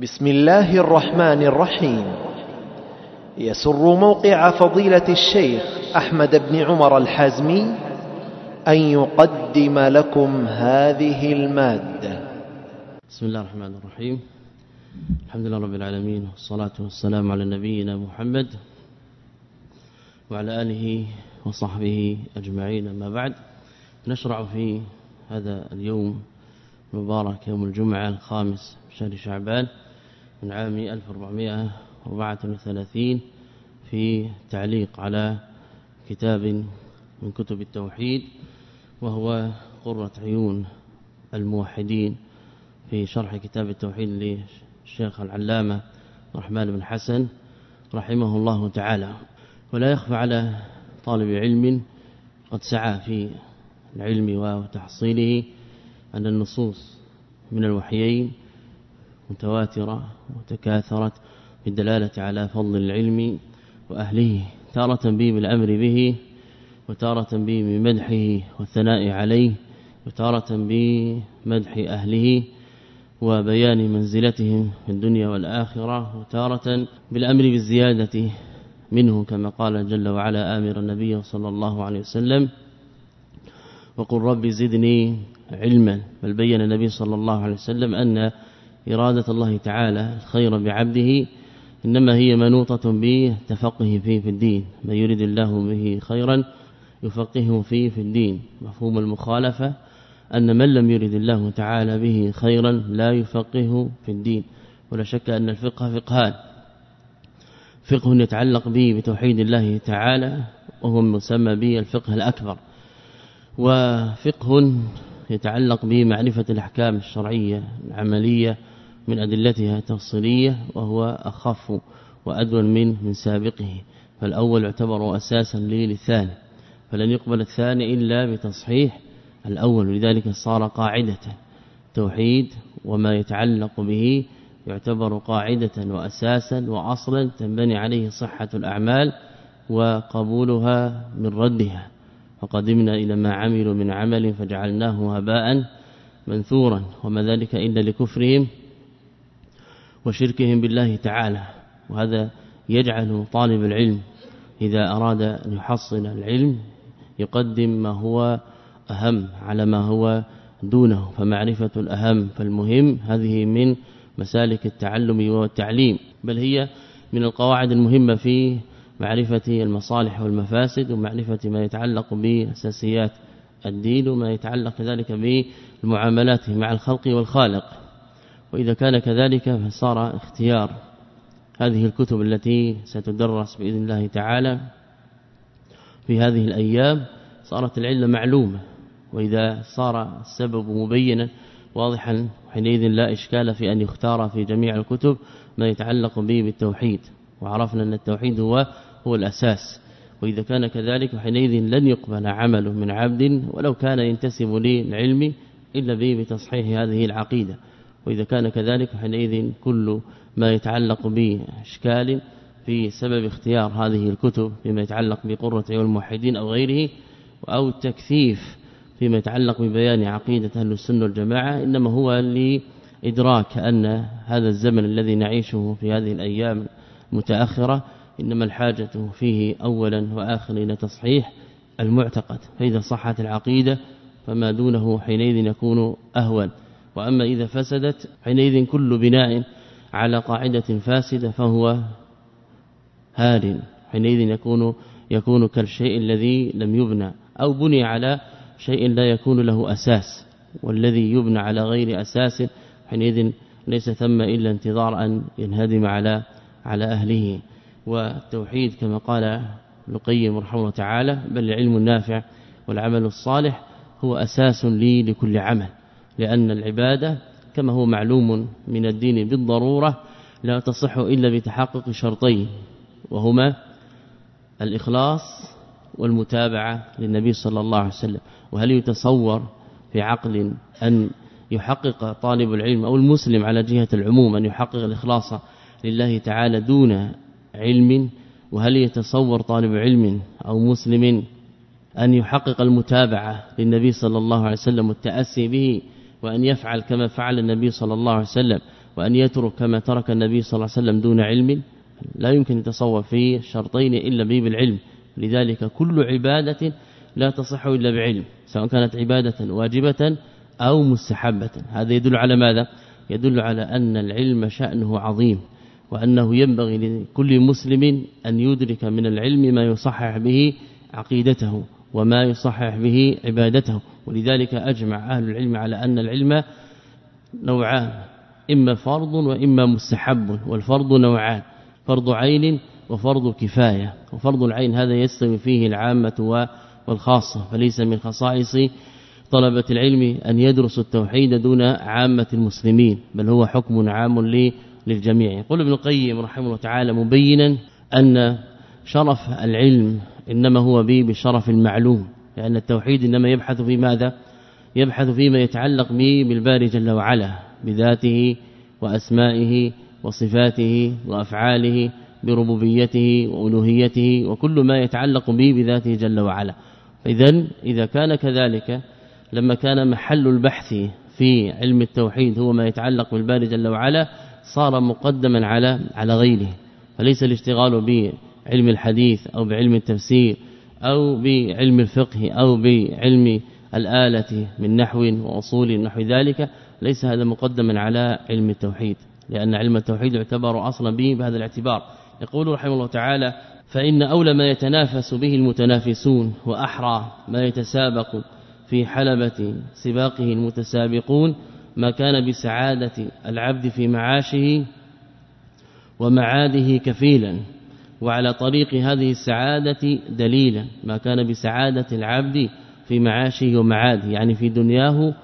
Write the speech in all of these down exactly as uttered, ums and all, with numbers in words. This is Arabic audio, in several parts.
بسم الله الرحمن الرحيم. يسر موقع فضيلة الشيخ أحمد بن عمر الحازمي أن يقدم لكم هذه المادة. بسم الله الرحمن الرحيم. الحمد لله رب العالمين، والصلاة والسلام على نبينا محمد وعلى آله وصحبه أجمعين. أما بعد، نشرع في هذا اليوم المبارك، يوم الجمعة الخامس شهر شعبان من عام ألف وأربعمائة وأربعة وثلاثين، في تعليق على كتاب من كتب التوحيد، وهو قرة عيون الموحدين، في شرح كتاب التوحيد للشيخ العلامة الرحمن بن حسن رحمه الله تعالى. ولا يخفى على طالب علم قد سعى في العلم وتحصيله أن النصوص من الوحيين متواترة وتكاثرت بالدلالة على فضل العلم وأهله، تارة به بالأمر به، وتارة به بمدحه والثناء عليه، وتارة بمدح أهله وبيان منزلتهم في الدنيا والآخرة، وتارة بالأمر بالزيادة منه، كما قال جل وعلا آمر النبي صلى الله عليه وسلم: وقل رب زدني علما. بل بين النبي صلى الله عليه وسلم أن إرادة الله تعالى الخير بعبده إنما هي منوطة بتفقه فيه في الدين، من يريد الله به خيرا يفقهه فيه في الدين. مفهوم المخالفة أن من لم يرد الله تعالى به خيرا لا يفقهه في الدين. ولا شك أن الفقه فقهان: فقه يتعلق به بتوحيد الله تعالى وهو مسمى به الفقه الأكبر، وفقه يتعلق بمعرفة الأحكام الشرعية العملية من أدلتها التفصيلية، وهو أخف وأدون من من سابقه. فالأول يعتبر أساسا للثاني، فلن يقبل الثاني إلا بتصحيح الأول، لذلك صار قاعدة توحيد وما يتعلق به يعتبر قاعدة وأساسا وأصلا تنبني عليه صحة الأعمال وقبولها من ردها. فقدمنا إلى ما عملوا من عمل فجعلناه هباء منثورا، وما ذلك إلا لكفرهم وشركهم بالله تعالى. وهذا يجعل طالب العلم إذا أراد أن يحصل العلم يقدم ما هو أهم على ما هو دونه، فمعرفة الأهم فالمهم هذه من مسالك التعلم والتعليم، بل هي من القواعد المهمة في معرفة المصالح والمفاسد، ومعرفة ما يتعلق بأساسيات الدين، وما يتعلق كذلك بالمعاملات مع الخلق والخالق. وإذا كان كذلك فصار اختيار هذه الكتب التي ستدرس بإذن الله تعالى في هذه الأيام صارت العلة معلومة، وإذا صار السبب مبينا واضحا حينئذ لا إشكال في أن يختار في جميع الكتب ما يتعلق به بالتوحيد، وعرفنا أن التوحيد هو هو الأساس. وإذا كان كذلك حينئذ لن يقبل عمل من عبد ولو كان ينتسب للعلم إلا به بتصحيح هذه العقيدة. وإذا كان كذلك حينئذ كل ما يتعلق بإشكال في سبب اختيار هذه الكتب فيما يتعلق بقرة عيون الموحدين أو غيره، أو التكثيف فيما يتعلق ببيان عقيدة أهل السنة والجماعة، إنما هو لإدراك أن هذا الزمن الذي نعيشه في هذه الأيام المتأخرة إنما الحاجة فيه أولا وآخرا إلى تصحيح المعتقد، فإذا صحت العقيدة فما دونه حينئذ يكون أهون. وأما إذا فسدت حينئذ كل بناء على قاعدة فاسدة فهو هار، حينئذ يكون يكون كالشيء الذي لم يبنى أو بني على شيء لا يكون له أساس، والذي يبنى على غير أساس حينئذ ليس ثم إلا انتظار أن ينهدم على على أهله. والتوحيد كما قال ابن القيم رحمه الله تعالى: بل العلم النافع والعمل الصالح هو أساس لي لكل عمل، لأن العبادة كما هو معلوم من الدين بالضرورة لا تصح إلا بتحقق شرطين، وهما الإخلاص والمتابعة للنبي صلى الله عليه وسلم. وهل يتصور في عقل أن يحقق طالب العلم أو المسلم على جهة العموم أن يحقق الإخلاص لله تعالى دون علم؟ وهل يتصور طالب علم أو مسلم أن يحقق المتابعة للنبي صلى الله عليه وسلم والتأسي به، وأن يفعل كما فعل النبي صلى الله عليه وسلم وأن يترك كما ترك النبي صلى الله عليه وسلم دون علم لا يمكن يتصور في شرطين إلا به بالعلم. لذلك كل عبادة لا تصح إلا بعلم، سواء كانت عبادة واجبة أو مستحبة. هذا يدل على ماذا؟ يدل على أن العلم شأنه عظيم، وأنه ينبغي لكل مسلم أن يدرك من العلم ما يصحح به عقيدته وما يصحح به عبادته. ولذلك أجمع أهل العلم على أن العلم نوعان، إما فرض وإما مستحب، والفرض نوعان، فرض عين وفرض كفاية. وفرض العين هذا يستوي فيه العامة والخاصة، فليس من خصائص طلبة العلم أن يدرسوا التوحيد دون عامة المسلمين، بل هو حكم عام للجميع. يقول ابن القيم رحمه الله تعالى مبينا أن شرف العلم إنما هو به بشرف المعلوم، لأن التوحيد إنما يبحث في ماذا؟ يبحث فيما يتعلق به بالباري جل وعلا، بذاته وأسمائه وصفاته وأفعاله، بربوبيته وألوهيته، وكل ما يتعلق به بذاته جل وعلا. فإذن إذا كان كذلك، لما كان محل البحث في علم التوحيد هو ما يتعلق بالباري جل وعلا، صار مقدما على على غيره. فليس الاشتغال بعلم الحديث أو بعلم التفسير أو بعلم الفقه أو بعلم الآلة من نحو وأصول نحو ذلك، ليس هذا مقدما على علم التوحيد، لأن علم التوحيد يعتبر أصلا به بهذا الاعتبار. يقول رحمه الله تعالى: فإن أولى ما يتنافس به المتنافسون وأحرى ما يتسابق في حلبة سباقه المتسابقون ما كان بسعادة العبد في معاشه ومعاده كفيلا، وعلى طريق هذه السعادة دليلا، ما كان بسعادة العبد في معاشه ومعاده، يعني في دنياه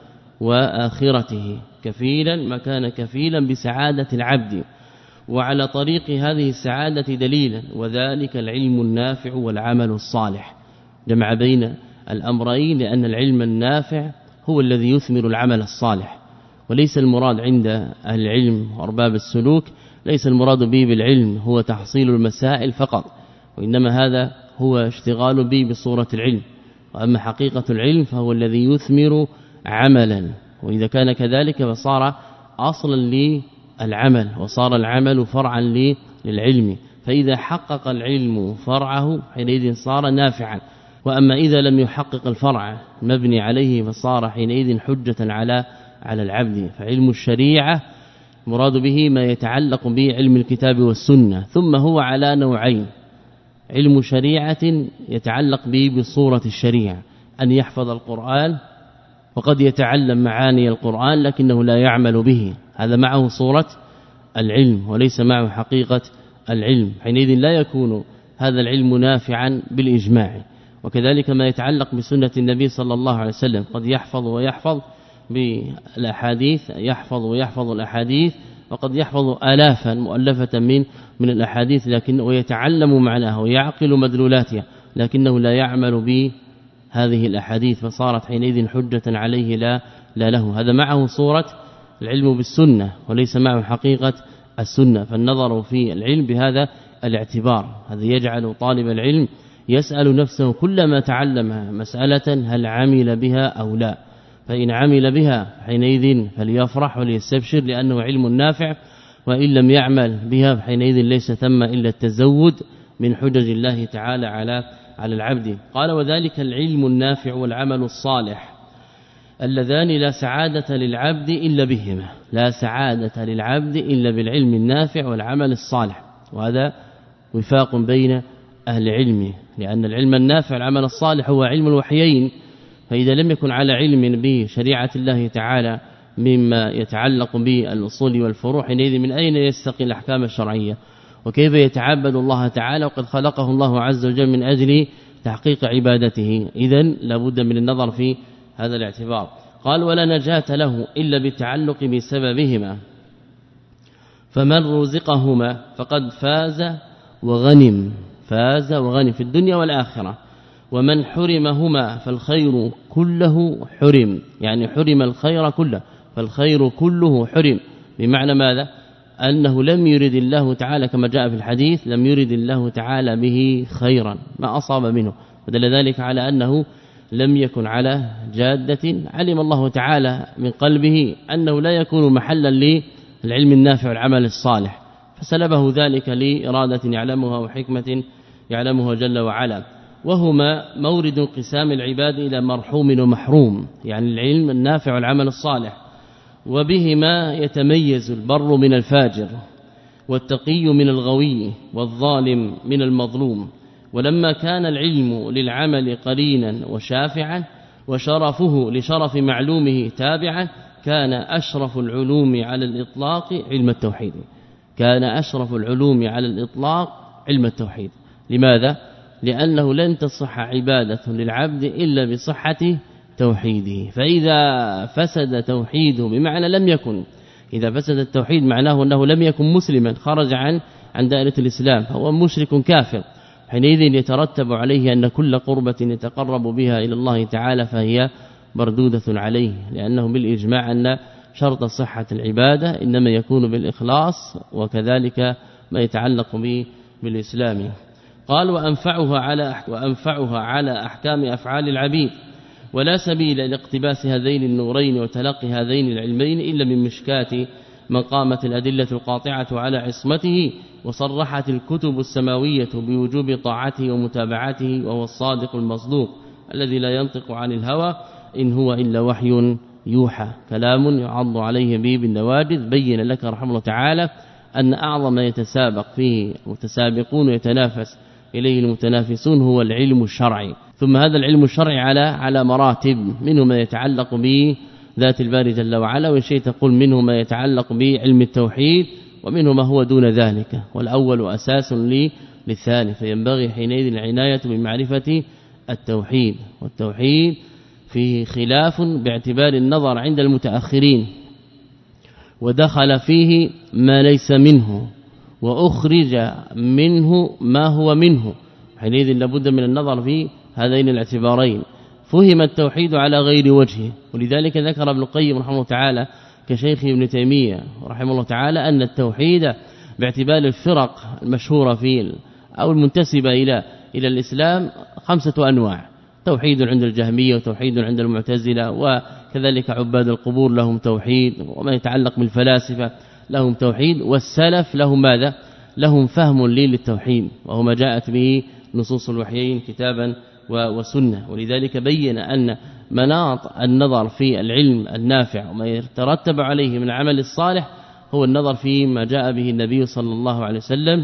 وآخرته، كفيلا ما كان كفيلا بسعادة العبد، وعلى طريق هذه السعادة دليلا، وذلك العلم النافع والعمل الصالح. جمع بين الأمرين، لأن العلم النافع هو الذي يثمر العمل الصالح، وليس المراد عند أهل العلم وأرباب السلوك، ليس المراد به بالعلم هو تحصيل المسائل فقط، وإنما هذا هو اشتغال به بصورة العلم. وأما حقيقة العلم فهو الذي يثمر عملا، وإذا كان كذلك فصار أصلا للعمل، وصار العمل فرعا للعلم. فإذا حقق العلم فرعه حينئذ صار نافعا، وأما إذا لم يحقق الفرع مبني عليه فصار حينئذ حجة على على العبد. فعلم الشريعة مراد به ما يتعلق به علم الكتاب والسنة، ثم هو على نوعين: علم شريعة يتعلق به بصورة الشريعة، أن يحفظ القرآن وقد يتعلم معاني القرآن لكنه لا يعمل به، هذا معه صورة العلم وليس معه حقيقة العلم، حينئذ لا يكون هذا العلم نافعا بالإجماع. وكذلك ما يتعلق بسنة النبي صلى الله عليه وسلم، قد يحفظ ويحفظ بالأحاديث، يحفظ ويحفظ الأحاديث، وقد يحفظ آلافا مؤلفة من من الأحاديث، لكنه يتعلم معناها ويعقل مدلولاتها، لكنه لا يعمل بهذه الأحاديث، فصارت حينئذ حجة عليه لا لا له. هذا معه صورة العلم بالسنة وليس معه حقيقة السنة. فالنظر في العلم بهذا الاعتبار، هذا يجعل طالب العلم يسأل نفسه كلما تعلم مسألة هل عمل بها أو لا، فإن عمل بها حينئذ فليفرح وليستبشر لأنه علم نافع، وإن لم يعمل بها حينئذ ليس ثم إلا التزود من حجج الله تعالى على على العبد. قال: وذلك العلم النافع والعمل الصالح اللذان لا سعادة للعبد إلا بهما، لا سعادة للعبد إلا بالعلم النافع والعمل الصالح. وهذا وفاق بين أهل العلم، لأن العلم النافع والعمل الصالح هو علم الوحيين، فإذا لم يكن على علم بشريعة الله تعالى مما يتعلق بالأصول والفروع، حينئذ من أين يستقي الأحكام الشرعية؟ وكيف يتعبد الله تعالى وقد خلقه الله عز وجل من أجل تحقيق عبادته؟ إذن لابد من النظر في هذا الاعتبار. قال: ولا نجاة له إلا بالتعلق بسببهما، فمن رزقهما فقد فاز وغنم، فاز وغنم في الدنيا والآخرة، ومن حرمهما فالخير كله حرم، يعني حرم الخير كله، فالخير كله حرم. بمعنى ماذا؟ أنه لم يرد الله تعالى كما جاء في الحديث، لم يرد الله تعالى به خيرا ما أصاب منه، ودل ذلك على أنه لم يكن على جادة علم الله تعالى من قلبه أنه لا يكون محلا العلم النافع والعمل الصالح، فسلبه ذلك لإرادة يعلمها وحكمة يعلمها جل وعلا. وهما مورد انقسام العباد إلى مرحوم ومحروم، يعني العلم النافع والعمل الصالح، وبهما يتميز البر من الفاجر والتقي من الغوي والظالم من المظلوم. ولما كان العلم للعمل قرينا وشافعا وشرفه لشرف معلومه تابعا، كان أشرف العلوم على الإطلاق علم التوحيد. كان أشرف العلوم على الإطلاق علم التوحيد. لماذا؟ لأنه لن تصح عبادة للعبد إلا بصحة توحيده. فإذا فسد توحيده بمعنى لم يكن، إذا فسد التوحيد معناه أنه لم يكن مسلما، خرج عن عن دائرة الإسلام، فهو مشرك كافر. حينئذ يترتب عليه أن كل قربة يتقرب بها إلى الله تعالى فهي مردودة عليه، لأنه بالإجماع أن شرط صحة العبادة إنما يكون بالإخلاص، وكذلك ما يتعلق به بالإسلام. قال وأنفعها على وأنفعها على أحكام أفعال العبيد، ولا سبيل لاقتباس هذين النورين وتلقي هذين العلمين إلا من مشكاة من قامت الأدلة القاطعة على عصمته، وصرحت الكتب السماوية بوجوب طاعته ومتابعته، وهو الصادق المصدوق الذي لا ينطق عن الهوى إن هو إلا وحي يوحى، كلام يعض عليه به بالنواجذ. بين لك رحمه الله تعالى أن أعظم ما يتسابق فيه متسابقون ويتنافس إليه المتنافسون هو العلم الشرعي. ثم هذا العلم الشرعي على على مراتب، منه ما يتعلق به ذات الباري جل وعلا، وإن شئت تقول منه ما يتعلق بعلم التوحيد، ومنه ما هو دون ذلك، والأول أساس للثاني. فينبغي حينئذ العناية بمعرفة التوحيد. والتوحيد فيه خلاف باعتبار النظر عند المتأخرين، ودخل فيه ما ليس منه وأخرج منه ما هو منه، حينئذ لابد من النظر في هذين الاعتبارين. فهم التوحيد على غير وجهه، ولذلك ذكر ابن القيم رحمه الله تعالى كشيخ ابن تيمية رحمه الله تعالى أن التوحيد باعتبار الفرق المشهورة فيه أو المنتسبة إلى إلى الإسلام خمسة أنواع: توحيد عند الجهمية، وتوحيد عند المعتزلة، وكذلك عباد القبور لهم توحيد، وما يتعلق بالفلاسفة لهم توحيد، والسلف لهم ماذا؟ لهم فهم للتوحيد، وهو ما جاءت به نصوص الوحيين كتابا وسنة. ولذلك بين أن مناط النظر في العلم النافع وما يترتب عليه من العمل الصالح هو النظر في ما جاء به النبي صلى الله عليه وسلم،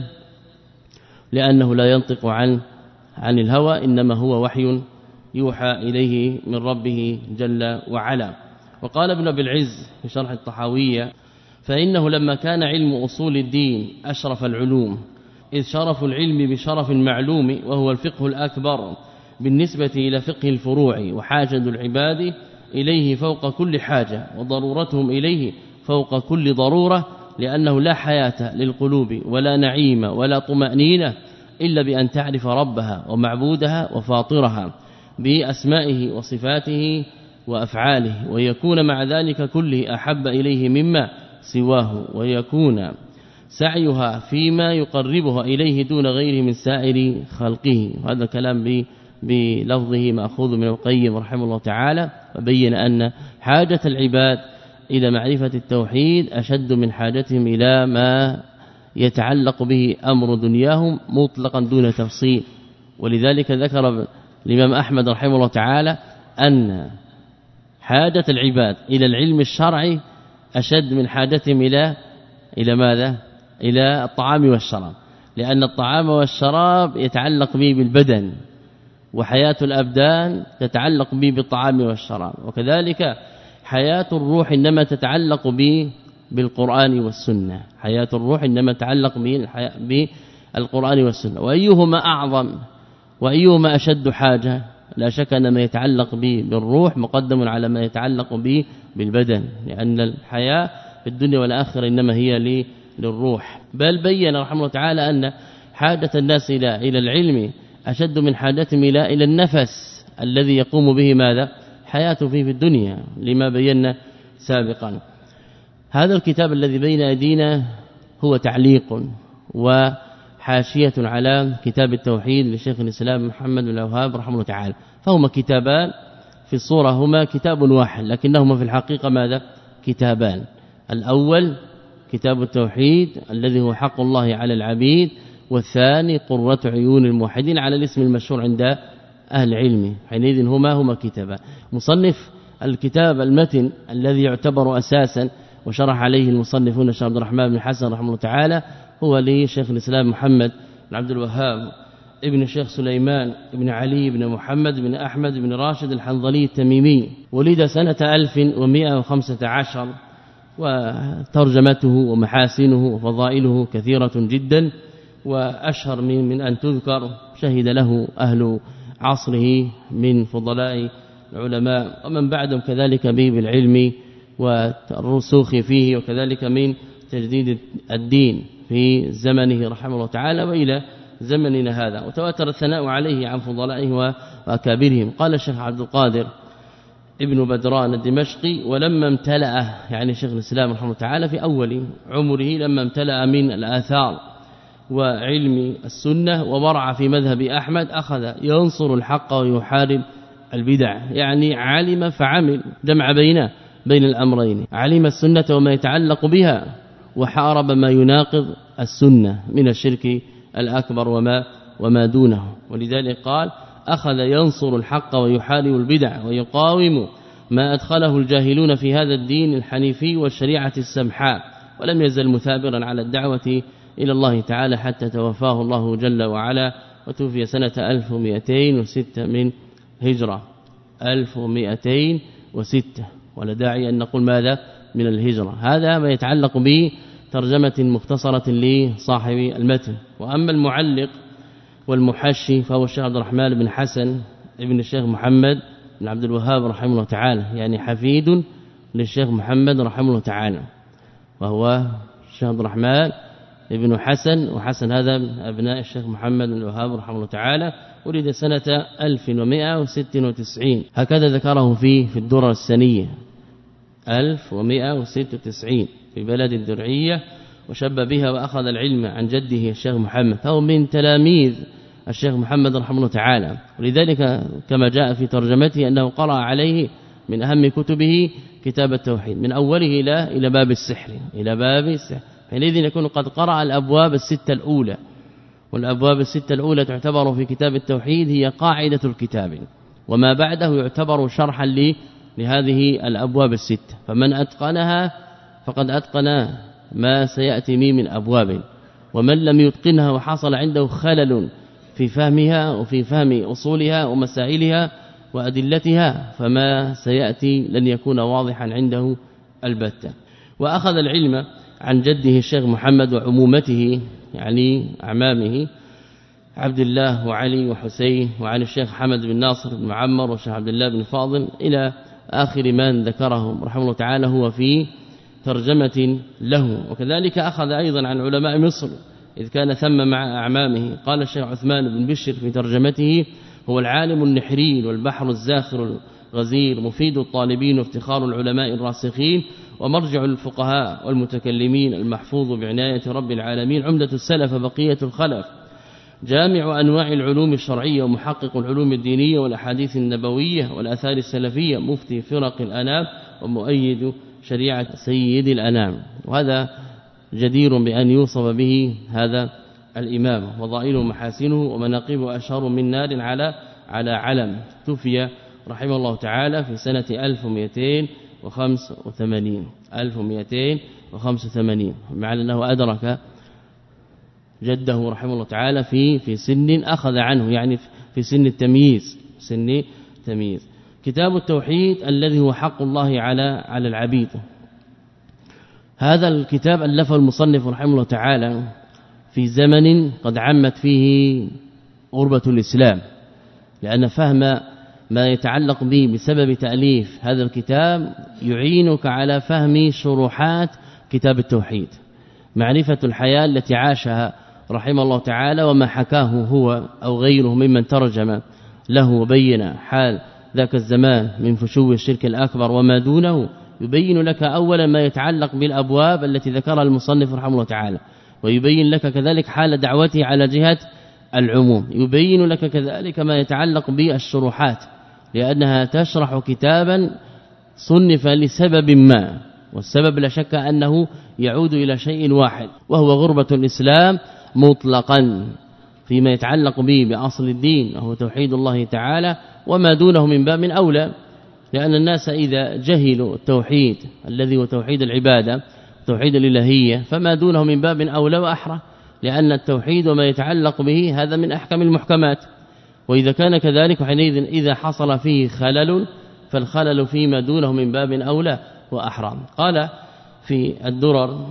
لأنه لا ينطق عن عن الهوى، إنما هو وحي يوحى إليه من ربه جل وعلا. وقال ابن أبي العز في شرح الطحاوية: فإنه لما كان علم أصول الدين أشرف العلوم، إذ شرف العلم بشرف المعلوم وهو الفقه الأكبر بالنسبة إلى فقه الفروع، وحاجة العباد إليه فوق كل حاجة، وضرورتهم إليه فوق كل ضرورة، لأنه لا حياة للقلوب ولا نعيم ولا طمأنينة إلا بأن تعرف ربها ومعبودها وفاطرها بأسمائه وصفاته وأفعاله، ويكون مع ذلك كله أحب إليه مما سواه، ويكون سعيها فيما يقربها إليه دون غيره من سائر خلقه. وهذا الكلام بلفظه مأخوذ من القيم رحمه الله تعالى، وبين أن حاجة العباد إلى معرفة التوحيد أشد من حاجتهم إلى ما يتعلق به أمر دنياهم مطلقا دون تفصيل. ولذلك ذكر الإمام أحمد رحمه الله تعالى أن حاجة العباد إلى العلم الشرعي أشد من حاجتهم إلى إلى ماذا؟ إلى الطعام والشراب، لأن الطعام والشراب يتعلق به بالبدن، وحياة الأبدان تتعلق به بالطعام والشراب، وكذلك حياة الروح إنما تتعلق به بالقرآن والسنة. حياة الروح إنما تتعلق بالقرآن والسنة، وأيهما أعظم وأيهما أشد حاجة؟ لا شك أن ما يتعلق به بالروح مقدم على ما يتعلق به بالبدن، لأن الحياة في الدنيا والآخرة إنما هي للروح. بل بين رحمه الله تعالى أن حاجة الناس إلى إلى العلم أشد من حاجتهم إلى إلى النفس الذي يقوم به ماذا؟ حياته فيه في الدنيا، لما بينا سابقا. هذا الكتاب الذي بين أيدينا هو تعليق وحاشية على كتاب التوحيد لشيخ الإسلام محمد بن الوهاب رحمه الله تعالى، فهما كتابان في الصورة، هما كتاب واحد لكنهما في الحقيقة ماذا؟ كتابان. الأول كتاب التوحيد الذي هو حق الله على العبيد، والثاني قرة عيون الموحدين على الاسم المشهور عند أهل العلم. حينئذ هما هما كتابا. مصنف الكتاب المتن الذي يعتبر أساسا وشرح عليه المصنفون الشيخ عبد الرحمن بن حسن رحمه الله تعالى هو لشيخ الإسلام محمد بن عبد الوهاب ابن الشيخ سليمان بن علي بن محمد بن أحمد بن راشد الحنظلي التميمي، ولد سنة ألف ومئة وخمسة عشر، وترجمته ومحاسنه وفضائله كثيرة جدا، وأشهر من, من أن تذكر شهد له أهل عصره من فضلاء العلماء ومن بعدهم كذلك به بالعلم والرسوخ فيه، وكذلك من تجديد الدين في زمنه رحمه الله تعالى وإلى زمننا هذا، وتواتر الثناء عليه عن فضلائه وأكابرهم. قال الشيخ عبد القادر ابن بدران الدمشقي: ولما امتلأ، يعني شيخ الإسلام رحمه الله تعالى في أول عمره لما امتلأ من الآثار وعلم السنة وورع في مذهب أحمد، أخذ ينصر الحق ويحارب البدع، يعني علم فعمل، جمع بين بين الأمرين، علم السنة وما يتعلق بها وحارب ما يناقض السنة من الشرك الأكبر وما وما دونه. ولذلك قال: أخذ ينصر الحق ويحارب البدع ويقاوم ما أدخله الجاهلون في هذا الدين الحنيفي والشريعة السمحاء، ولم يزل مثابرا على الدعوة إلى الله تعالى حتى توفاه الله جل وعلا، وتوفي سنة ألف ومئتين وستة من هجرة، ألف ومئتين وستة، ولا داعي أن نقول ماذا من الهجرة. هذا ما يتعلق به ترجمة مختصرة لصاحب المتن. وأما المعلق والمحشي فهو الشيخ عبد الرحمن بن حسن ابن الشيخ محمد بن عبد الوهاب رحمه الله تعالى، يعني حفيد للشيخ محمد رحمه الله تعالى، وهو الشيخ عبد الرحمن ابن حسن، وحسن هذا من أبناء الشيخ محمد بن الوهاب رحمه الله تعالى، ولد سنة ألف ومئة وستة وتسعين، هكذا ذكره فيه في الدرر السنية، ألف ومئة وستة وتسعين في بلد الدرعية، وشب بها وأخذ العلم عن جده الشيخ محمد، فهو من تلاميذ الشيخ محمد رحمه الله تعالى. ولذلك كما جاء في ترجمته أنه قرأ عليه من أهم كتبه كتاب التوحيد من أوله إلى إلى باب السحر إلى باب السحر، حينئذ يكون قد قرأ الأبواب الستة الأولى، والأبواب الستة الأولى تعتبر في كتاب التوحيد هي قاعدة الكتاب، وما بعده يعتبر شرحا لهذه الأبواب الستة، فمن أتقنها فقد أتقن ما سيأتي من أبواب، ومن لم يتقنها وحصل عنده خلل في فهمها وفي فهم أصولها ومسائلها وأدلتها فما سيأتي لن يكون واضحا عنده البتة. وأخذ العلم عن جده الشيخ محمد وعمومته، يعني أعمامه عبد الله وعلي وحسين، وعن الشيخ حمد بن ناصر بن معمر والشيخ عبد الله بن فاضل إلى آخر من ذكرهم رحمه الله تعالى هو في ترجمة له. وكذلك أخذ أيضا عن علماء مصر إذ كان ثم مع أعمامه. قال الشيخ عثمان بن بشر في ترجمته: هو العالم النحري والبحر الزاخر الغزير، مفيد الطالبين وافتخار العلماء الراسخين، ومرجع الفقهاء والمتكلمين، المحفوظ بعناية رب العالمين، عمدة السلف بقية الخلف، جامع أنواع العلوم الشرعية ومحقق العلوم الدينية والأحاديث النبوية والآثار السلفية، مفتي فرق الأنام ومؤيد شريعة سيد الأنام. وهذا جدير بأن يوصف به هذا الإمام، وضائله محاسنه ومناقبه أشهر من نار على على علم. توفي رحمه الله تعالى في سنة ألف ومئتين وخمسة وثمانين ألف ومئتين وخمسة وثمانين، مع أنه أدرك جده رحمه الله تعالى في في سن أخذ عنه، يعني في سن التمييز سن التمييز. كتاب التوحيد الذي هو حق الله على على العبيد. هذا الكتاب ألفه المصنف رحمه الله تعالى في زمن قد عمت فيه غربة الإسلام، لأن فهم ما يتعلق به بسبب تأليف هذا الكتاب يعينك على فهم شروحات كتاب التوحيد، معرفة الحياة التي عاشها رحمه الله تعالى وما حكاه هو أو غيره ممن ترجم له وبين حال ذاك الزمان من فشو الشرك الأكبر وما دونه. يبين لك أولا ما يتعلق بالأبواب التي ذكرها المصنف رحمه الله تعالى، ويبين لك كذلك حال دعوته على جهة العموم، يبين لك كذلك ما يتعلق بالشروحات، لأنها تشرح كتابا صنف لسبب ما والسبب لا شك أنه يعود إلى شيء واحد وهو غربة الإسلام مطلقا فيما يتعلق به بأصل الدين وهو توحيد الله تعالى، وما دونه من باب أولى، لأن الناس إذا جهلوا التوحيد الذي هو توحيد العبادة توحيد الإلهية فما دونه من باب أولى وأحرى، لأن التوحيد وما يتعلق به هذا من أحكم المحكمات، وإذا كان كذلك حينئذ إذا حصل فيه خلل فالخلل فيما دونه من باب أولى وأحرى. قال في الدرر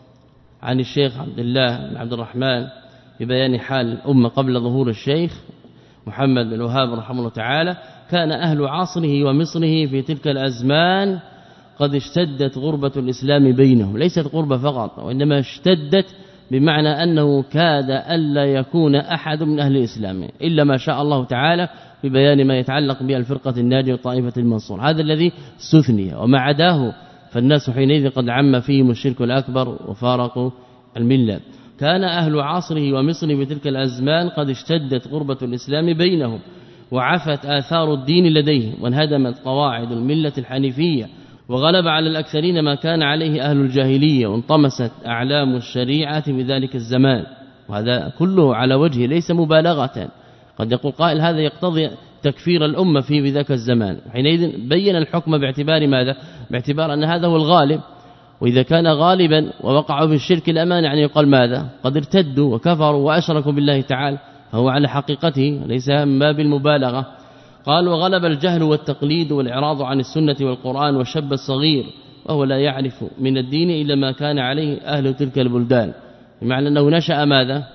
عن الشيخ عبد الله بن عبد الرحمن في بيان حال الأمة قبل ظهور الشيخ محمد بن الوهاب رحمه الله تعالى: كان أهل عصره ومصره في تلك الأزمان قد اشتدت غربة الإسلام بينهم، ليست غربة فقط وإنما اشتدت بمعنى أنه كاد ألا يكون أحد من أهل الإسلام إلا ما شاء الله تعالى في بيان ما يتعلق بالفرقة الناجية والطائفة المنصور، هذا الذي استثني، وما عداه فالناس حينئذ قد عم فيهم الشرك الأكبر وفارقوا الملة. كان أهل عصره ومصره بتلك الأزمان قد اشتدت غربة الإسلام بينهم وعفت آثار الدين لديهم وانهدمت قواعد الملة الحنيفية وغلب على الأكثرين ما كان عليه أهل الجاهلية وانطمست أعلام الشريعة في ذلك الزمان، وهذا كله على وجهه ليس مبالغة. قد يقول قائل هذا يقتضي تكفير الأمة في ذاك الزمان، حينئذ بين الحكم باعتبار ماذا؟ باعتبار أن هذا هو الغالب، وإذا كان غالبا ووقعوا في الشرك الأمان يعني يقال ماذا؟ قد ارتدوا وكفروا وأشركوا بالله تعالى، فهو على حقيقته ليس من باب المبالغة. قال: وغلب الجهل والتقليد والإعراض عن السنة والقرآن والشاب الصغير وهو لا يعرف من الدين إلا ما كان عليه أهل تلك البلدان، بمعنى أنه نشأ ماذا؟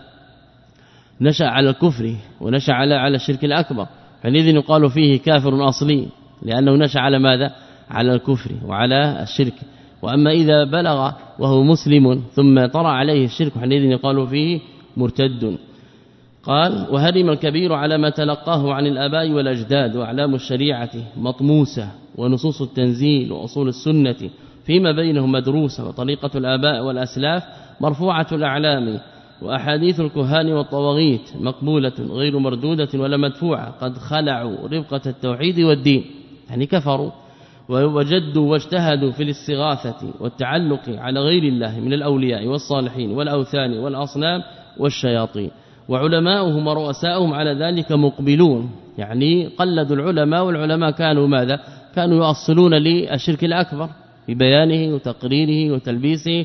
نشأ على الكفر ونشأ على على الشرك الأكبر، حينئذ يقال فيه كافر أصلي لأنه نشأ على ماذا؟ على الكفر وعلى الشرك. وأما إذا بلغ وهو مسلم ثم طرأ عليه الشرك حينئذ يقال فيه مرتد. قال: وهرم الكبير على ما تلقاه عن الآباء والأجداد وأعلام الشريعة مطموسة ونصوص التنزيل وأصول السنة فيما بينهم مدروسة وطريقة الآباء والأسلاف مرفوعة الأعلام وأحاديث الكهان والطواغيت مقبولة غير مردودة ولا مدفوعة، قد خلعوا رفقة التوحيد والدين يعني كفروا ووجدوا واجتهدوا في الاستغاثة والتعلق على غير الله من الأولياء والصالحين والأوثان والأصنام والشياطين، وعلماؤهم ورؤساؤهم على ذلك مقبلون، يعني قلدوا العلماء، والعلماء كانوا ماذا؟ كانوا يؤصلون للشرك الأكبر ببيانه وتقريره وتلبيسه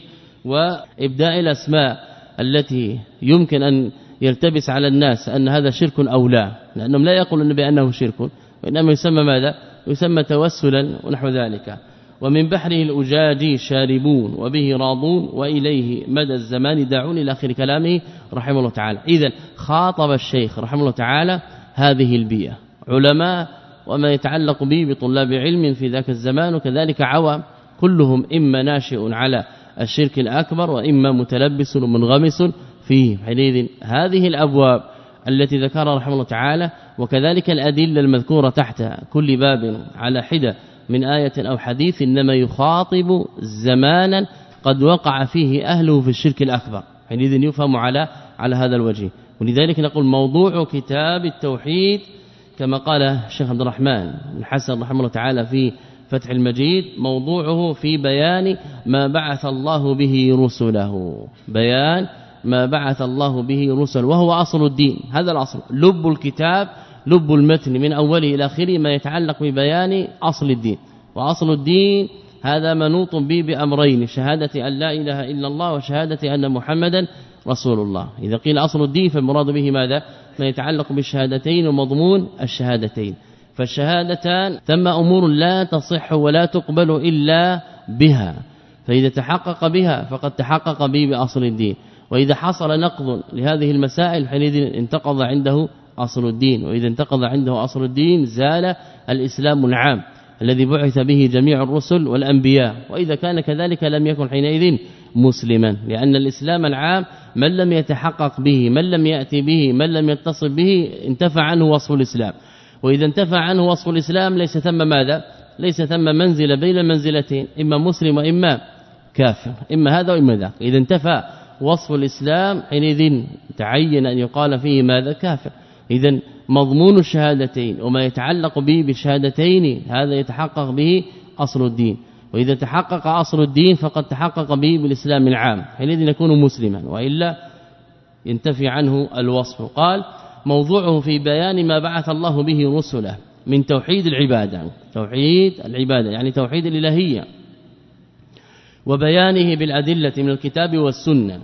وإبداء الأسماء التي يمكن أن يلتبس على الناس أن هذا شرك أو لا، لأنهم لا يقولون بأنه شرك، وإنما يسمى ماذا؟ يسمى توسلا ونحو ذلك. ومن بحره الأجاج شاربون وبه راضون وإليه مدى الزمان داعون إلى آخر كلامه رحمه الله تعالى. إذن خاطب الشيخ رحمه الله تعالى هذه البيئة، علماء وما يتعلق به بطلاب علم في ذاك الزمان، وكذلك عوام كلهم إما ناشئ على الشرك الأكبر وإما متلبس ومنغمس فيه. حينئذ هذه الأبواب التي ذكرها رحمه الله تعالى وكذلك الأدلة المذكورة تحت كل باب على حدة من آية أو حديث إنما يخاطب زمانا قد وقع فيه أهله في الشرك الأكبر، حينئذ يفهم على على هذا الوجه. ولذلك نقول موضوع كتاب التوحيد كما قال الشيخ عبد الرحمن بن حسن رحمه الله تعالى في فتح المجيد، موضوعه في بيان ما بعث الله به رسله، بيان ما بعث الله به رسله وهو أصل الدين، هذا الأصل لب الكتاب، لب المتن من أوله إلى آخره ما يتعلق ببيان أصل الدين. وأصل الدين هذا منوط به بأمرين: شهادة أن لا إله إلا الله وشهادة أن محمدا رسول الله. إذا قيل أصل الدين فالمراد به ماذا؟ ما يتعلق بالشهادتين ومضمون الشهادتين. فالشهادتان ثم أمور لا تصح ولا تقبل إلا بها، فإذا تحقق بها فقد تحقق به بأصل الدين، وإذا حصل نقض لهذه المسائل حينئذ انتقض عنده أصل الدين، وإذا انتقض عنده أصل الدين زال الإسلام العام الذي بعث به جميع الرسل والأنبياء، وإذا كان كذلك لم يكن حينئذ مسلما، لأن الإسلام العام من لم يتحقق به، من لم يأتي به، من لم يتصل به انتفع عنه وصف الإسلام، وإذا انتفع عنه وصف الإسلام ليس ثم ماذا؟ ليس ثم منزلة بين المنزلتين، إما مسلم وإما كافر، إما هذا وإما ذاك. إذا انتفى وصف الإسلام حينئذ تعين أن يقال فيه ماذا؟ كافر. إذن مضمون الشهادتين وما يتعلق به بالشهادتين هذا يتحقق به أصل الدين. وإذا تحقق أصل الدين فقد تحقق به بالإسلام العام حينئذ يكون مسلما، وإلا ينتفي عنه الوصف. قال موضوعه في بيان ما بعث الله به رسله من توحيد العبادة، توحيد العبادة يعني توحيد الإلهية، وبيانه بالأدلة من الكتاب والسنة،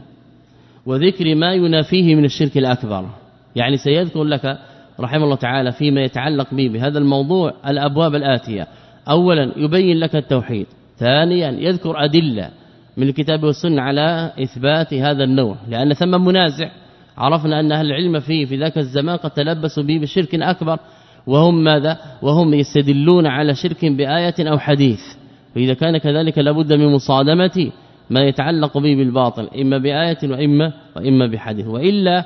وذكر ما ينافيه من الشرك الأكبر. يعني سيذكر لك رحمه الله تعالى فيما يتعلق به بهذا الموضوع الأبواب الآتية. أولا يبين لك التوحيد، ثانيا يذكر أدلة من الكتاب والسنة على إثبات هذا النوع، لأن ثم منازع عرفنا أن أهل العلم فيه في ذاك الزمان قد تلبسوا به بشرك أكبر، وهم ماذا؟ وهم يستدلون على شرك بآية أو حديث. فإذا كان كذلك لابد من مصادمة ما يتعلق به بالباطل إما بآية وإما, وإما بحديث، وإلا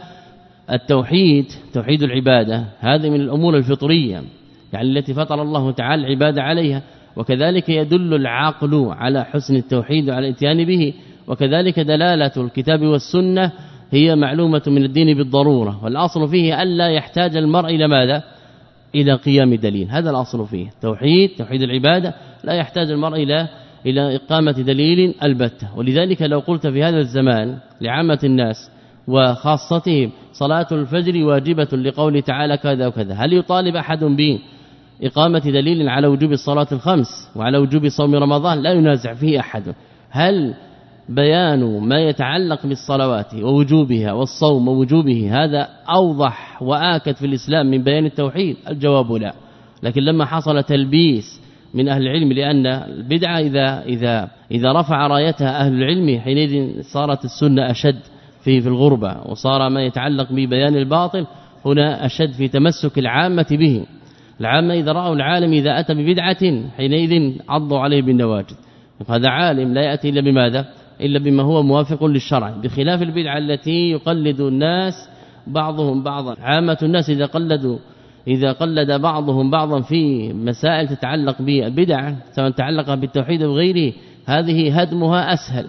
التوحيد توحيد العبادة هذه من الأمور الفطرية يعني التي فطر الله تعالى العبادة عليها، وكذلك يدل العقل على حسن التوحيد وعلى الاتيان به، وكذلك دلالة الكتاب والسنة هي معلومة من الدين بالضرورة، والأصل فيه ألا يحتاج المرء إلى ماذا؟ إلى قيام دليل. هذا الأصل فيه توحيد توحيد العبادة لا يحتاج المرء إلى إلى إقامة دليل البتة. ولذلك لو قلت في هذا الزمان لعامة الناس وخاصتهم صلاة الفجر واجبة لقول تعالى كذا وكذا، هل يطالب أحد به إقامة دليل على وجوب الصلاة الخمس وعلى وجوب صوم رمضان؟ لا ينازع فيه أحد. هل بيان ما يتعلق بالصلوات ووجوبها والصوم ووجوبه هذا أوضح وآكد في الإسلام من بيان التوحيد؟ الجواب لا. لكن لما حصل تلبيس من أهل العلم، لأن البدعة إذا إذا إذا رفع رايتها أهل العلم حينئذ صارت السنة أشد في في الغربة، وصار ما يتعلق ببيان الباطل هنا أشد في تمسك العامة به. العامة إذا رأوا العالم إذا أتى ببدعة حينئذ عضوا عليه بالنواجذ. هذا عالم لا يأتي إلا بماذا؟ إلا بما هو موافق للشرع، بخلاف البدعة التي يقلد الناس بعضهم بعضا. عامة الناس إذا قلدوا إذا قلد بعضهم بعضا في مسائل تتعلق بالبدع سواء تعلق بالتوحيد وغيره، هذه هدمها أسهل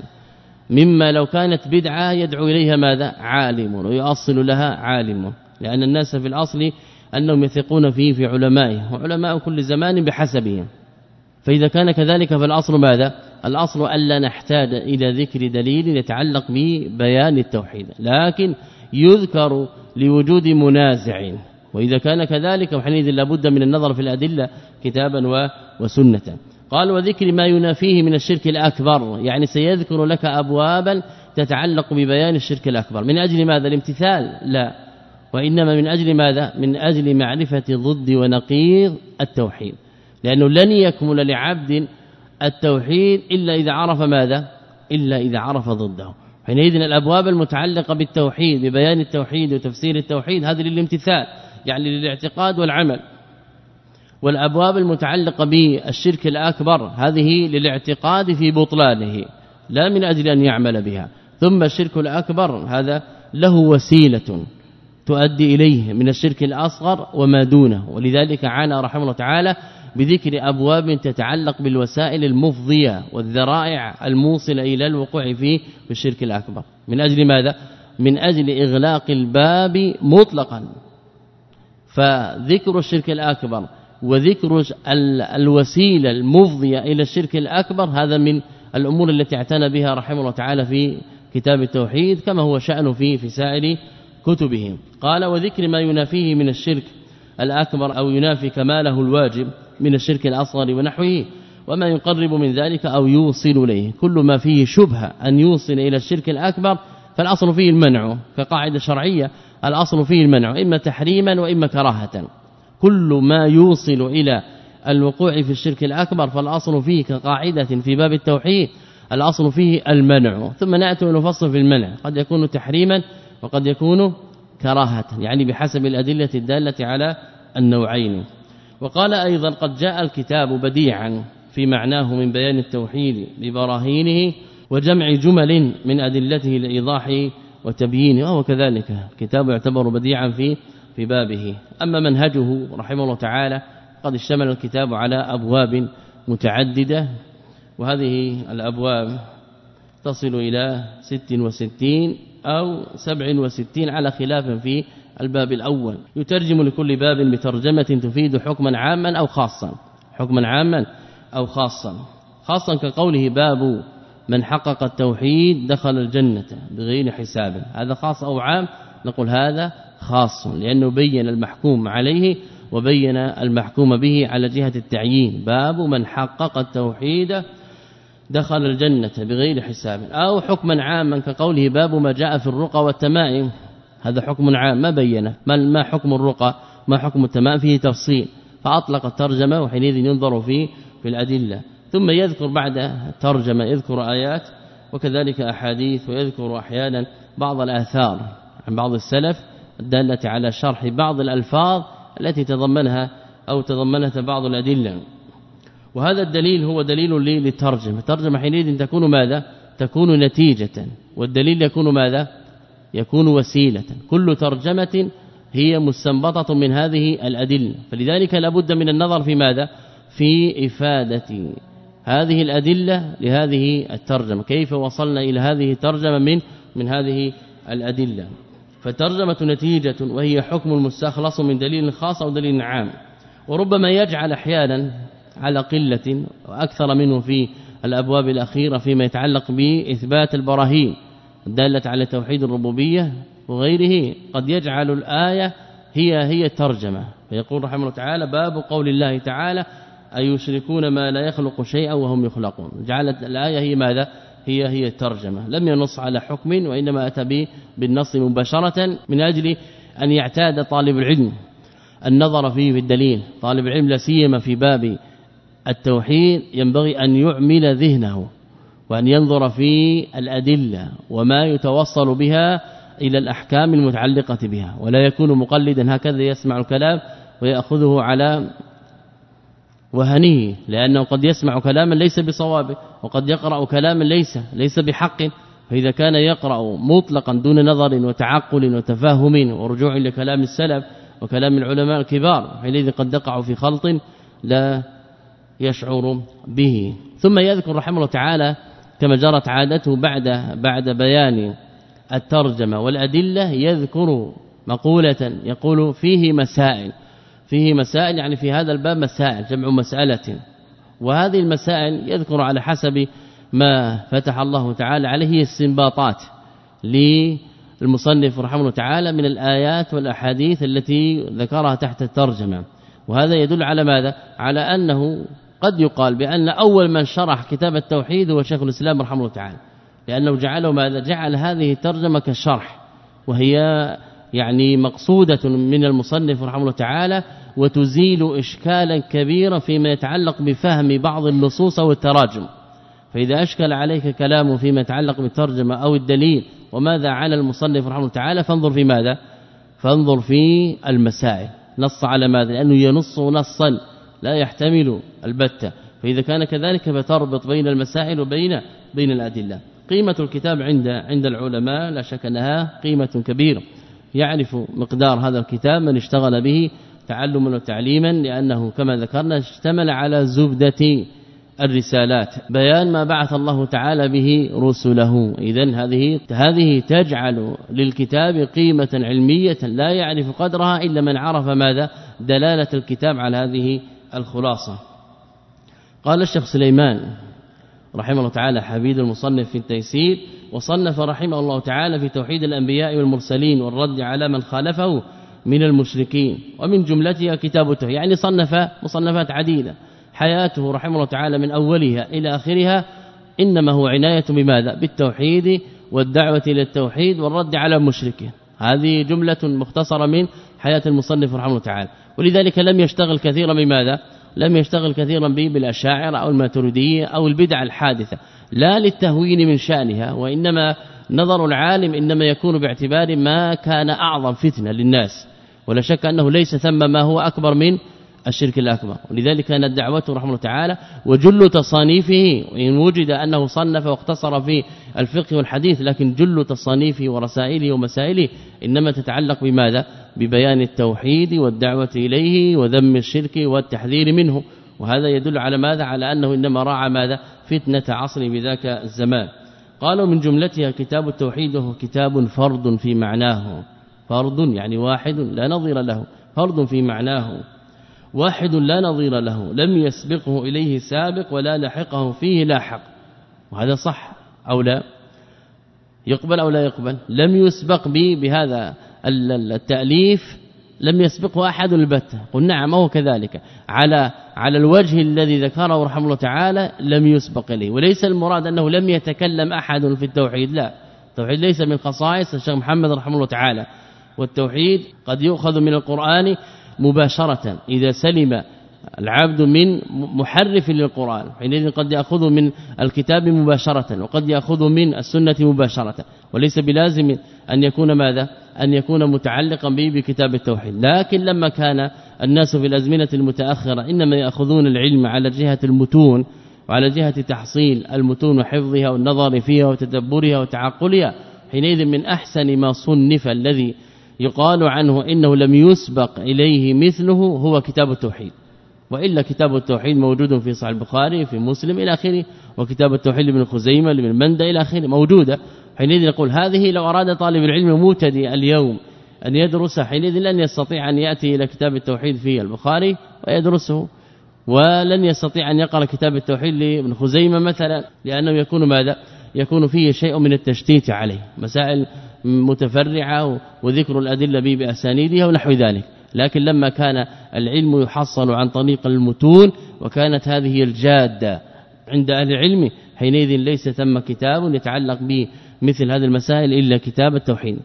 مما لو كانت بدعة يدعو إليها ماذا؟ عالم، ويؤصل لها عالم، لأن الناس في الأصل أنهم يثقون فيه في علمائه، وعلماء كل زمان بحسبهم. فإذا كان كذلك فالأصل ماذا؟ الأصل ألا نحتاج إلى ذكر دليل يتعلق ببيان التوحيد، لكن يذكر لوجود منازع. وإذا كان كذلك وحينئذ لابد من النظر في الأدلة كتابا وسنة. قال وذكر ما ينافيه من الشرك الأكبر، يعني سيذكر لك أبوابا تتعلق ببيان الشرك الأكبر. من أجل ماذا؟ الامتثال؟ لا، وإنما من أجل ماذا؟ من أجل معرفة ضد ونقيض التوحيد، لأنه لن يكمل لعبد التوحيد إلا إذا عرف ماذا؟ إلا إذا عرف ضده. حينئذ الأبواب المتعلقة بالتوحيد ببيان التوحيد وتفسير التوحيد هذه للامتثال يعني للاعتقاد والعمل، والأبواب المتعلقة بالشرك الأكبر هذه للاعتقاد في بطلانه لا من أجل أن يعمل بها. ثم الشرك الأكبر هذا له وسيلة تؤدي إليه من الشرك الأصغر وما دونه، ولذلك عانى رحمه الله تعالى بذكر أبواب تتعلق بالوسائل المفضية والذرائع الموصلة إلى الوقوع في الشرك الأكبر. من أجل ماذا؟ من أجل إغلاق الباب مطلقا. فذكر الشرك الأكبر وذكر الوسيلة المفضية إلى الشرك الأكبر هذا من الأمور التي اعتنى بها رحمه الله تعالى في كتاب التوحيد كما هو شأنه فيه في سائر كتبه. قال وذكر ما ينافيه من الشرك الأكبر أو ينافي كماله الواجب من الشرك الأصغر ونحوه، وما يقرب من ذلك أو يوصل إليه. كل ما فيه شبهة أن يوصل إلى الشرك الأكبر فالأصل فيه المنع، كقاعدة شرعية الأصل فيه المنع إما تحريما وإما كراهة. كل ما يوصل إلى الوقوع في الشرك الأكبر فالأصل فيه كقاعدة في باب التوحيد الأصل فيه المنع. ثم نأتي ونفصل في المنع، قد يكون تحريما وقد يكون كراهة، يعني بحسب الأدلة الدالة على النوعين. وقال أيضا قد جاء الكتاب بديعا في معناه من بيان التوحيد ببراهينه وجمع جمل من أدلته لإيضاح وتبيينه، وهو كذلك الكتاب يعتبر بديعا في في بابه. أما منهجه رحمه الله تعالى قد اشتمل الكتاب على أبواب متعددة، وهذه الأبواب تصل إلى ست وستين أو سبع وستين على خلاف في الباب الأول. يترجم لكل باب بترجمة تفيد حكما عاما أو خاصا حكما عاما أو خاصا خاصة كقوله باب من حقق التوحيد دخل الجنة بغير حساب، هذا خاص أو عام؟ نقول هذا خاص، لأنه بين المحكوم عليه وبين المحكوم به على جهة التعيين. باب من حقق التوحيد دخل الجنة بغير حساب. أو حكما عاما كقوله باب ما جاء في الرقى والتمائم، هذا حكم عام ما بينه، ما حكم الرقى ما حكم التمائم، فيه تفصيل، فأطلق الترجمة وحينئذ ينظر فيه في الأدلة. ثم يذكر بعد الترجمة يذكر آيات وكذلك أحاديث، ويذكر أحيانا بعض الآثار عن بعض السلف الدالة على شرح بعض الألفاظ التي تضمنها أو تضمنت بعض الأدلة. وهذا الدليل هو دليل للترجمة. الترجمة حينئذ تكون ماذا؟ تكون نتيجة، والدليل يكون ماذا؟ يكون وسيلة. كل ترجمة هي مستنبطة من هذه الأدلة، فلذلك لابد من النظر في ماذا؟ في إفادة هذه الأدلة لهذه الترجمة، كيف وصلنا إلى هذه الترجمة من من هذه الأدلة. فالترجمة نتيجة، وهي حكم المستخلص من دليل خاص أو دليل عام. وربما يجعل احيانا على قلة وأكثر منه في الأبواب الأخيرة فيما يتعلق بإثبات البراهين الدالة على توحيد الربوبية وغيره، قد يجعل الآية هي هي الترجمة، فيقول رحمه الله تعالى باب قول الله تعالى أيشركون ما لا يخلق شيئا وهم يخلقون، جعلت الآية هي ماذا؟ هي هي الترجمة، لم ينص على حكم وإنما أتى به بالنص مباشرة من أجل أن يعتاد طالب العلم النظر فيه في الدليل. طالب العلم لا سيما في باب التوحيد ينبغي أن يعمل ذهنه وأن ينظر في الأدلة وما يتوصل بها إلى الأحكام المتعلقة بها، ولا يكون مقلدا هكذا يسمع الكلام ويأخذه على وهنيه، لأنه قد يسمع كلاما ليس بصواب، وقد يقرأ كلاما ليس ليس بحق. فإذا كان يقرأ مطلقا دون نظر وتعقل وتفاهم ورجوع لكلام السلف وكلام العلماء الكبار، حينئذ قد يقع في خلط لا يشعر به. ثم يذكر رحمه الله تعالى كما جرت عادته بعد بعد بيان الترجمة والأدلة يذكر مقولة يقول فيه مسائل، فيه مسائل يعني في هذا الباب مسائل جمع مسألة، وهذه المسائل يذكر على حسب ما فتح الله تعالى عليه استنباطات للمصنف رحمه الله تعالى من الآيات والأحاديث التي ذكرها تحت الترجمة. وهذا يدل على ماذا؟ على أنه قد يقال بأن أول من شرح كتاب التوحيد هو شيخ الإسلام رحمه الله تعالى، لأنه جعله ماذا؟ جعل هذه الترجمة كالشرح، وهي يعني مقصودة من المصنف رحمه الله تعالى، وتزيل إشكالا كبيرا فيما يتعلق بفهم بعض النصوص والتراجم. فإذا أشكل عليك كلام فيما يتعلق بالترجمة أو الدليل وماذا على المصنف رحمه الله تعالى، فانظر في ماذا؟ فانظر في المسائل، نص على ماذا؟ لأنه ينص نصا لا يحتمل البتة، فإذا كان كذلك فتربط بين المسائل وبين بين الأدلة. قيمة الكتاب عند عند العلماء لا شك أنها قيمة كبيرة، يعرف مقدار هذا الكتاب من اشتغل به تعلما وتعليما، لأنه كما ذكرنا اشتمل على زبدة الرسالات، بيان ما بعث الله تعالى به رسله. إذن هذه هذه تجعل للكتاب قيمة علمية لا يعرف قدرها إلا من عرف ماذا؟ دلالة الكتاب على هذه الخلاصة. قال الشيخ سليمان رحمه الله تعالى حفيد المصنف في التيسير، وصنف رحمه الله تعالى في توحيد الأنبياء والمرسلين والرد على من خالفه من المشركين، ومن جملتها كتاب التوحيد، يعني صنف مصنفات عديدة. حياته رحمه الله تعالى من أولها إلى آخرها إنما هو عناية بماذا؟ بالتوحيد والدعوة إلى التوحيد والرد على المشركين. هذه جملة مختصرة من حياة المصنف رحمه الله تعالى، ولذلك لم يشتغل كثيرا بماذا؟ لم يشتغل كثيرا به بالأشاعرة أو الماتريدية أو البدع الحادثة، لا للتهوين من شأنها، وإنما نظر العالم إنما يكون باعتبار ما كان أعظم فتنة للناس، ولا شك أنه ليس ثم ما هو أكبر من الشرك الأكبر. ولذلك كانت دعوته رحمه الله تعالى وجل تصانيفه، وإن وجد أنه صنف واقتصر في الفقه والحديث، لكن جل تصانيفه ورسائله ومسائله إنما تتعلق بماذا؟ ببيان التوحيد والدعوة إليه وذم الشرك والتحذير منه. وهذا يدل على ماذا؟ على أنه إنما راعى ماذا؟ فتنة عصر بذاك الزمان. قالوا من جملتها كتاب التوحيد وهو كتاب فرد في معناه، فرد يعني واحد لا نظير له، فرد في معناه، واحد لا نظير له لم يسبقه إليه سابق ولا لحقه فيه لاحق. وهذا صح أو لا؟ يقبل أو لا يقبل؟ لم يسبق به بهذا التأليف، لم يسبقه أحد البتة. قل نعم هو كذلك على على الوجه الذي ذكره رحمه الله تعالى لم يسبق إليه. وليس المراد أنه لم يتكلم أحد في التوحيد، لا، التوحيد ليس من خصائص الشيخ محمد رحمه الله تعالى. والتوحيد قد يؤخذ من القرآن مباشرة إذا سلم العبد من محرف للقرآن، حينئذ قد يأخذ من الكتاب مباشرة وقد يأخذ من السنة مباشرة، وليس بلازم أن يكون ماذا أن يكون متعلقا به بكتاب التوحيد. لكن لما كان الناس في الأزمنة المتأخرة إنما يأخذون العلم على جهة المتون وعلى جهة تحصيل المتون وحفظها والنظر فيها وتدبرها وتعقلها، حينئذ من أحسن ما صنف الذي يقال عنه إنه لم يسبق إليه مثله هو كتاب التوحيد. وإلا كتاب التوحيد موجود في صحيح البخاري في مسلم إلى آخره، وكتاب التوحيد لابن خزيمة لابن مندى إلى آخره موجودة. حينئذ نقول هذه لو أراد طالب العلم مبتدئ اليوم أن يدرس، حينئذ لن يستطيع أن يأتي إلى كتاب التوحيد في البخاري ويدرسه، ولن يستطيع أن يقرأ كتاب التوحيد لابن خزيمة مثلا، لأنه يكون ماذا يكون فيه شيء من التشتيت عليه، مسائل متفرعة وذكر الأدلة به بأسانيدها ونحو ذلك. لكن لما كان العلم يحصل عن طريق المتون وكانت هذه الجادة عند أهل العلم، حينئذ ليس ثم كتاب يتعلق به مثل هذه المسائل إلا كتاب التوحيد.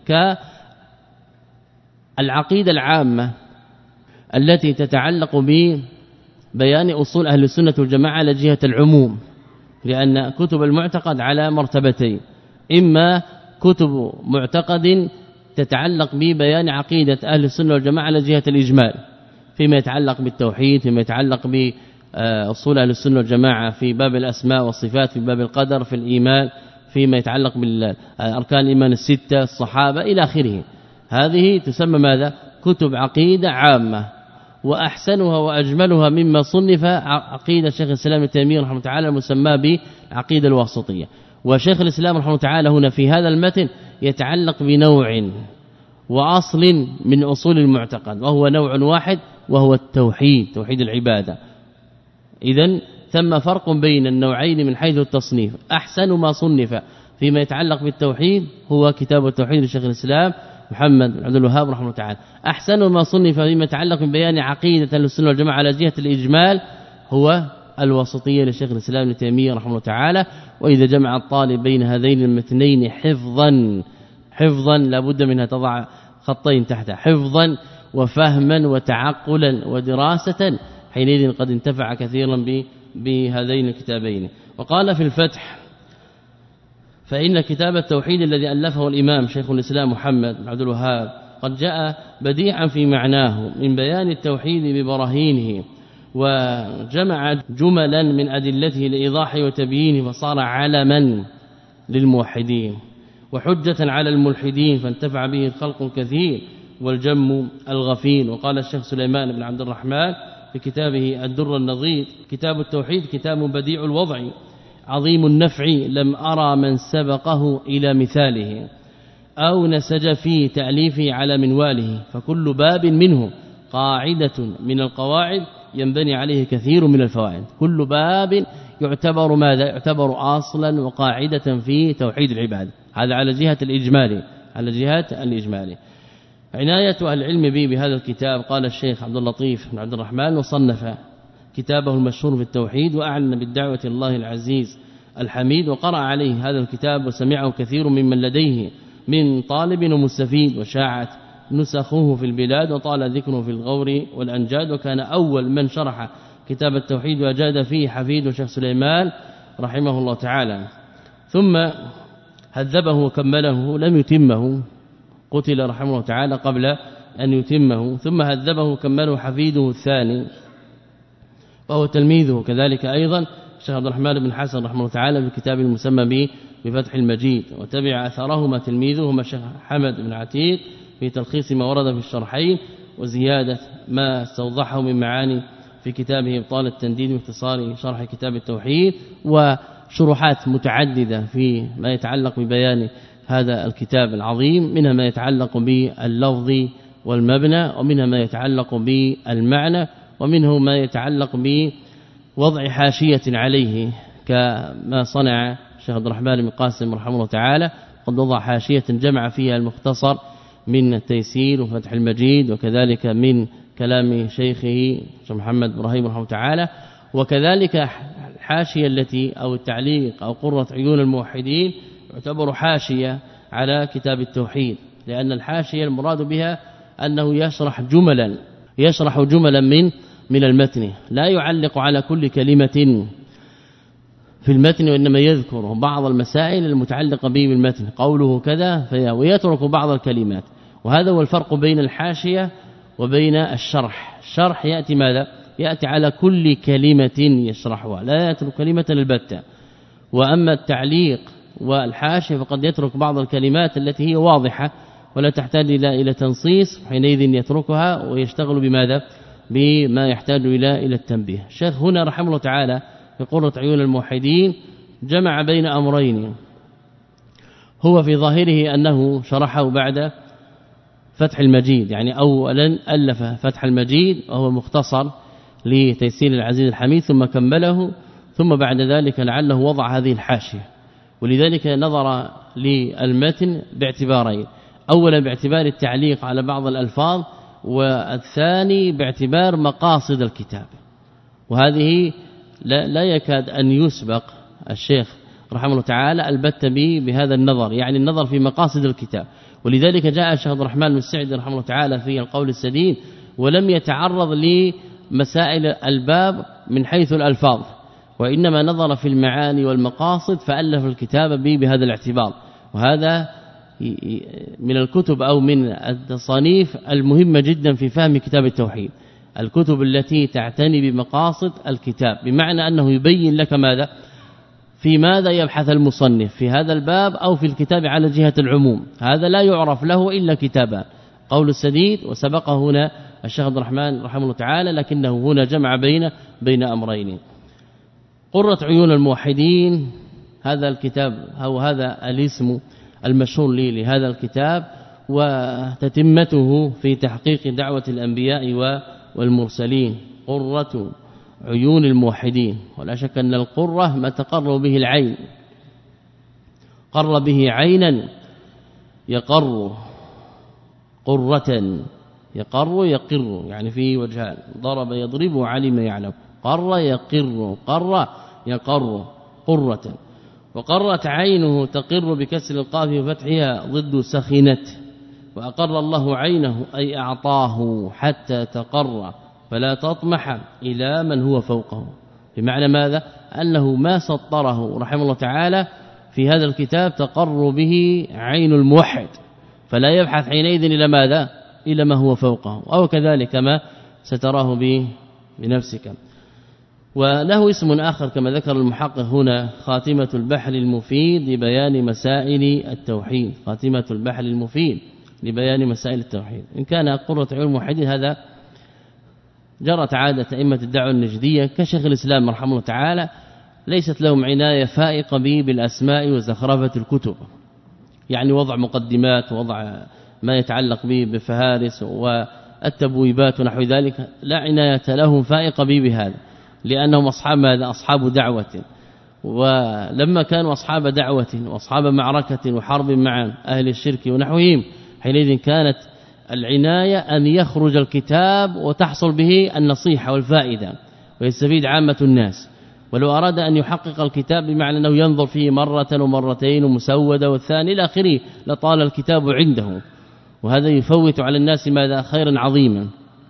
كالعقيدة العامة التي تتعلق ببيان أصول أهل السنة والجماعة على جهة العموم، لأن كتب المعتقد على مرتبتين: إما كتب معتقد تتعلق ببيان عقيدة أهل السنة والجماعة على جهة الإجمال فيما يتعلق بالتوحيد، فيما يتعلق بأصول أهل السنة والجماعة في باب الأسماء والصفات، في باب القدر، في الإيمان، فيما يتعلق بالأركان الإيمان الستة، الصحابة إلى آخره. هذه تسمى ماذا؟ كتب عقيدة عامة. وأحسنها وأجملها مما صنف عقيدة شيخ الإسلام ابن تيمية رحمه الله تعالى المسمى بعقيدة الواسطية. وشيخ الإسلام رحمه الله تعالى هنا في هذا المتن يتعلق بنوع وأصل من أصول المعتقد، وهو نوع واحد وهو التوحيد، توحيد العبادة. إذن ثم فرق بين النوعين من حيث التصنيف. أحسن ما صنف فيما يتعلق بالتوحيد هو كتاب التوحيد لشيخ الإسلام محمد بن عبد الوهاب رحمه الله تعالى. أحسن ما صنف فيما يتعلق ببيان عقيدة السنة والجماعة على جهة الإجمال هو الوسطية لشيخ الإسلام ابن تيمية رحمه الله تعالى. وإذا جمع الطالب بين هذين المتنين حفظا حفظا لابد منها تضع خطين تحت، حفظا وفهما وتعقلا ودراسة، حينئذ قد انتفع كثيرا بهذين الكتابين. وقال في الفتح: فإن كتاب التوحيد الذي ألفه الإمام شيخ الإسلام محمد بن عبد الوهاب قد جاء بديعا في معناه من بيان التوحيد ببراهينه، وجمع جملا من أدلته لإيضاحه وتبيينه، فصار علما للموحدين وحجة على الملحدين، فانتفع به الخلق الكثير والجم الغفير. وقال الشيخ سليمان بن عبد الرحمن في كتابه الدر النظير: كتاب التوحيد كتاب بديع الوضع عظيم النفع، لم أرى من سبقه إلى مثاله أو نسج في تأليفه على منواله، فكل باب منه قاعدة من القواعد ينبني عليه كثير من الفوائد. كل باب يعتبر ماذا؟ يعتبر أصلا وقاعدة في توحيد العباد. هذا على جهة الإجمالي، على جهة الإجمالي. عناية أهل العلم به بهذا الكتاب: قال الشيخ عبد اللطيف بن عبد الرحمن وصنف كتابه المشهور في التوحيد، وأعلن بالدعوة الله العزيز الحميد، وقرأ عليه هذا الكتاب وسمعه كثير ممن لديه من طالب ومستفيد، وشاعت نسخه في البلاد وطال ذكره في الغور والأنجاد. وكان أول من شرح كتاب التوحيد وأجاد فيه حفيد شيخ سليمان رحمه الله تعالى، ثم هذبه وكمله، لم يتمه، قتل رحمه الله تعالى قبل أن يتمه، ثم هذبه وكمله حفيده الثاني وهو تلميذه كذلك أيضا الشيخ عبد الرحمن بن حسن رحمه الله تعالى في كتاب المسمى به بفتح المجيد. وتبع أثرهما تلميذهما الشيخ حمد بن عتيق في تلخيص ما ورد في الشرحين وزيادة ما استوضحه من معاني في كتابه إبطال التنديد باختصار شرح كتاب التوحيد، وشروحات متعددة في ما يتعلق ببيان هذا الكتاب العظيم، منها ما يتعلق باللفظ والمبنى، ومنها ما يتعلق بالمعنى، ومنه ما يتعلق بوضع حاشية عليه كما صنع الشيخ عبد الرحمن بن قاسم رحمه الله تعالى، قد وضع حاشية جمع فيها المختصر من التيسير وفتح المجيد، وكذلك من كلام شيخه الشيخ محمد ابراهيم رحمه الله تعالى، وكذلك الحاشية التي أو التعليق أو قرة عيون الموحدين يعتبر حاشية على كتاب التوحيد، لأن الحاشية المراد بها أنه يشرح جملا يشرح جملا من من المتن، لا يعلق على كل كلمة في المتن، وإنما يذكر بعض المسائل المتعلقة به بالمتن، قوله كذا ويترك بعض الكلمات. وهذا هو الفرق بين الحاشية وبين الشرح. الشرح يأتي ماذا؟ يأتي على كل كلمة يشرحها، لا يترك كلمة البتة. وأما التعليق والحاشية فقد يترك بعض الكلمات التي هي واضحة ولا تحتاج إلى إلى تنصيص، حينئذ يتركها ويشتغل بماذا؟ بما يحتاج إلى إلى التنبيه. الشيخ هنا رحمه الله تعالى في قرة عيون الموحدين جمع بين أمرين، هو في ظاهره أنه شرحه بعد فتح المجيد، يعني أولا ألف فتح المجيد وهو مختصر لتيسير العزيز الحميد، ثم كمله، ثم بعد ذلك لعله وضع هذه الحاشية. ولذلك نظر للمتن باعتبارين، اولا باعتبار التعليق على بعض الألفاظ، والثاني باعتبار مقاصد الكتاب. وهذه لا, لا يكاد أن يسبق الشيخ رحمه الله تعالى البتة به بهذا النظر، يعني النظر في مقاصد الكتاب. ولذلك جاء الشيخ عبد الرحمن بن السعدي رحمه الله تعالى في القول السديد ولم يتعرض لمسائل الباب من حيث الألفاظ، وإنما نظر في المعاني والمقاصد فألف الكتاب به بهذا الاعتبار. وهذا من الكتب أو من التصانيف المهمة جدا في فهم كتاب التوحيد، الكتب التي تعتني بمقاصد الكتاب، بمعنى أنه يبين لك ماذا في ماذا يبحث المصنف في هذا الباب أو في الكتاب على جهة العموم. هذا لا يعرف له إلا كتابان، قول السديد وسبق هنا الشيخ عبد الرحمن رحمه الله تعالى، لكنه هنا جمع بين بين أمرين. قرة عيون الموحدين هذا الكتاب أو هذا الاسم المشهور لي لهذا الكتاب، وتتمته في تحقيق دعوة الأنبياء والمرسلين، قرة عيون الموحدين. ولا شك أن القرة ما تقر به العين، قر به عينا يقر قرة، يقر يقر يعني فيه وجهان، ضرب يضرب علم يعلم، قر يقر قر يقر قرة. وقرت عينه تقر بكسر القاف وفتحها ضد سخنت، وأقر الله عينه أي أعطاه حتى تقر فلا تطمح إلى من هو فوقه. بمعنى ماذا؟ أنه ما سطره رحمه الله تعالى في هذا الكتاب تقر به عين الموحد، فلا يبحث حينئذ إلى ماذا؟ إلى ما هو فوقه، أو كذلك ما ستراه به بنفسك. وله اسم آخر كما ذكر المحقق هنا، خاتمة البحر المفيد لبيان مسائل التوحيد، خاتمة البحر المفيد لبيان مسائل التوحيد. إن كان قرة عيون الموحدين هذا جرت عادة أئمة الدعوة النجدية كشيخ الإسلام رحمه الله تعالى، ليست لهم عناية فائقة به بالأسماء وزخرفة الكتب، يعني وضع مقدمات ووضع ما يتعلق به بفهارس والتبويبات ونحو ذلك، لا عناية لهم فائقة به بهذا، لأنهم أصحاب ماذا؟ أصحاب دعوة. ولما كانوا أصحاب دعوة وأصحاب معركة وحرب مع أهل الشرك ونحوهم، حينئذ كانت العناية أن يخرج الكتاب وتحصل به النصيحة والفائدة ويستفيد عامة الناس. ولو أراد أن يحقق الكتاب بمعنى أنه ينظر فيه مرة ومرتين ومسودة والثاني إلى آخره لطال الكتاب عنده، وهذا يفوت على الناس ماذا؟ خيرا عظيما.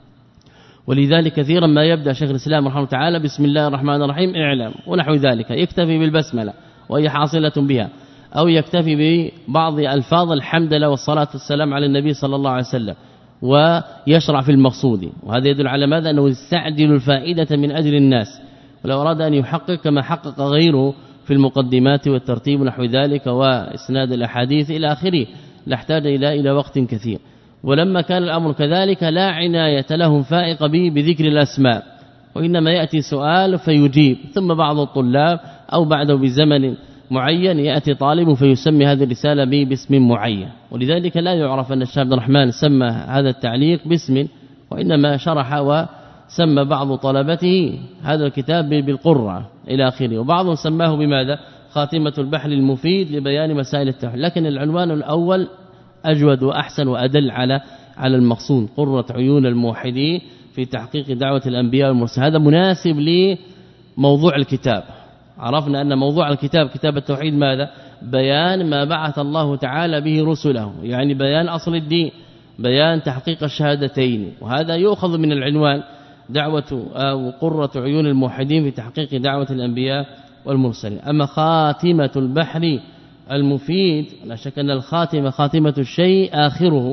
ولذلك كثيرا ما يبدأ شيخ الإسلام رحمه الله تعالى بسم الله الرحمن الرحيم اعلم ونحو ذلك، يكتفي بالبسملة وهي حاصلة بها، أو يكتفي ببعض ألفاظ الحمدلله والصلاة والسلام على النبي صلى الله عليه وسلم ويشرع في المقصود. وهذا يدل على ماذا؟ أنه يستعجل الفائدة من أجل الناس، ولو أراد أن يحقق كما حقق غيره في المقدمات والترتيب ونحو ذلك وإسناد الأحاديث إلى آخره لاحتاج إلى إلى وقت كثير. ولما كان الأمر كذلك لا عناية لهم فائقة به بذكر الأسماء، وإنما يأتي سؤال فيجيب، ثم بعض الطلاب أو بعده بزمن معين يأتي طالب فيسمي هذه الرسالة به باسم معين. ولذلك لا يعرف أن الشيخ عبد الرحمن سمى هذا التعليق باسم، وإنما شرح سمى بعض طلبته هذا الكتاب بالقرة إلى آخره، وبعضهم سماه بماذا؟ خاتمة البحر المفيد لبيان مسائل التوحيد، لكن العنوان الأول أجود وأحسن وأدل على على المقصود، قرة عيون الموحدين في تحقيق دعوة الأنبياء والمرسلين. هذا مناسب لموضوع الكتاب. عرفنا أن موضوع الكتاب كتاب التوحيد ماذا؟ بيان ما بعث الله تعالى به رسله، يعني بيان أصل الدين، بيان تحقيق الشهادتين، وهذا يؤخذ من العنوان دعوة أو قرة عيون الموحدين في تحقيق دعوة الأنبياء والمرسلين. أما خاتمة البحر المفيد لا شك أن الخاتمة خاتمة الشيء آخره،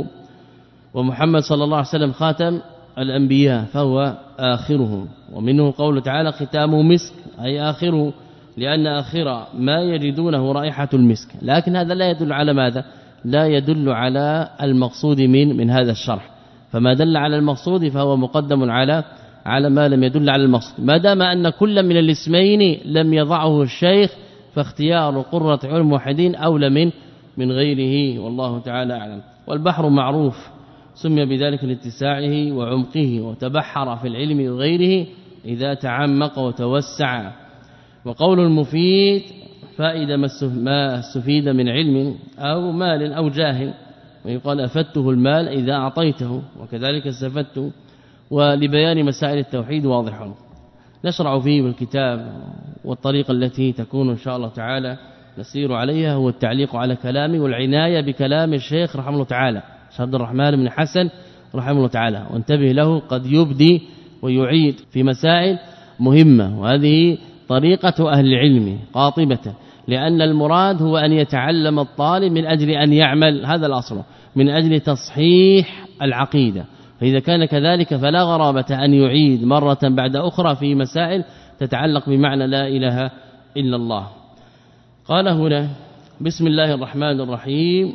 ومحمد صلى الله عليه وسلم خاتم الأنبياء فهو آخره، ومنه قوله تعالى ختامه مسك أي آخره، لأن آخر ما يجدونه رائحة المسك. لكن هذا لا يدل على ماذا؟ لا يدل على المقصود من من هذا الشرح، فما دل على المقصود فهو مقدم على على ما لم يدل على المقصود، ما دام أن كل من الاسمين لم يضعه الشيخ فاختيار قرة عيون الموحدين أولى من من غيره، والله تعالى أعلم. والبحر معروف سمي بذلك لاتساعه وعمقه، وتبحر في العلم وغيره إذا تعمق وتوسع. وقول المفيد فائدة ما استفيد من علم أو مال أو جاه، ويقال أفدته المال إذا أعطيته، وكذلك استفدت. ولبيان مسائل التوحيد واضح نشرع فيه بالكتاب، والطريقة التي تكون إن شاء الله تعالى نسير عليها هو التعليق على كلامي والعناية بكلام الشيخ رحمه الله تعالى عبد الرحمن بن حسن رحمه الله تعالى، وانتبه له قد يبدي ويعيد في مسائل مهمة، وهذه طريقة أهل العلم قاطبة، لأن المراد هو أن يتعلم الطالب من أجل أن يعمل، هذا الأصل، من أجل تصحيح العقيدة. فإذا كان كذلك فلا غرابة أن يعيد مرة بعد أخرى في مسائل تتعلق بمعنى لا إله إلا الله. قال هنا بسم الله الرحمن الرحيم،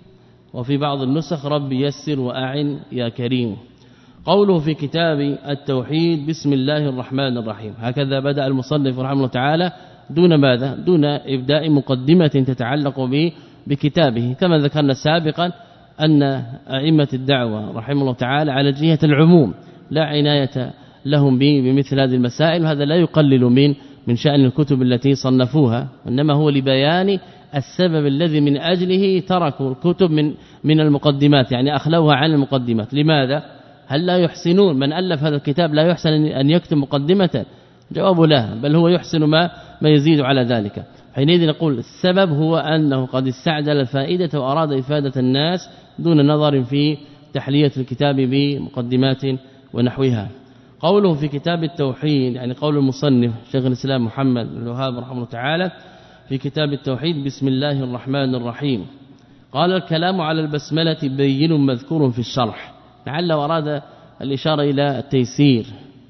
وفي بعض النسخ رب يسر وأعن يا كريم. قوله في كتاب التوحيد بسم الله الرحمن الرحيم، هكذا بدأ المصنف رحمه الله تعالى دون ماذا؟ دون إبداء مقدمة تتعلق به بكتابه، كما ذكرنا سابقا أن أئمة الدعوة رحمه الله تعالى على جهة العموم لا عناية لهم به بمثل هذه المسائل، وهذا لا يقلل من من شأن الكتب التي صنفوها، إنما هو لبيان السبب الذي من أجله تركوا الكتب من من المقدمات، يعني أخلوها عن المقدمات. لماذا؟ هل لا يحسنون؟ من ألف هذا الكتاب لا يحسن أن يكتب مقدمة؟ جواب لا، بل هو يحسن ما ما يزيد على ذلك. حينئذ نقول السبب هو أنه قد استعجل الفائدة وأراد إفادة الناس دون نظر في تحلية الكتاب بمقدمات ونحوها. قوله في كتاب التوحيد يعني قول المصنف شيخ الإسلام محمد بن الوهاب رحمه الله تعالى في كتاب التوحيد بسم الله الرحمن الرحيم. قال الكلام على البسملة بين مذكور في الشرح، لعل أراد الإشارة إلى التيسير،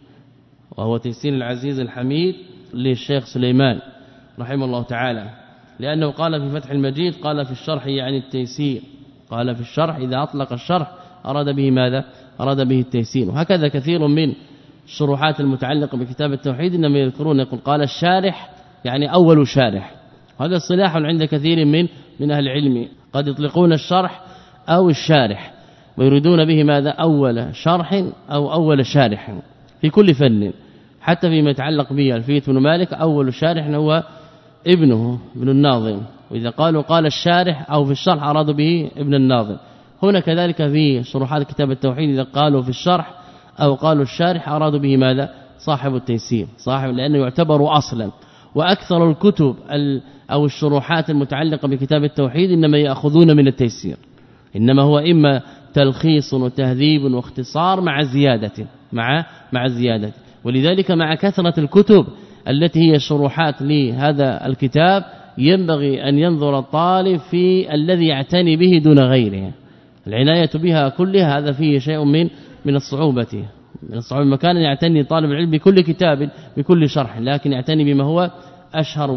وهو تيسير العزيز الحميد للشيخ سليمان رحمه الله تعالى، لأنه قال في فتح المجيد قال في الشرح يعني التيسير، قال في الشرح إذا أطلق الشرح أراد به ماذا؟ أراد به التيسير. وهكذا كثير من الشروحات المتعلقة بكتاب التوحيد إنما يذكرون يقول قال الشارح يعني أول شارح، هذا اصطلاح عند كثير من من أهل العلم، قد يطلقون الشرح أو الشارح ويريدون به ماذا؟ أول شرح أو أول شارح في كل فن، حتى فيما يتعلق به ألفية بن مالك أول شارح هو ابنه ابن الناظم، وإذا قالوا قال الشارح أو في الشرح أرادوا به ابن الناظم. هنا كذلك في شروحات كتاب التوحيد إذا قالوا في الشرح أو قالوا الشارح أرادوا به ماذا؟ صاحب التيسير، صاحب، لأنه يعتبر أصلا. وأكثر الكتب أو الشروحات المتعلقة بكتاب التوحيد إنما يأخذون من التيسير، إنما هو إما تلخيص وتهذيب واختصار مع زيادة مع مع زيادة. ولذلك مع كثرة الكتب التي هي شروحات لهذا الكتاب ينبغي أن ينظر الطالب في الذي يعتني به دون غيره، العناية بها كلها هذا فيه شيء من من الصعوبة من الصعوبة مكان يعتني طالب العلم بكل كتاب بكل شرح، لكن يعتني بما هو أشهر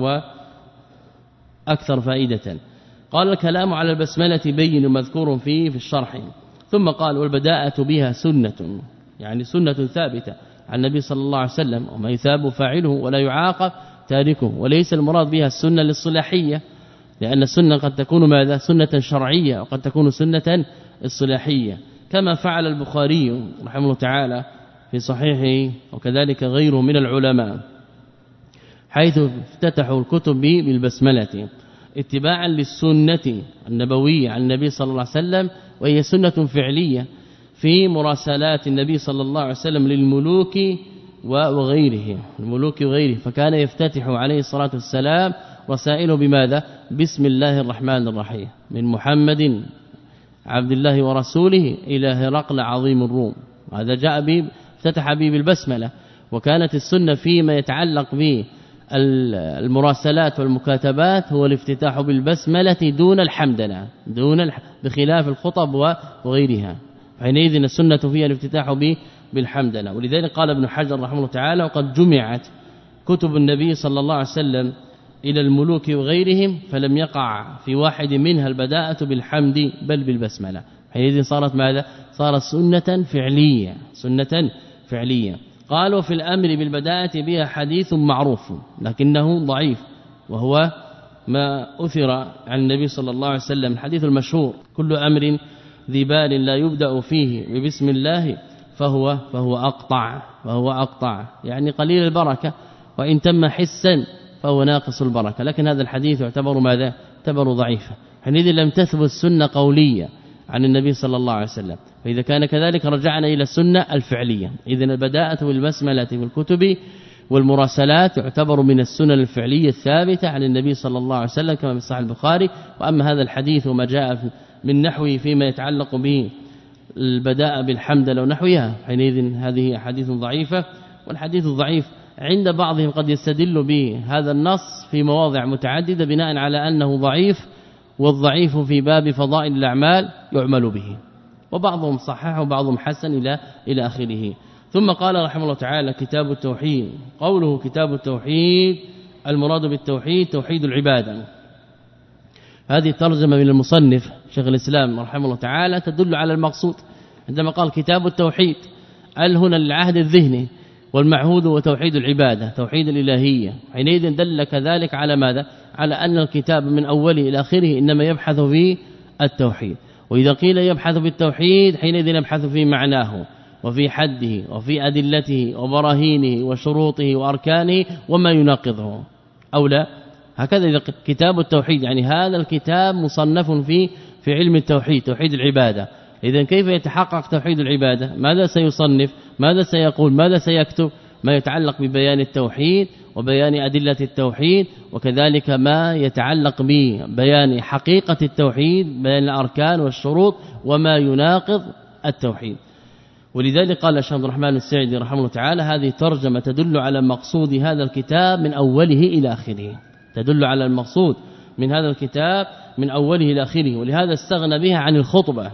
وأكثر فائدة. قال الكلام على البسملة بين مذكور فيه في الشرح، ثم قال والبداءة بها سنة، يعني سنة ثابتة عن النبي صلى الله عليه وسلم، وما يثاب فاعله ولا يعاقب تاركه. وليس المراد بها السنة للصلاحية، لأن السنة قد تكون ماذا؟ سنة شرعية وقد تكون سنة اصطلاحية، كما فعل البخاري رحمه الله تعالى في صحيحه وكذلك غيره من العلماء حيث افتتحوا الكتب بالبسملة اتباعا للسنة النبوية عن النبي صلى الله عليه وسلم، وهي سنة فعلية في مراسلات النبي صلى الله عليه وسلم للملوك وغيره الملوك وغيره، فكان يفتتح عليه الصلاة والسلام رسائله بماذا؟ بسم الله الرحمن الرحيم، من محمد عبد الله ورسوله إلى هرقل عظيم الروم. هذا جاء به افتتح به بالبسملة. وكانت السنة فيما يتعلق به المراسلات والمكاتبات هو الافتتاح بالبسملة دون الحمدلة، دون الح... بخلاف الخطب وغيرها، حينئذ السنة فيها الافتتاح به بالحمدلة. ولذلك قال ابن حجر رحمه الله تعالى: وقد جمعت كتب النبي صلى الله عليه وسلم إلى الملوك وغيرهم فلم يقع في واحد منها البداءة بالحمد بل بالبسملة، حينئذ صارت ماذا؟ صارت سنة فعلية، سنة فعلية. قالوا في الأمر بالبداءة بها حديث معروف لكنه ضعيف، وهو ما أثر عن النبي صلى الله عليه وسلم الحديث المشهور: كل أمر ذي بال لا يبدأ فيه ببسم الله فهو فهو أقطع فهو أقطع يعني قليل البركة، وإن تم حسا فهو ناقص البركة. لكن هذا الحديث يعتبر ماذا؟ يعتبر ضعيفا، حينئذ لم تثبت سنة قولية عن النبي صلى الله عليه وسلم. فإذا كان كذلك رجعنا إلى السنة الفعلية. إذن البداءة بالبسملة في الكتب والمراسلات يعتبر من السنن الفعلية الثابتة عن النبي صلى الله عليه وسلم كما في صحيح البخاري. وأما هذا الحديث وما جاء من نحوه فيما يتعلق به البداء بالحمدلة ونحوها، حينئذ هذه حديث ضعيفة. والحديث الضعيف عند بعضهم قد يستدل به هذا النص في مواضع متعددة بناء على أنه ضعيف، والضعيف في باب فضائل الأعمال يعمل به، وبعضهم صححه وبعضهم حسن إلى إلى آخره. ثم قال رحمه الله تعالى: كتاب التوحيد. قوله كتاب التوحيد المراد بالتوحيد توحيد العبادة. هذه ترجمة من المصنف شيخ الإسلام رحمه الله تعالى تدل على المقصود. عندما قال كتاب التوحيد قال هنا للعهد الذهني، والمعهود هو توحيد العبادة، توحيد الإلهية، حينئذ دل كذلك على ماذا؟ على أن الكتاب من أوله إلى آخره إنما يبحث في التوحيد. وإذا قيل يبحث في التوحيد حينئذ يبحث في معناه وفي حده وفي أدلته وبراهينه وشروطه وأركانه وما يناقضه أو لا. هكذا إذا كتاب التوحيد يعني هذا الكتاب مصنف في في علم التوحيد، توحيد العبادة. إذن كيف يتحقق توحيد العبادة؟ ماذا سيصنف؟ ماذا سيقول؟ ماذا سيكتب؟ ما يتعلق ببيان التوحيد وبيان أدلة التوحيد، وكذلك ما يتعلق ببيان حقيقة التوحيد، بيان الأركان والشروط وما يناقض التوحيد. ولذلك قال الشيخ عبد الرحمن السعدي رحمه الله تعالى: هذه ترجمة تدل على مقصود هذا الكتاب من أوله إلى آخره، تدل على المقصود من هذا الكتاب من أوله إلى آخره. ولهذا استغنى بها عن الخطبة،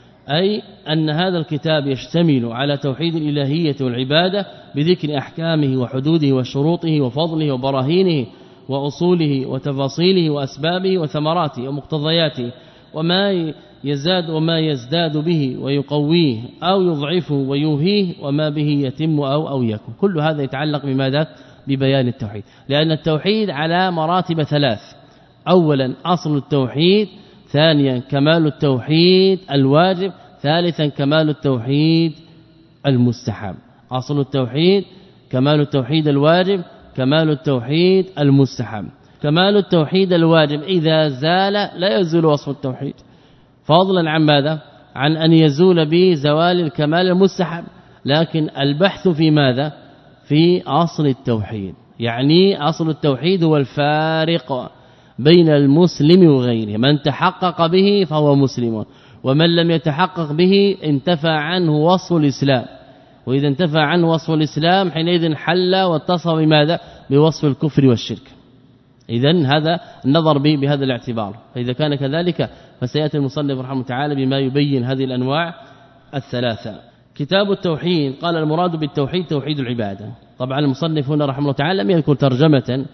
أي أن هذا الكتاب يشتمل على توحيد الإلهية والعبادة بذكر أحكامه وحدوده وشروطه وفضله وبراهينه وأصوله وتفاصيله وأسبابه وثمراته ومقتضياته، وما يزداد وما يزداد به ويقويه أو يضعفه ويوهيه، وما به يتم أو أو يكون. كل هذا يتعلق بماذا؟ ببيان التوحيد، لأن التوحيد على مراتب ثلاث: أولا أصل التوحيد، ثانيا كمال التوحيد الواجب، ثالثا كمال التوحيد المستحب. أصل التوحيد، كمال التوحيد الواجب، كمال التوحيد المستحب. كمال التوحيد الواجب إذا زال لا يزول وصف التوحيد، فضلا عن ماذا؟ عن أن يزول به زوال الكمال المستحب. لكن البحث في ماذا؟ في أصل التوحيد، يعني أصل التوحيد هو الفارق بين المسلم وغيره، من تحقق به فهو مسلم، ومن لم يتحقق به انتفى عنه وصف الإسلام. وإذا انتفى عنه وصف الإسلام حينئذ حل واتصف بماذا؟ بوصف الكفر والشرك. إذن هذا النظر به بهذا الاعتبار. فإذا كان كذلك فسيأتي المصنف رحمه الله تعالى بما يبين هذه الأنواع الثلاثة. كتاب التوحيد قال المراد بالتوحيد توحيد العبادة. طبعا المصنف هنا رحمه الله تعالى لم يذكر ترجمة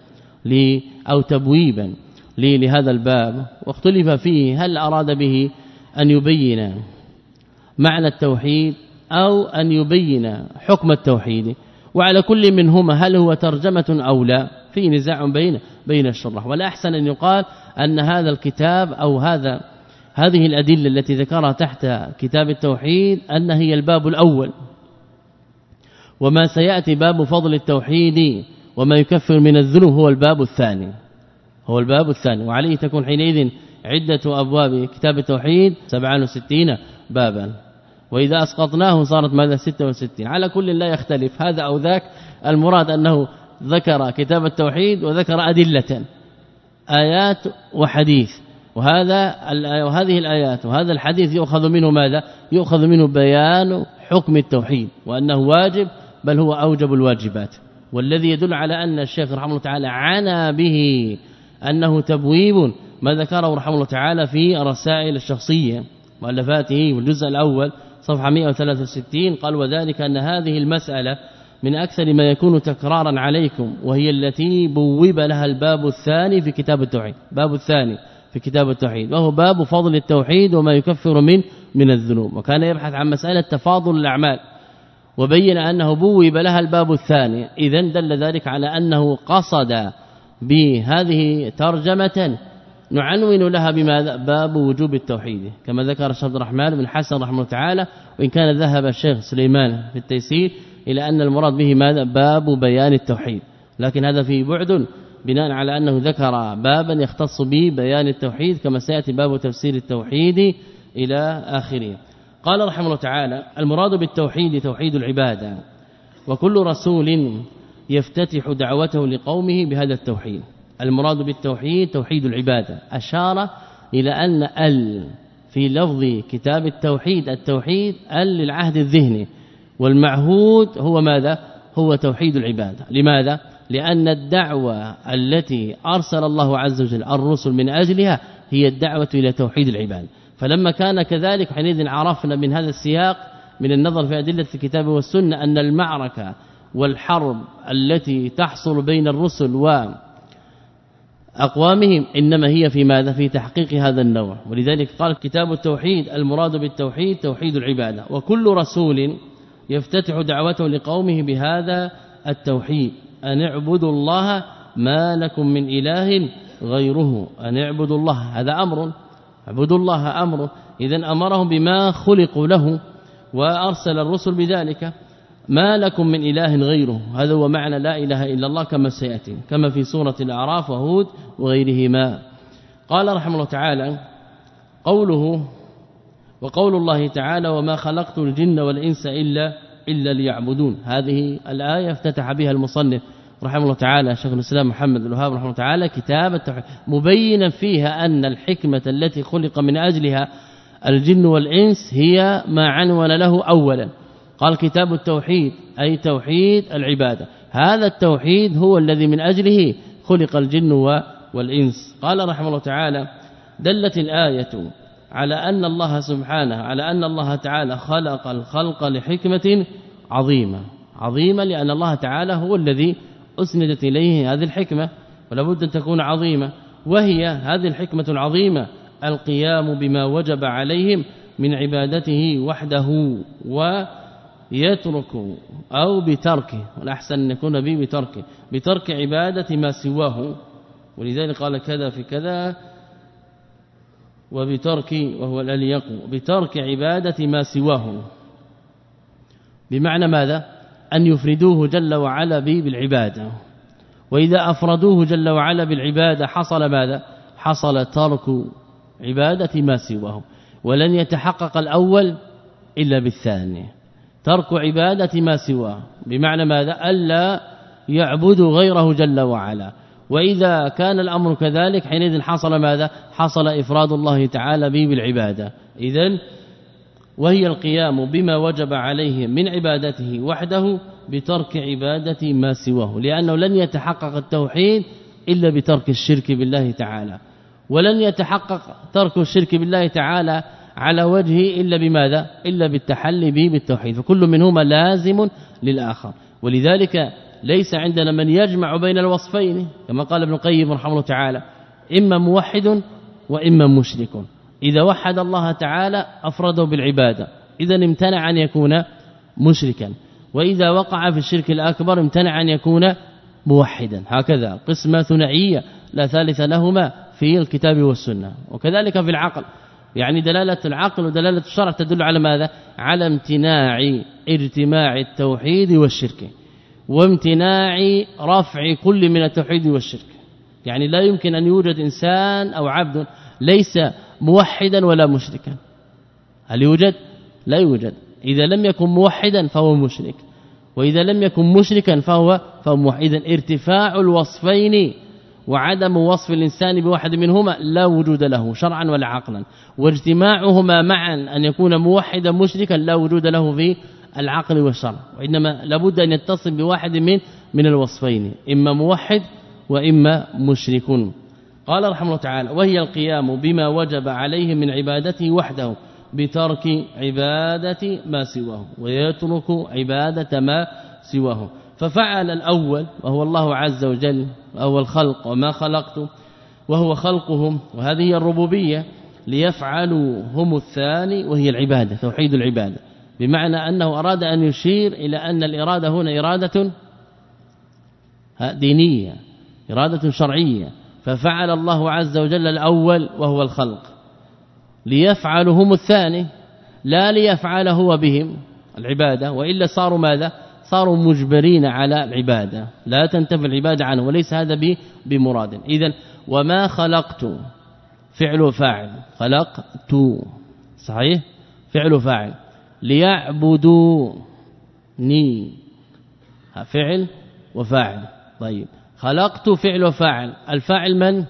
أو تبويبا لهذا الباب، واختلف فيه هل أراد به أن يبين معنى التوحيد أو أن يبين حكم التوحيد، وعلى كل منهما هل هو ترجمة أو لا في نزاع بين بين الشرح. ولا أحسن أن يقال أن هذا الكتاب أو هذا هذه الأدلة التي ذكرها تحت كتاب التوحيد أن هي الباب الأول، وما سيأتي باب فضل التوحيد وما يكفر من الذنوب هو الباب الثاني هو الباب الثاني وعليه تكون حينئذ عدة أبواب كتاب التوحيد سبعة وستين بابا، وإذا أسقطناه صارت ماذا ستة وستين. على كل لا يختلف هذا أو ذاك، المراد أنه ذكر كتاب التوحيد وذكر أدلة آيات وحديث، وهذا وهذه الآيات وهذا الحديث يؤخذ منه ماذا؟ يؤخذ منه بيان حكم التوحيد وأنه واجب بل هو أوجب الواجبات، والذي يدل على أن الشيخ رحمه الله تعالى عنى به أنه تبويب ما ذكره رحمه الله تعالى في الرسائل الشخصية مؤلفاته والجزء الأول صفحة مئة وثلاثة وستين، قال وذلك أن هذه المسألة من أكثر ما يكون تكرارا عليكم، وهي التي بوب لها الباب الثاني في كتاب التوحيد، باب الثاني في كتاب التوحيد وهو باب فضل التوحيد وما يكفر من من الذنوب، وكان يبحث عن مسألة تفاضل الأعمال وبين أنه بوب لها الباب الثاني. إذن دل ذلك على أنه قصد بهذه ترجمة نعنون لها بماذا؟ باب وجوب التوحيد، كما ذكر الشيخ عبد الرحمن بن حسن رحمه الله تعالى، وإن كان ذهب الشيخ سليمان في التيسير إلى أن المراد به ماذا؟ باب بيان التوحيد، لكن هذا فيه بعد بناء على أنه ذكر بابا يختص به بيان التوحيد كما سيأتي باب تفسير التوحيد إلى آخره. قال رحمه الله تعالى المراد بالتوحيد توحيد العبادة، وكل رسول يفتتح دعوته لقومه بهذا التوحيد. المراد بالتوحيد توحيد العبادة، أشار إلى أن ال في لفظ كتاب التوحيد التوحيد ال للعهد الذهني، والمعهود هو ماذا؟ هو توحيد العبادة. لماذا؟ لأن الدعوة التي أرسل الله عز وجل الرسل من أجلها هي الدعوة إلى توحيد العبادة، فلما كان كذلك حينئذ عرفنا من هذا السياق من النظر في أدلة الكتاب والسنة أن المعركة والحرب التي تحصل بين الرسل وأقوامهم إنما هي في ماذا؟ في تحقيق هذا النوع. ولذلك قال كتاب التوحيد المراد بالتوحيد توحيد العبادة، وكل رسول يفتتح دعوته لقومه بهذا التوحيد، أن اعبدوا الله ما لكم من إله غيره، أن اعبدوا الله هذا أمر، اعبدوا الله أمر، إذن أمرهم بما خلقوا له وأرسل الرسل بذلك، ما لكم من إله غيره، هذا هو معنى لا إله إلا الله كما سيأتي كما في سورة الأعراف وهود وغيرهما. قال رحمه الله تعالى قوله وقول الله تعالى وما خلقت الجن والإنس إلا إلا ليعبدون، هذه الآية افتتح بها المصنف رحمه الله تعالى شيخ الإسلام محمد بن الوهاب رحمه الله تعالى كتاب التوحيد، مبينا فيها أن الحكمة التي خلق من أجلها الجن والإنس هي ما عنون له أولا. قال كتاب التوحيد أي توحيد العبادة، هذا التوحيد هو الذي من أجله خلق الجن والإنس. قال رحمه الله تعالى دلت الآية على أن الله سبحانه على أن الله تعالى خلق الخلق لحكمة عظيمة عظيمة لأن الله تعالى هو الذي أسندت إليه هذه الحكمة، ولا بد أن تكون عظيمة، وهي هذه الحكمة العظيمة القيام بما وجب عليهم من عبادته وحده ويترك أو بتركه، والأحسن أن يكون به بتركه بترك عبادة ما سواه، ولذلك قال كذا في كذا وبترك وهو الأليق بترك عبادة ما سواه، بمعنى ماذا؟ أن يفردوه جل وعلا به بالعبادة، وإذا أفردوه جل وعلا بالعبادة حصل ماذا؟ حصل ترك عبادة ما سواه، ولن يتحقق الأول إلا بالثاني، ترك عبادة ما سواه بمعنى ماذا؟ ألا يعبدوا غيره جل وعلا، وإذا كان الأمر كذلك حينئذ حصل ماذا؟ حصل إفراد الله تعالى به بالعبادة. إذن وهي القيام بما وجب عليهم من عبادته وحده بترك عبادة ما سواه، لأنه لن يتحقق التوحيد إلا بترك الشرك بالله تعالى، ولن يتحقق ترك الشرك بالله تعالى على وجهه إلا بماذا؟ إلا بالتحلي به بالتوحيد، فكل منهما لازم للآخر. ولذلك ليس عندنا من يجمع بين الوصفين كما قال ابن القيم رحمه الله تعالى، إما موحد وإما مشرك. إذا وحد الله تعالى أفرده بالعبادة إذا امتنع أن يكون مشركا، وإذا وقع في الشرك الأكبر امتنع أن يكون موحدا، هكذا قسمة ثنائية لا ثالث لهما في الكتاب والسنة. وكذلك في العقل، يعني دلالة العقل ودلالة الشرع تدل على ماذا؟ على امتناع اجتماع التوحيد والشرك وامتناع رفع كل من التوحيد والشرك. يعني لا يمكن أن يوجد إنسان أو عبد ليس موحدا ولا مشركا. هل يوجد؟ لا يوجد. إذا لم يكن موحدا فهو مشرك، وإذا لم يكن مشركا فهو فهو موحد. ارتفاع الوصفين وعدم وصف الإنسان بواحد منهما لا وجود له شرعا ولا عقلا، واجتماعهما معا أن يكون موحدا مشركا لا وجود له في العقل والشرع، وإنما لابد أن يتصل بواحد من من الوصفين، إما موحد وإما مشرك. قال رحمه الله تعالى: وهي القيام بما وجب عليه من عبادته وحده بترك عبادة ما سواه ويترك عبادة ما سواه. ففعل الأول وهو الله عز وجل، وهو الخلق وما خلقت وهو خلقهم، وهذه هي الربوبية، ليفعلوا هم الثاني وهي العبادة، توحيد العبادة، بمعنى أنه أراد أن يشير إلى أن الإرادة هنا إرادة دينية، إرادة شرعية. ففعل الله عز وجل الأول وهو الخلق، ليفعلوا هم الثاني، لا ليفعل هو بهم العبادة، وإلا صاروا ماذا؟ صاروا مجبرين على العبادة، لا تنتفي العبادة عنه، وليس هذا بمراد. إذن وما خلقت فعل وفاعل، خلقت صحيح فعل وفاعل، ليعبدوني فعل وفاعل. طيب خلقت فعل وفاعل، الفاعل من؟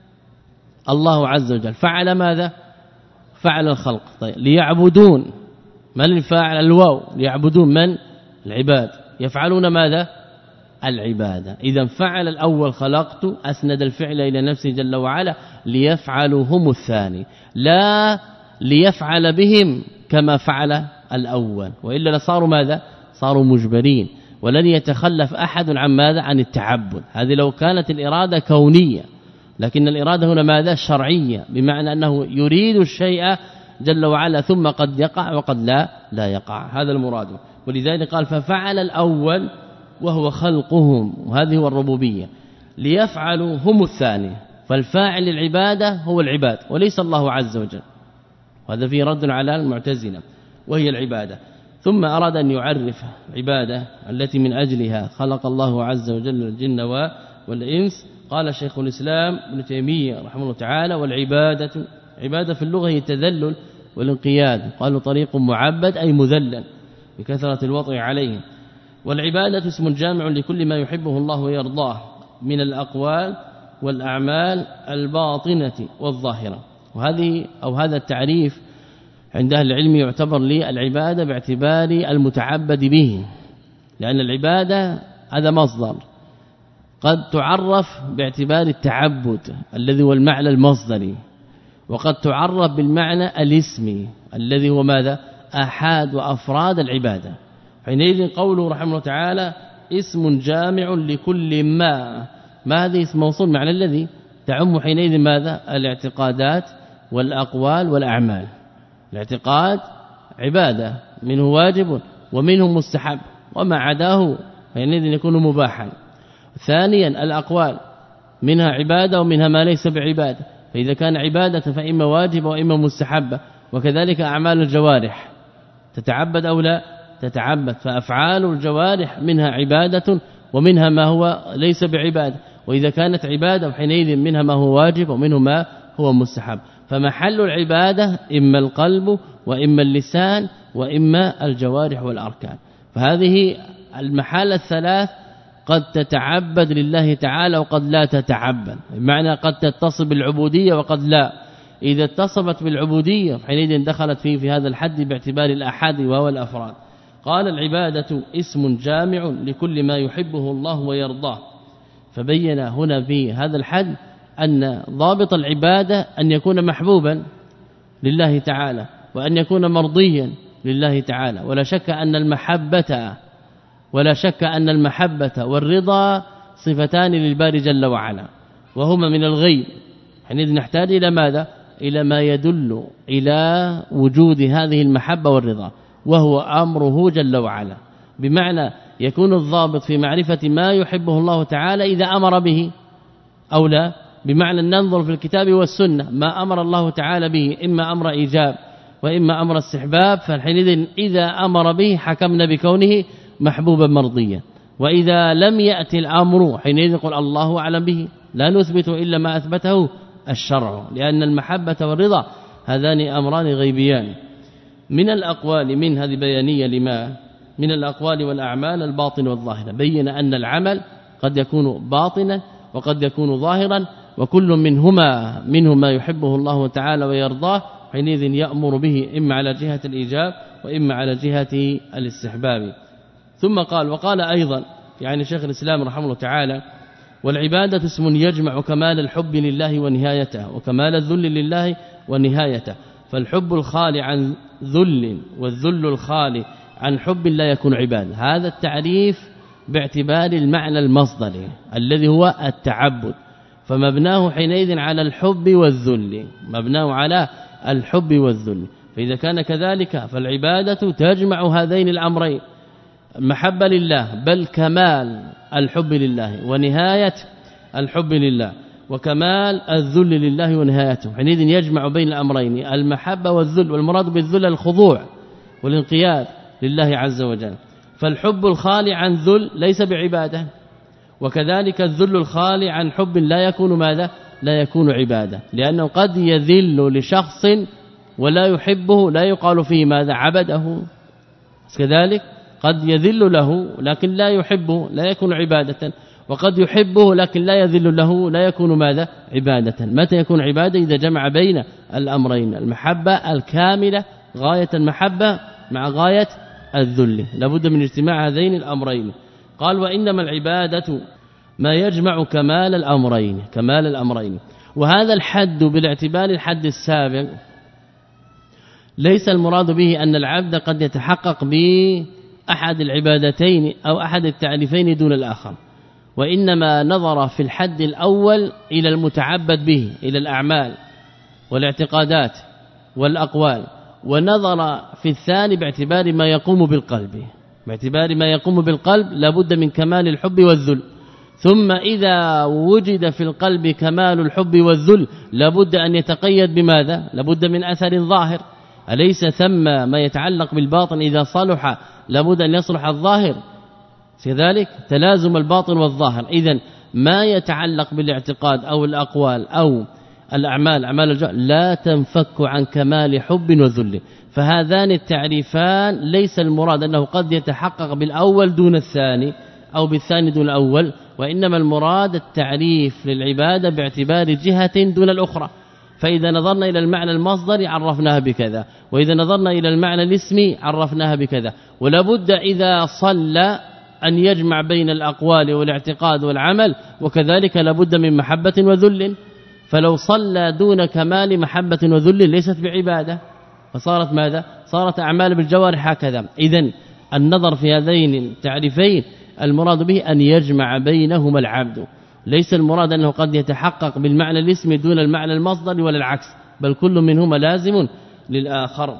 الله عز وجل، فعل ماذا؟ فعل الخلق. طيب ليعبدون، من الفاعل؟ الواو، ليعبدون من؟ العباد، يفعلون ماذا؟ العبادة. إذا فعل الأول خلقت، أسند الفعل إلى نفسه جل وعلا، ليفعلوا هم الثاني، لا ليفعل بهم كما فعل الأول، وإلا لصاروا ماذا؟ صاروا مجبرين، ولن يتخلف أحد عن ماذا؟ عن التعبد. هذه لو كانت الإرادة كونية، لكن الإرادة هنا ماذا؟ شرعية، بمعنى أنه يريد الشيء جل وعلا ثم قد يقع وقد لا لا يقع، هذا المراد. ولذلك قال: ففعل الأول وهو خلقهم، وهذه هو الربوبية، ليفعلوا هم الثاني، فالفاعل العبادة هو العباد وليس الله عز وجل، وهذا فيه رد على المعتزلة، وهي العبادة. ثم أراد أن يعرف العبادة التي من أجلها خلق الله عز وجل الجن والإنس. قال شيخ الإسلام ابن تيمية رحمه الله تعالى: والعبادة، عبادة في اللغة هي التذلل والانقياد، قالوا طريق معبد أي مذلل بكثرة الوطء عليه. والعبادة اسم جامع لكل ما يحبه الله ويرضاه من الأقوال والأعمال الباطنة والظاهرة. وهذه أو هذا التعريف عند أهل العلم يعتبر للعبادة باعتبار المتعبد به، لأن العبادة هذا مصدر قد تعرف باعتبار التعبد الذي هو المعنى المصدري، وقد تعرف بالمعنى الاسمي الذي هو ماذا؟ أحد وأفراد العبادة. حينئذ قوله رحمه الله تعالى: اسم جامع لكل ما، ما هذه اسم موصول معنى الذي تعم حينئذ ماذا؟ الاعتقادات والأقوال والأعمال. الاعتقاد عبادة، منه واجب ومنه مستحب، وما عداه حينئذ يكون مباحا. ثانيا الأقوال، منها عبادة ومنها ما ليس بعبادة، فإذا كان عبادة فإما واجب وإما مستحبة. وكذلك أعمال الجوارح، تتعبد أو لا تتعبد، فأفعال الجوارح منها عبادة ومنها ما هو ليس بعبادة، وإذا كانت عبادة حينئذ منها ما هو واجب ومنه ما هو مستحب. فمحل العبادة إما القلب وإما اللسان وإما الجوارح والأركان. فهذه المحال الثلاث قد تتعبد لله تعالى وقد لا تتعبد، بمعنى قد تتصل بالعبودية وقد لا. إذا اتصبت بالعبودية حينئذ دخلت فيه في هذا الحد باعتبار الأحد وهو الأفراد. قال: العبادة اسم جامع لكل ما يحبه الله ويرضاه. فبين هنا في هذا الحد أن ضابط العبادة أن يكون محبوبا لله تعالى، وأن يكون مرضيا لله تعالى. ولا شك أن المحبة ولا شك أن المحبة والرضا صفتان للباري جل وعلا، وهما من الغيب. حينئذ نحتاج إلى ماذا؟ إلى ما يدل إلى وجود هذه المحبة والرضا، وهو أمره جل وعلا، بمعنى يكون الضابط في معرفة ما يحبه الله تعالى إذا أمر به أو لا، بمعنى ننظر في الكتاب والسنة ما أمر الله تعالى به، إما أمر إيجاب وإما أمر استحباب، فالحينئذ إذا أمر به حكمنا بكونه محبوبا مرضيا، وإذا لم يأتي الأمر حينئذ يقول الله أعلم به، لا نثبت إلا ما أثبته الشرع، لأن المحبة والرضا هذان أمران غيبيان. من الأقوال، من هذه بيانية لما من الأقوال والأعمال الباطن والظاهر، بين أن العمل قد يكون باطنا وقد يكون ظاهرا، وكل منهما منه ما يحبه الله تعالى ويرضاه، حينئذ يأمر به إما على جهة الإيجاب وإما على جهة الاستحباب. ثم قال وقال أيضا يعني شيخ الإسلام رحمه الله تعالى: والعبادة اسم يجمع كمال الحب لله ونهايته، وكمال الذل لله ونهايته، فالحب الخالي عن ذل والذل الخالي عن حب لا يكون عبادة. هذا التعريف باعتبار المعنى المصدري الذي هو التعبد، فمبناه حينئذ على الحب والذل، مبناه على الحب والذل. فإذا كان كذلك فالعبادة تجمع هذين الأمرين، محبة لله بل كمال الحب لله ونهاية الحب لله، وكمال الذل لله ونهايته، حينئذ يجمع بين الأمرين المحبة والذل، والمراد بالذل الخضوع والانقياد لله عز وجل. فالحب الخالي عن ذل ليس بعبادة، وكذلك الذل الخالي عن حب لا يكون ماذا؟ لا يكون عبادة، لأنه قد يذل لشخص ولا يحبه، لا يقال فيه ماذا؟ عبده. كذلك قد يذل له لكن لا يحبه، لا يكون عبادة، وقد يحبه لكن لا يذل له، لا يكون ماذا؟ عبادة. متى يكون عبادة؟ إذا جمع بين الأمرين، المحبة الكاملة غاية المحبة مع غاية الذل، لابد من اجتماع هذين الأمرين. قال وإنما العبادة ما يجمع كمال الأمرين، كمال الأمرين. وهذا الحد بالاعتبار الحد السابق ليس المراد به أن العبد قد يتحقق بأحد العبادتين أو أحد التعريفين دون الآخر، وإنما نظر في الحد الأول إلى المتعبد به، إلى الأعمال والاعتقادات والأقوال، ونظر في الثاني باعتبار ما يقوم بالقلب، باعتبار ما يقوم بالقلب لابد من كمال الحب والذل. ثم إذا وجد في القلب كمال الحب والذل لابد أن يتقيد بماذا؟ لابد من أثر ظاهر. أليس ثم ما يتعلق بالباطن إذا صلح لابد أن يصلح الظاهر؟ كذلك تلازم الباطن والظاهر. إذن ما يتعلق بالاعتقاد أو الأقوال أو الأعمال، أعمال الجوارح لا تنفك عن كمال حب وذل. فهذان التعريفان ليس المراد أنه قد يتحقق بالأول دون الثاني أو بالثاني دون الأول، وإنما المراد التعريف للعبادة باعتبار جهة دون الأخرى. فإذا نظرنا إلى المعنى المصدري عرفناها بكذا، وإذا نظرنا إلى المعنى الاسمي عرفناها بكذا. ولابد إذا صلى أن يجمع بين الأقوال والاعتقاد والعمل، وكذلك لابد من محبة وذل. فلو صلى دون كمال محبة وذل ليست بعبادة، فصارت ماذا؟ صارت أعمال بالجوارح هكذا. إذن النظر في هذين التعريفين المراد به أن يجمع بينهما العبد، ليس المراد أنه قد يتحقق بالمعنى الاسمي دون المعنى المصدر ولا العكس، بل كل منهما لازم للآخر.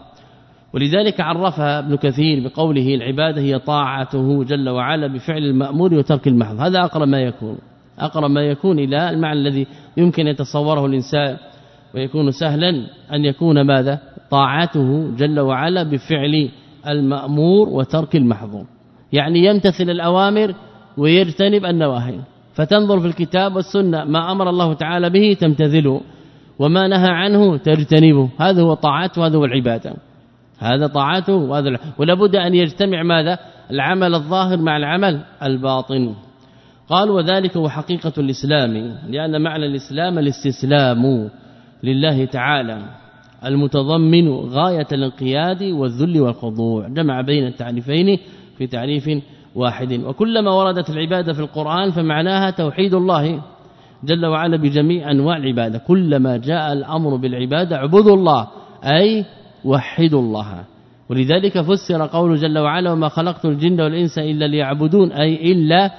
ولذلك عرفها ابن كثير بقوله العبادة هي طاعته جل وعلا بفعل المأمور وترك المحظور. هذا أقرب ما يكون، أقرب ما يكون إلى المعنى الذي يمكن يتصوره الإنسان، ويكون سهلا أن يكون ماذا؟ طاعته جل وعلا بفعل المأمور وترك المحظور، يعني يمتثل الأوامر ويجتنب النواهي. فتنظر في الكتاب والسنة ما أمر الله تعالى به تمتثله، وما نهى عنه تجتنبه. هذا هو طاعته، هذا هو العبادة، هذا طاعته وهذا. ولابد أن يجتمع ماذا؟ العمل الظاهر مع العمل الباطن. قال وذلك هو حقيقة الإسلام، لأن معنى الإسلام الاستسلام لله تعالى المتضمن غاية الانقياد والذل والخضوع، جمع بين التعريفين في تعريف واحد. وكلما وردت العبادة في القرآن فمعناها توحيد الله جل وعلا بجميع أنواع العبادة. كلما جاء الأمر بالعبادة اعبدوا الله أي وحدوا الله. ولذلك فسر قوله جل وعلا وما خلقت الجن والإنس إلا ليعبدون أي إلا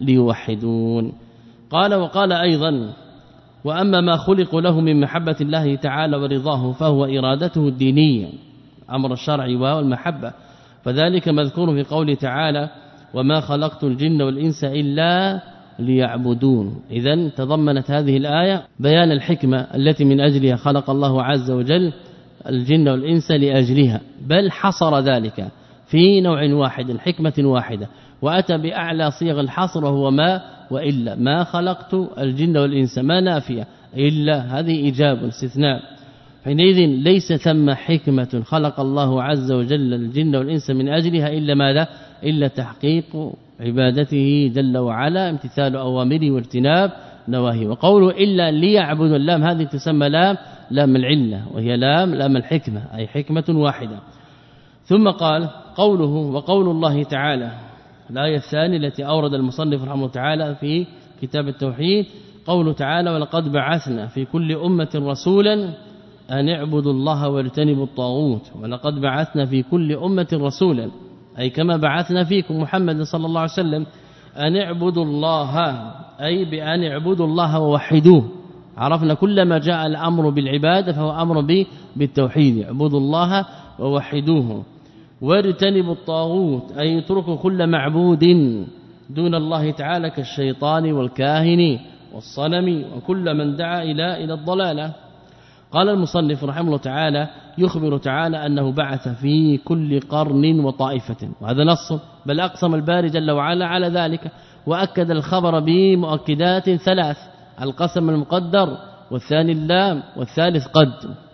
ليوحدون. قال وقال أيضا وأما ما خلق له من محبة الله تعالى ورضاه فهو إرادته الدينية، أمر الشرع والمحبة، فذلك مذكور في قوله تعالى وما خلقت الجن والإنس إلا ليعبدون. إذن تضمنت هذه الآية بيان الحكمة التي من أجلها خلق الله عز وجل الجن والإنس لأجلها، بل حصر ذلك في نوع واحد حكمة واحدة، وأتى بأعلى صيغ الحصر وهو ما وإلا، ما خلقت الجن والإنس، ما نافية، إلا هذه إجابة استثناء. حينئذ ليس ثم حكمة خلق الله عز وجل الجن والإنس من أجلها إلا ماذا؟ إلا تحقيق عبادته جل وعلا، امتثال أوامره واجتناب نواهيه. وقوله إلا ليعبدوا، اللام هذه تسمى لام لام العلة، وهي لام لام الحكمة، أي حكمة واحدة. ثم قال قوله وقول الله تعالى، الآية الثانية التي أورد المصنف رحمه الله تعالى في كتاب التوحيد، قوله تعالى ولقد بعثنا في كل أمة رسولا أن اعبدوا الله واجتنبوا الطاغوت. ولقد بعثنا في كل أمة رسولا، أي كما بعثنا فيكم محمد صلى الله عليه وسلم، أن اعبدوا الله، أي بأن اعبدوا الله ووحدوه. عرفنا كلما جاء الأمر بالعبادة فهو أمر بالتوحيد، اعبدوا الله ووحدوه. واجتنبوا الطاغوت، أي اتركوا كل معبود دون الله تعالى كالشيطان والكاهن والصنم وكل من دعا إلى إلى الضلالة. قال المصنف رحمه الله تعالى يخبر تعالى أنه بعث في كل قرن وطائفة، وهذا نص، بل أقسم الباري جل وعلا على ذلك، وأكد الخبر بمؤكدات ثلاث: القسم المقدر، والثاني اللام، والثالث قد،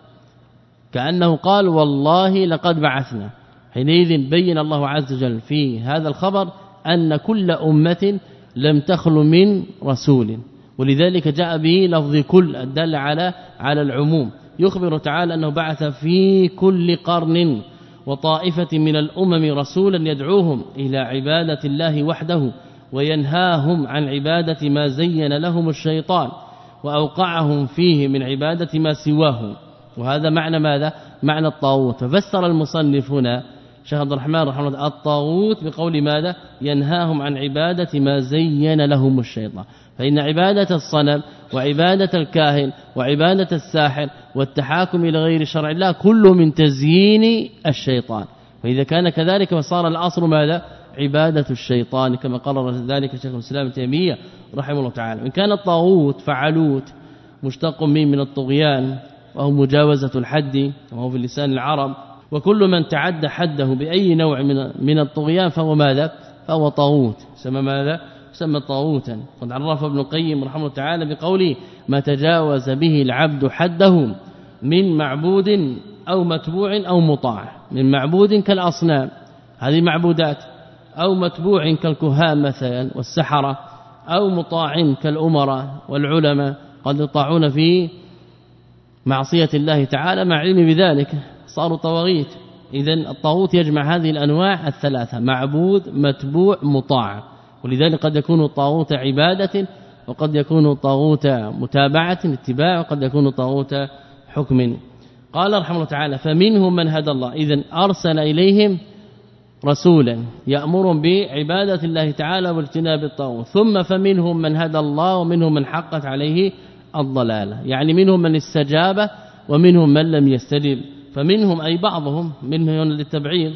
كأنه قال والله لقد بعثنا. حينئذ بين الله عز وجل في هذا الخبر أن كل أمة لم تخلو من رسول، ولذلك جاء به لفظ كل الدل على على العموم. يخبر تعالى أنه بعث في كل قرن وطائفة من الأمم رسولا يدعوهم إلى عبادة الله وحده، وينهاهم عن عبادة ما زين لهم الشيطان وأوقعهم فيه من عبادة ما سواه. وهذا معنى ماذا؟ معنى الطاغوت. ففسر المصنف هنا شيخ عبد الرحمن رحمه الله الطاغوت بقول ماذا؟ ينهاهم عن عبادة ما زين لهم الشيطان. فإن عبادة الصنم وعبادة الكاهن وعبادة الساحر والتحاكم إلى غير شرع الله كله من تزيين الشيطان، فإذا كان كذلك فصار الأصل ماذا؟ عبادة الشيطان، كما قرر ذلك شيخ الإسلام ابن تيمية رحمه الله تعالى. وإن كان الطاغوت فعلوت مشتق من من الطغيان، وهو مجاوزة الحد، وهو في لسان العرب، وكل من تعدى حده بأي نوع من من الطغيان فهو ماذا؟ فهو طاغوت، سمى ماذا؟ سمى طاغوتا. قد عرف ابن القيم رحمه الله تعالى بقوله ما تجاوز به العبد حده من معبود أو متبوع أو مطاع، من معبود كالأصنام هذه معبودات، أو متبوع كالكهان مثلا والسحرة، أو مطاع كالأمراء والعلماء قد يطاعون في معصية الله تعالى مع علم بذلك صاروا طواغيت. إذن الطاغوت يجمع هذه الأنواع الثلاثة: معبود، متبوع، مطاع. ولذلك قد يكون الطاغوت عبادة، وقد يكون طاغوت متابعة اتباع، وقد يكون طاغوت حكم. قال رحمه الله تعالى فمنهم من هدى الله، إذن أرسل إليهم رسولا يأمرهم بعبادة الله تعالى واجتناب الطاغوت. ثم فمنهم من هدى الله ومنهم من حقت عليه الضلالة، يعني منهم من استجاب ومنهم من لم يستجب. فمنهم أي بعضهم، منهم للتبعيض،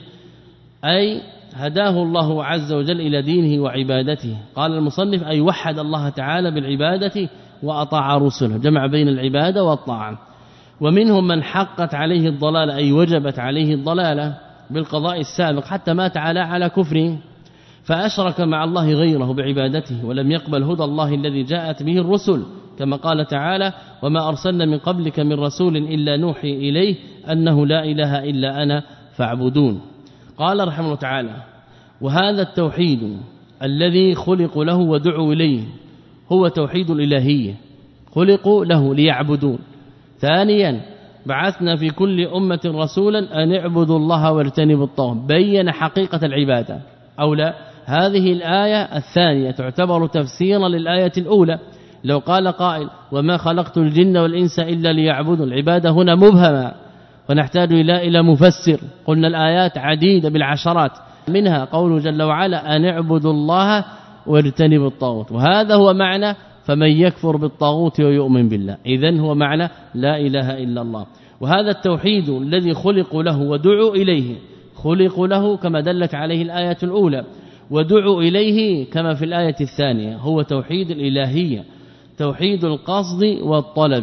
أي هداه الله عز وجل إلى دينه وعبادته. قال المصنف أي وحد الله تعالى بالعبادة وأطاع رسله، جمع بين العبادة والطاعة. ومنهم من حقت عليه الضلالة، أي وجبت عليه الضلالة بالقضاء السابق حتى مات على على كفره، فأشرك مع الله غيره بعبادته ولم يقبل هدى الله الذي جاءت به الرسل، كما قال تعالى وما أرسلنا من قبلك من رسول إلا نوحي إليه أنه لا إله إلا أنا فاعبدون. قال رحمه الله تعالى وهذا التوحيد الذي خلقوا له ودعوا إليه هو توحيد الإلهية، خلقوا له ليعبدون. ثانيا بعثنا في كل أمة رسولا أن اعبدوا الله واجتنبوا الطاغوت، بين حقيقة العبادة. أو لا، هذه الآية الثانية تعتبر تفسيرا للآية الأولى. لو قال قائل وما خلقت الجن والإنس إلا ليعبدوا، العبادة هنا مبهمة ونحتاج إلى إلى مفسر. قلنا الآيات عديدة بالعشرات، منها قوله جل وعلا أن اعبدوا الله واجتنبوا الطاغوت، وهذا هو معنى فمن يكفر بالطاغوت ويؤمن بالله، إذن هو معنى لا إله إلا الله. وهذا التوحيد الذي خلقوا له ودعوا إليه، خلقوا له كما دلت عليه الآية الأولى، ودعوا إليه كما في الآية الثانية، هو توحيد الإلهية، توحيد القصد والطلب،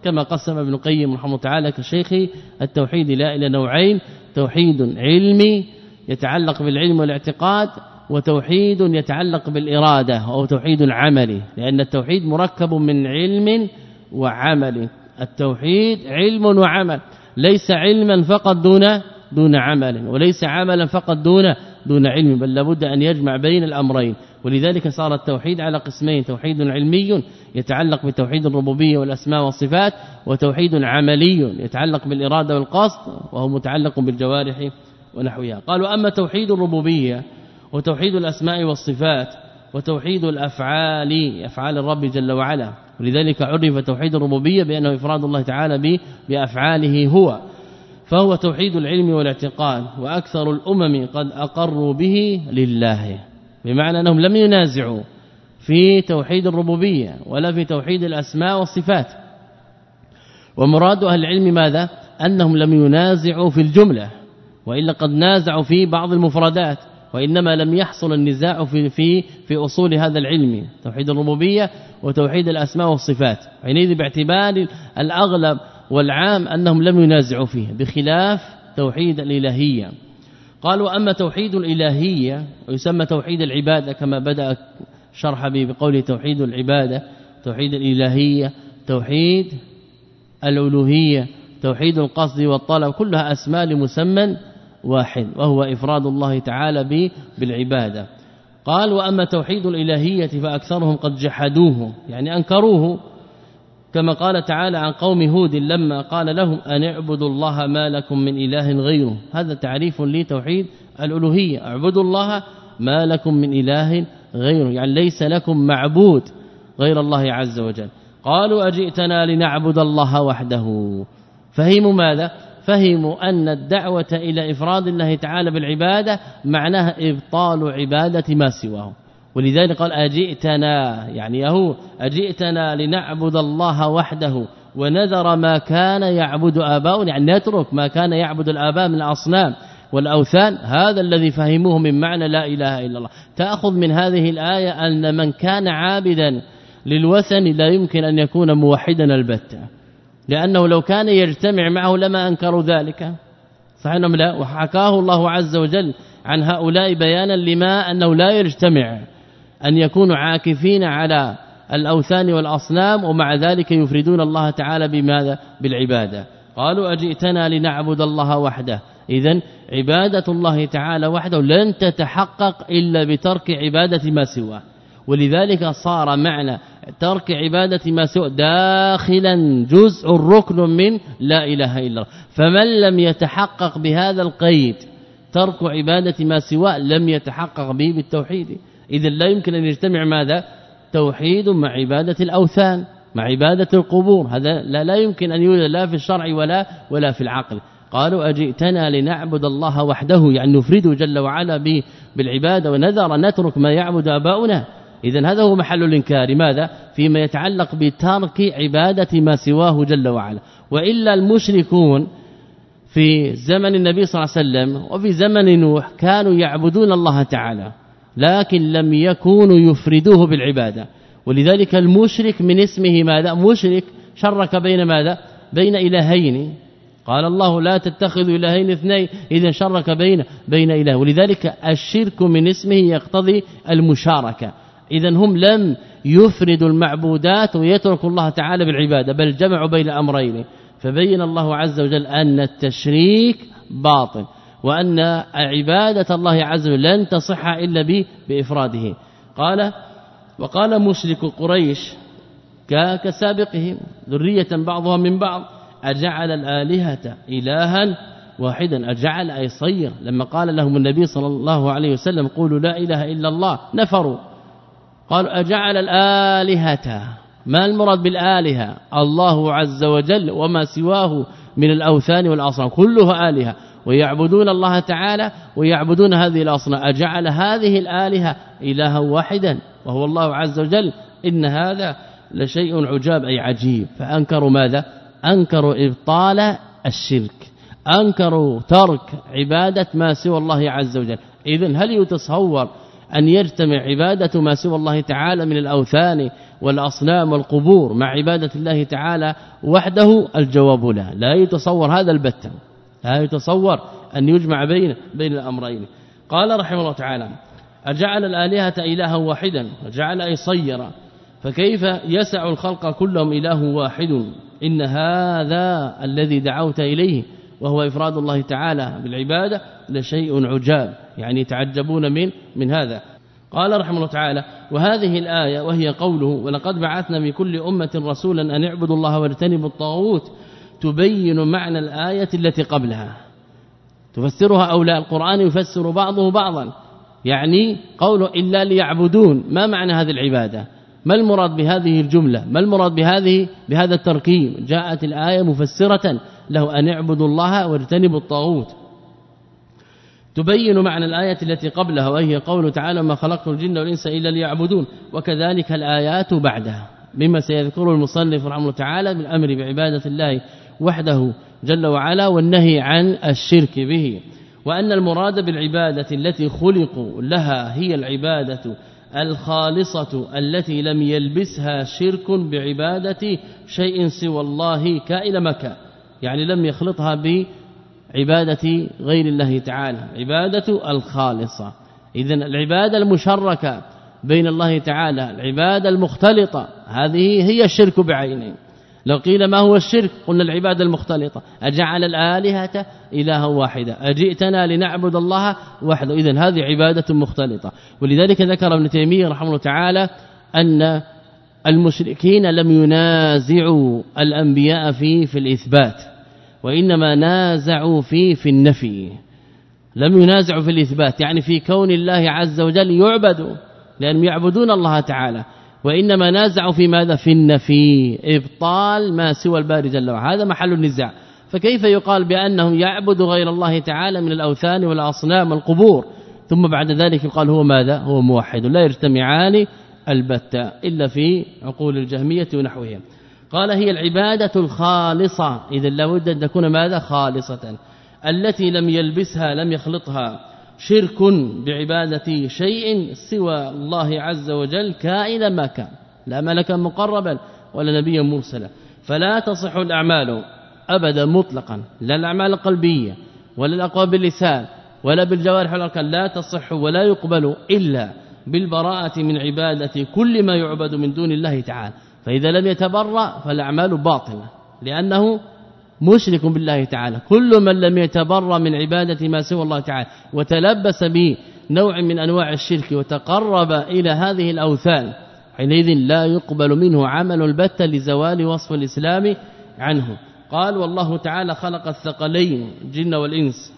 كما قسم ابن القيم رحمه الله تعالى كشيخ التوحيد لا إلى نوعين: توحيد علمي يتعلق بالعلم والاعتقاد، وتوحيد يتعلق بالإرادة أو توحيد عملي، لأن التوحيد مركب من علم وعمل. التوحيد علم وعمل، ليس علما فقط دون دون عمل، وليس عملا فقط دون دون علم، بل لابد أن يجمع بين الأمرين. ولذلك صار التوحيد على قسمين: توحيد علمي يتعلق بتوحيد الربوبية والأسماء والصفات، وتوحيد عملي يتعلق بالإرادة والقصد وهو متعلق بالجوارح ونحوها. قالوا: أما توحيد الربوبية وتوحيد الأسماء والصفات وتوحيد الأفعال، أفعال الرب جل وعلا، ولذلك عرف توحيد الربوبية بأنه إفراد الله تعالى بأفعاله هو، فهو توحيد العلم والاعتقاد، وأكثر الأمم قد أقروا به لله، بمعنى أنهم لم ينازعوا في توحيد الربوبية ولا في توحيد الأسماء والصفات. ومراد أهل العلم ماذا؟ أنهم لم ينازعوا في الجملة، وإلا قد نازعوا في بعض المفردات، وإنما لم يحصل النزاع في في في أصول هذا العلم، توحيد الربوبية وتوحيد الأسماء والصفات، حينئذ باعتبار الأغلب والعام أنهم لم ينازعوا فيه، بخلاف توحيد الإلهية. قالوا: أما توحيد الإلهية ويسمى توحيد العبادة كما بدأ شرح به بقوله توحيد العبادة، توحيد الإلهية، توحيد الألوهية، توحيد القصد والطلب، كلها أسماء لمسمى واحد وهو إفراد الله تعالى بالعبادة. قال: وأما توحيد الإلهية فأكثرهم قد جحدوه، يعني أنكروه، كما قال تعالى عن قوم هود لما قال لهم أن اعبدوا الله ما لكم من إله غيره. هذا تعريف لتوحيد الألوهية: اعبدوا الله ما لكم من إله غيره، يعني ليس لكم معبود غير الله عز وجل. قالوا: أجئتنا لنعبد الله وحده. فهموا ماذا؟ فهموا أن الدعوة إلى إفراد الله تعالى بالعبادة معناها إبطال عبادة ما سواه، ولذلك قال: أجئتنا، يعني يهو أجئتنا لنعبد الله وحده ونذر ما كان يعبد آباؤنا، يعني نترك ما كان يعبد الآباء من الأصنام والأوثان. هذا الذي فهموه من معنى لا إله إلا الله. تأخذ من هذه الآية أن من كان عابدا للوثن لا يمكن أن يكون موحدا البتة، لأنه لو كان يجتمع معه لما أنكروا ذلك، صحيح أم لا؟ وحكاه الله عز وجل عن هؤلاء بيانا لما أنه لا يجتمع أن يكونوا عاكفين على الأوثان والأصنام ومع ذلك يفردون الله تعالى بماذا؟ بالعبادة. قالوا: أجئتنا لنعبد الله وحده. إذن عبادة الله تعالى وحده لن تتحقق إلا بترك عبادة ما سواه، ولذلك صار معنى ترك عبادة ما سواه داخلا جزء ركن من لا إله إلا الله. فمن لم يتحقق بهذا القيد ترك عبادة ما سواه لم يتحقق به بالتوحيد. إذن لا يمكن أن يجتمع ماذا؟ توحيد مع عبادة الأوثان مع عبادة القبور، هذا لا, لا يمكن أن يوجد لا في الشرع ولا ولا في العقل. قالوا: أجئتنا لنعبد الله وحده، يعني نفرده جل وعلا بالعبادة ونذر نترك ما يعبد آباؤنا. إذن هذا هو محل الإنكار، ماذا؟ فيما يتعلق بترك عبادة ما سواه جل وعلا. وإلا المشركون في زمن النبي صلى الله عليه وسلم وفي زمن نوح كانوا يعبدون الله تعالى، لكن لم يكونوا يفردوه بالعبادة. ولذلك المشرك من اسمه ماذا؟ مشرك، شرك بين ماذا؟ بين إلهين. قال الله: لا تتخذوا إلهين اثنين، إذن شرك بين بين إله. ولذلك الشرك من اسمه يقتضي المشاركة. إذن هم لم يفردوا المعبودات ويتركوا الله تعالى بالعبادة، بل جمعوا بين الأمرين. فبين الله عز وجل أن التشريك باطل، وأن عبادة الله عز وجل لن تصح إلا بإفراده. قال: وقال مشرك قريش كسابقهم ذرية بعضها من بعض: أجعل الآلهة إلها واحدا. أجعل أي صير. لما قال لهم النبي صلى الله عليه وسلم قولوا لا إله إلا الله نفروا، قالوا: أجعل الآلهة. ما المراد بالآلهة؟ الله عز وجل وما سواه من الأوثان والأصنام كلها آلهة، ويعبدون الله تعالى ويعبدون هذه الأصنام. أجعل هذه الآلهة إلها واحدا وهو الله عز وجل، إن هذا لشيء عجاب أي عجيب. فأنكروا ماذا؟ أنكروا إبطال الشرك، أنكروا ترك عبادة ما سوى الله عز وجل. إذن هل يتصور أن يجتمع عبادة ما سوى الله تعالى من الأوثان والأصنام والقبور مع عبادة الله تعالى وحده؟ الجواب لا لا يتصور هذا البتة، لا يتصور أن يجمع بين بين الأمرين. قال رحمه الله تعالى: أجعل الآلهة إلها واحدا، وجعل أي صير، فكيف يسع الخلق كلهم إله واحد؟ إن هذا الذي دعوت إليه وهو إفراد الله تعالى بالعبادة لشيء عجاب، يعني يتعجبون من من هذا. قال رحمه الله تعالى: وهذه الآية وهي قوله: ولقد بعثنا في كل أمة رسولا أن اعبدوا الله واجتنبوا الطاغوت، تبين معنى الآية التي قبلها، تفسرها أو لا. القرآن يفسر بعضه بعضا، يعني قوله إلا ليعبدون، ما معنى هذه العبادة؟ ما المراد بهذه الجملة؟ ما المراد بهذه بهذا التركيب؟ جاءت الآية مفسرة له أن اعبدوا الله واجتنبوا الطاغوت، تبين معنى الآية التي قبلها وهي قوله تعالى: ما خلقت الجن والإنس إلا ليعبدون. وكذلك الآيات بعدها مما سيذكره المصنف رحمه الله تعالى بالأمر بعبادة الله وحده جل وعلا والنهي عن الشرك به، وأن المراد بالعبادة التي خلقوا لها هي العبادة الخالصة التي لم يلبسها شرك بعبادة شيء سوى الله كائن مكان، يعني لم يخلطها بعبادة غير الله تعالى، عبادة الخالصة. إذن العبادة المشركة بين الله تعالى، العبادة المختلطة، هذه هي الشرك بعينه. لو قيل ما هو الشرك قلنا العبادة المختلطة. أجعل الآلهة إلها واحدة، أجئتنا لنعبد الله وحده، إذن هذه عبادة مختلطة. ولذلك ذكر ابن تيمية رحمه الله تعالى أن المشركين لم ينازعوا الأنبياء فيه في الإثبات، وإنما نازعوا فيه في النفي. لم ينازعوا في الإثبات يعني في كون الله عز وجل يعبدوا لأنهم يعبدون الله تعالى، وإنما نازعوا في ماذا؟ في النفي، إبطال ما سوى الباري جل وعلا، هذا محل النزاع. فكيف يقال بأنهم يعبدوا غير الله تعالى من الأوثان والأصنام والقبور ثم بعد ذلك يقال هو ماذا؟ هو موحد؟ لا يجتمعان البتة إلا في عقول الجهمية ونحوهم. قال: هي العبادة الخالصة، إذا لابد أن تكون ماذا؟ خالصة، التي لم يلبسها لم يخلطها شرك بعبادة شيء سوى الله عز وجل كائنا ما كان، لا ملكا مقربا ولا نبيا مرسلا. فلا تصح الأعمال أبدا مطلقا، لا الأعمال القلبية ولا الأقوال باللسان ولا بالجوارح والأركان، لا تصح ولا يقبل إلا بالبراءة من عبادة كل ما يعبد من دون الله تعالى. فإذا لم يتبرأ فالأعمال باطلة لأنه مشرك بالله تعالى. كل من لم يتبرأ من عبادة ما سوى الله تعالى وتلبس بنوع من أنواع الشرك وتقرب إلى هذه الأوثان حينئذ لا يقبل منه عمل البتة لزوال وصف الإسلام عنه. قال: والله تعالى خلق الثقلين الجن والإنس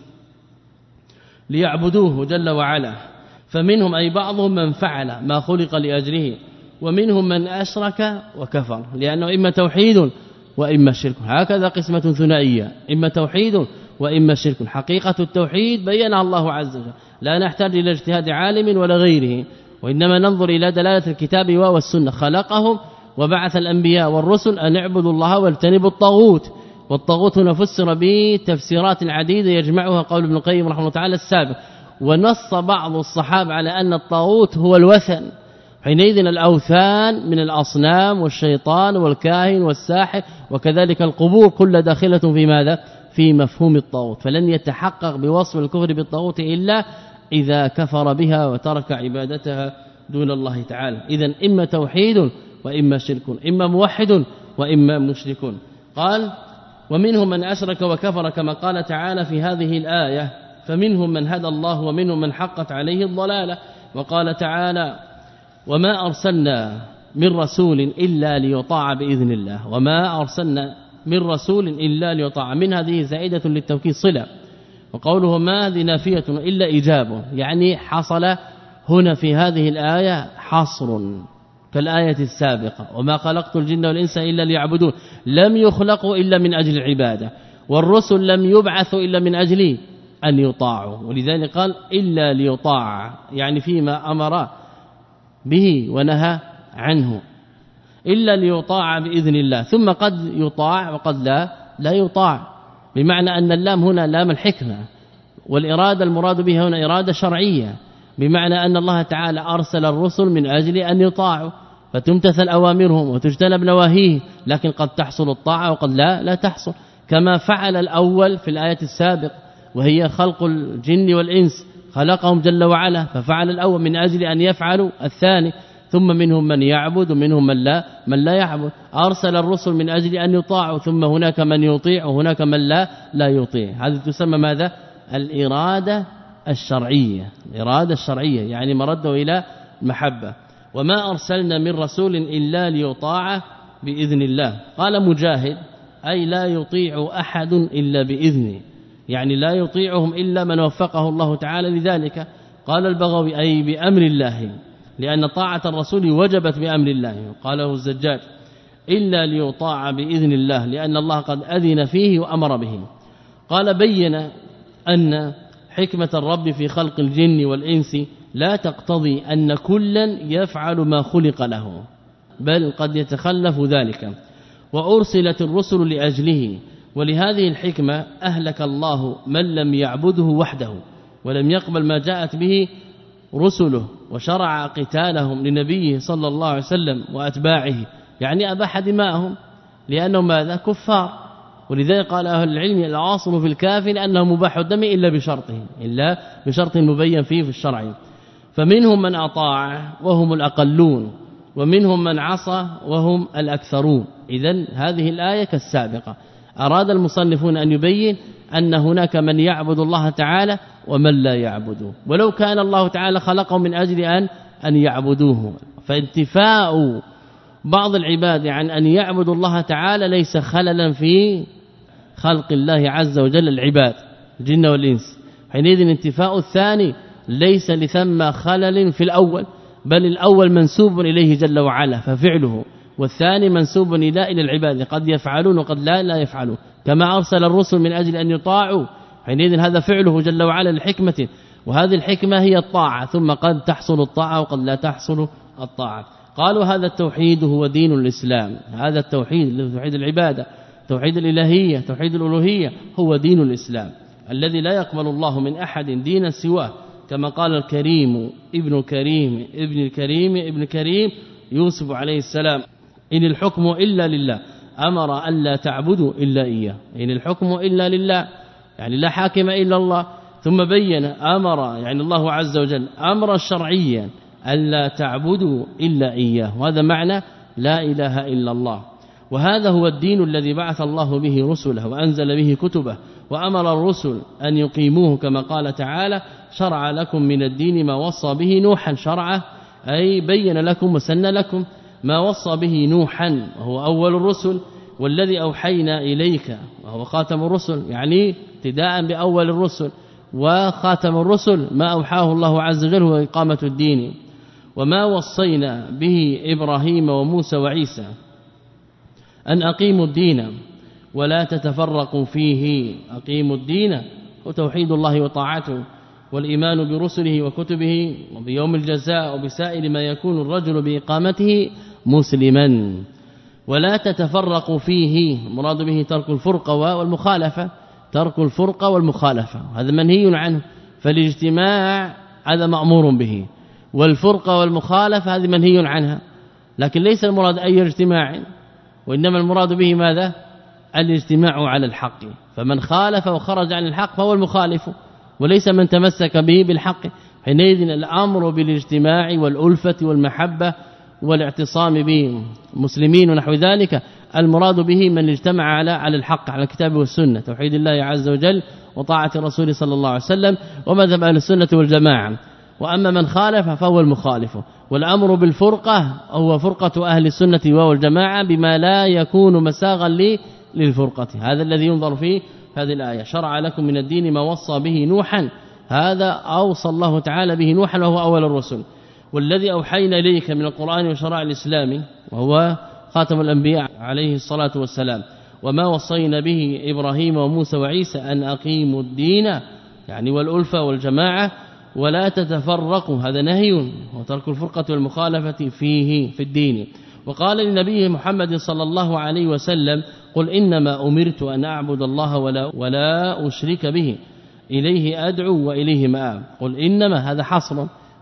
ليعبدوه جل وعلا، فمنهم أي بعضهم من فعل ما خلق لأجله، ومنهم من أشرك وكفر، لأنه إما توحيد وإما شرك، هكذا قسمة ثنائية، إما توحيد وإما شرك. حقيقة التوحيد بينها الله عز وجل، لا نحتاج إلى اجتهاد عالم ولا غيره، وإنما ننظر إلى دلالة الكتاب والسنة. خلقهم وبعث الأنبياء والرسل أن اعبدوا الله واجتنبوا الطاغوت، والطاغوت هنا فسر بتفسيرات عديدة يجمعها قول ابن القيم رحمه الله تعالى السابق. ونص بعض الصحابة على أن الطاغوت هو الوثن، حينئذ الأوثان من الأصنام والشيطان والكاهن والساحر وكذلك القبور كل داخلة في ماذا؟ في مفهوم الطاغوت. فلن يتحقق بوصف الكفر بالطاغوت إلا إذا كفر بها وترك عبادتها دون الله تعالى. إذن إما توحيد وإما شرك، إما موحد وإما مشرك. قال: ومنهم من أشرك وكفر، كما قال تعالى في هذه الآية: فمنهم من هدى الله ومنهم من حقت عليه الضلالة. وقال تعالى: وما أرسلنا من رسول إلا ليطاع بإذن الله، وما أرسلنا من رسول إلا ليطاع، من هذه زائدة للتوكيد صلة. وقوله ما هذه نافية إلا إجابة، يعني حصل هنا في هذه الآية حصر كالآية السابقة: وما خلقت الجن والإنس إلا ليعبدون، لم يخلقوا إلا من أجل العبادة، والرسل لم يبعثوا إلا من أجل أن يطاعوا. ولذلك قال إلا ليطاع، يعني فيما أمر به ونهى عنه، إلا ليطاع بإذن الله. ثم قد يطاع وقد لا لا يطاع، بمعنى أن اللام هنا لام الحكمة، والإرادة المراد بها هنا إرادة شرعية، بمعنى أن الله تعالى أرسل الرسل من أجل أن يطاعوا فتمتثل أوامرهم وتجتنب نواهيه، لكن قد تحصل الطاعة وقد لا لا تحصل، كما فعل الأول في الآية السابقة وهي خلق الجن والإنس، خلقهم جل وعلا ففعل الأول من أجل أن يفعلوا الثاني، ثم منهم من يعبد ومنهم من لا من لا يعبد. أرسل الرسل من أجل أن يطاعوا، ثم هناك من يطيع وهناك من لا لا يطيع. هذه تسمى ماذا؟ الإرادة الشرعية، الإرادة الشرعية يعني مرده إلى المحبة. وما أرسلنا من رسول إلا ليطاع بإذن الله. قال مجاهد أي لا يطيع أحد إلا بإذنه، يعني لا يطيعهم إلا من وفقه الله تعالى لذلك. قال البغوي أي بأمر الله، لأن طاعة الرسول وجبت بأمر الله. قاله الزجاج إلا ليطاع بإذن الله، لأن الله قد أذن فيه وأمر به. قال بين أن حكمة الرب في خلق الجن والإنس لا تقتضي أن كلا يفعل ما خلق له، بل قد يتخلف ذلك، وأرسلت الرسل لأجله. ولهذه الحكمة أهلك الله من لم يعبده وحده ولم يقبل ما جاءت به رسله، وشرع قتالهم لنبيه صلى الله عليه وسلم وأتباعه، يعني أباح دماءهم لأنهم ماذا؟ كفار. ولذلك قال أهل العلم العاصم في الكافر أنه مباح الدم إلا بشرطه، إلا بشرط مبين فيه في الشرع. فمنهم من أطاع وهم الأقلون، ومنهم من عصى وهم الأكثرون. إذن هذه الآية كالسابقة. أراد المصنفون أن يبين أن هناك من يعبد الله تعالى ومن لا يعبده، ولو كان الله تعالى خلقهم من أجل أن أن يعبدوه، فانتفاء بعض العباد عن أن يعبدوا الله تعالى ليس خللا في خلق الله عز وجل العباد الجن والإنس. حينئذ انتفاء الثاني ليس لثم خلل في الأول، بل الأول منسوب إليه جل وعلا ففعله، والثاني منسوب إلى إلى العباد، قد يفعلون وقد لا لا يفعلون. كما أرسل الرسل من أجل أن يطاعوا، حينئذ هذا فعله جل وعلا لحكمة، وهذه الحكمة هي الطاعة، ثم قد تحصل الطاعة وقد لا تحصل الطاعة. قالوا هذا التوحيد هو دين الإسلام، هذا التوحيد توحيد العبادة، توحيد الإلهية، توحيد الألوهية هو دين الإسلام الذي لا يقبل الله من أحد دينا سواه، كما قال الكريم ابن كريم ابن الكريم ابن كريم يوسف عليه السلام: إن الحكم إلا لله أمر أن لا تعبدوا إلا إياه. إن الحكم إلا لله يعني لا حاكم إلا الله. ثم بين أمر يعني الله عز وجل أمر شرعيا ألا تعبدوا إلا إياه، وهذا معنى لا إله إلا الله. وهذا هو الدين الذي بعث الله به رسله وأنزل به كتبه، وأمر الرسل أن يقيموه، كما قال تعالى: شرع لكم من الدين ما وصى به نوحا. شرعه أي بين لكم وسن لكم ما وصى به نوحا وهو أول الرسل، والذي أوحينا إليك وهو خاتم الرسل، يعني ابتداء بأول الرسل، وخاتم الرسل ما أوحاه الله عز وجل هو إقامة الدين. وما وصينا به إبراهيم وموسى وعيسى أن أقيموا الدين ولا تتفرقوا فيه. أقيموا الدين وتوحيد الله وطاعته، والإيمان برسله وكتبه وبيوم الجزاء وبسائر ما يكون الرجل بإقامته مسلما. ولا تتفرقوا فيه مراد به ترك الفرقة والمخالفة، ترك الفرقة والمخالفة هذا منهي عنه، فالاجتماع هذا مأمور به، والفرقة والمخالفة هذه منهي عنها. لكن ليس المراد أي اجتماع، وإنما المراد به ماذا؟ الاجتماع على الحق، فمن خالف وخرج عن الحق فهو المخالف، وليس من تمسك به بالحق. حينئذ الأمر بالاجتماع والألفة والمحبة والاعتصام به المسلمين ونحو ذلك، المراد به من اجتمع على على الحق، على الكتاب والسنة، توحيد الله عز وجل وطاعة الرسول صلى الله عليه وسلم ومذهب أهل السنة والجماعة. وأما من خالف فهو المخالف. والأمر بالفرقة هو فرقة أهل السنة والجماعة بما لا يكون مساغا للفرقة، هذا الذي ينظر فيه هذه الآية. شرع لكم من الدين ما وصى به نوحا، هذا أوصى الله تعالى به نوحا وهو أول الرسل. والذي أوحينا إليك من القرآن وشرع الإسلام وهو خاتم الأنبياء عليه الصلاة والسلام. وما وصينا به إبراهيم وموسى وعيسى أن أقيموا الدين يعني والألفة والجماعة ولا تتفرقوا، هذا نهي وترك الفرقة والمخالفة فيه في الدين. وقال لنبيه محمد صلى الله عليه وسلم: قل إنما أمرت أن أعبد الله ولا, ولا أشرك به، إليه أدعو وإليه مآب. قل إنما هذا حصر،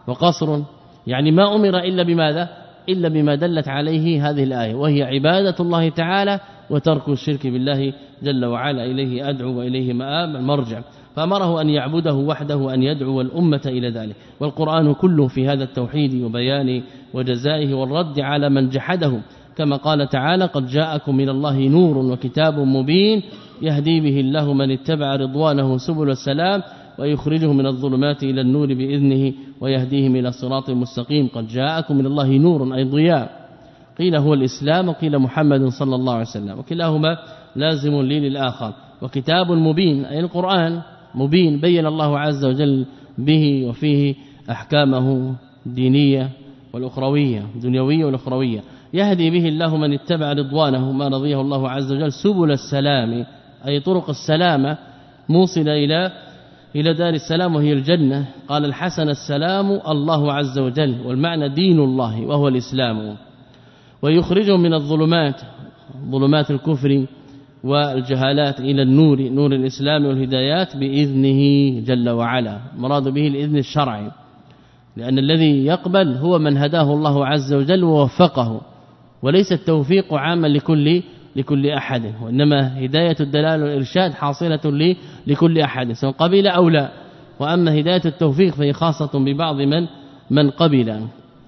وقصر، يعني ما أمر إلا بماذا إلا بما دلت عليه هذه الآية، وهي عبادة الله تعالى وترك الشرك بالله جل وعلا. إليه أدعو وإليه مآب المرجع، فأمره أن يعبده وحده وأن يدعو الأمة إلى ذلك. والقرآن كله في هذا التوحيد وبيان وجزائه والرد على من جحده، كما قال تعالى: قد جاءكم من الله نور وكتاب مبين يهدي به الله من اتبع رضوانه سبل السلام ويخرجه من الظلمات إلى النور بإذنه ويهديهم إلى صراط مستقيم. قد جاءكم من الله نور أي ضياء، قيل هو الإسلام وقيل محمد صلى الله عليه وسلم، وكلاهما لازم لي للآخر. وكتاب مبين أي القرآن مبين، بين الله عز وجل به وفيه أحكامه الدينية والأخروية الدنيوية والأخروية، يهدي به الله من اتبع رضوانه ما رضيه الله عز وجل سبل السلام أي طرق السلامة موصلة إلى إلى دار السلام وهي الجنة. قال الحسن: السلام الله عز وجل، والمعنى دين الله وهو الإسلام. ويخرجهم من الظلمات ظلمات الكفر والجهالات إلى النور نور الإسلام والهدايات بإذنه جل وعلا. مراد به الإذن الشرعي، لأن الذي يقبل هو من هداه الله عز وجل ووفقه، وليس التوفيق عاما لكل لكل أحد، وإنما هداية الدلال والإرشاد حاصلة لكل أحد سواء قبل أو لا. وأما هداية التوفيق فهي خاصة ببعض من من قبل.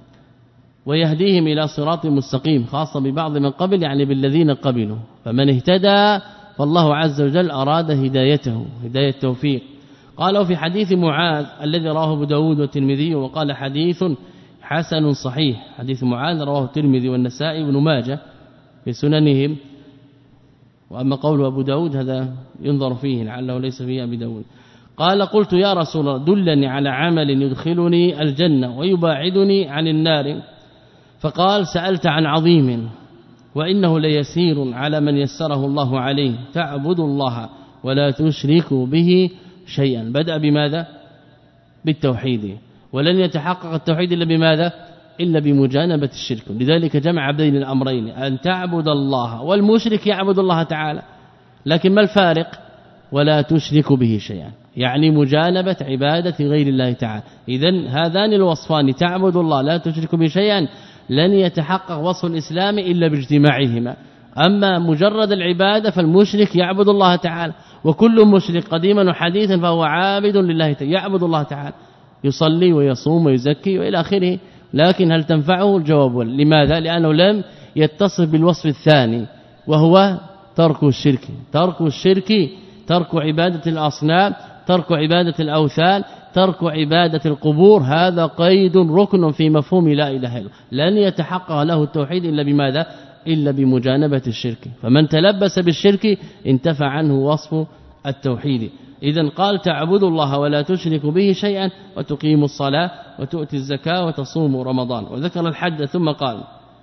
ويهديهم إلى صراط مستقيم، خاصة ببعض من قبل يعني بالذين قبلوا. فمن اهتدى فالله عز وجل أراد هدايته هداية التوفيق. قالوا في حديث معاذ الذي رواه ابو داود والترمذي وقال حديث حسن صحيح، حديث معاذ رواه الترمذي والنسائي وابن ماجه في سننهم. وأما قول أبو داود هذا ينظر فيه لعله ليس فيه أبي داود. قال: قلت يا رسول الله دلني على عمل يدخلني الجنة ويباعدني عن النار. فقال: سألت عن عظيم وإنه ليسير على من يسره الله عليه، تعبد الله ولا تشرك به شيئا. بدأ بماذا؟ بالتوحيد، ولن يتحقق التوحيد إلا بماذا؟ إلا بمجانبة الشرك. لذلك جمع بين الأمرين، أن تعبد الله والمشرك يعبد الله تعالى، لكن ما الفارق؟ ولا تشرك به شيئا، يعني مجانبة عبادة غير الله تعالى. إذن هذان الوصفان تعبد الله لا تشرك به شيئا لن يتحقق وصف الإسلام إلا باجتماعهما. أما مجرد العبادة فالمشرك يعبد الله تعالى، وكل مشرك قديما وحديثا فهو عابد لله تعالى، يعبد الله تعالى، يصلي ويصوم ويزكي وإلى آخره. لكن هل تنفعه؟ الجواب لماذا؟ لأنه لم يتصف بالوصف الثاني وهو ترك الشرك. ترك الشرك ترك عبادة الأصنام، ترك عبادة الأوثان، ترك عبادة القبور، هذا قيد ركن في مفهوم لا إله إلا الله. لن يتحقق له التوحيد إلا بماذا؟ إلا بمجانبة الشرك. فمن تلبس بالشرك انتفى عنه وصف التوحيد. إذن قال: تعبد الله ولا تشرك به شيئا وتقيم الصلاة وتؤتي الزكاة وتصوم رمضان. وذكر الحج ثم قال: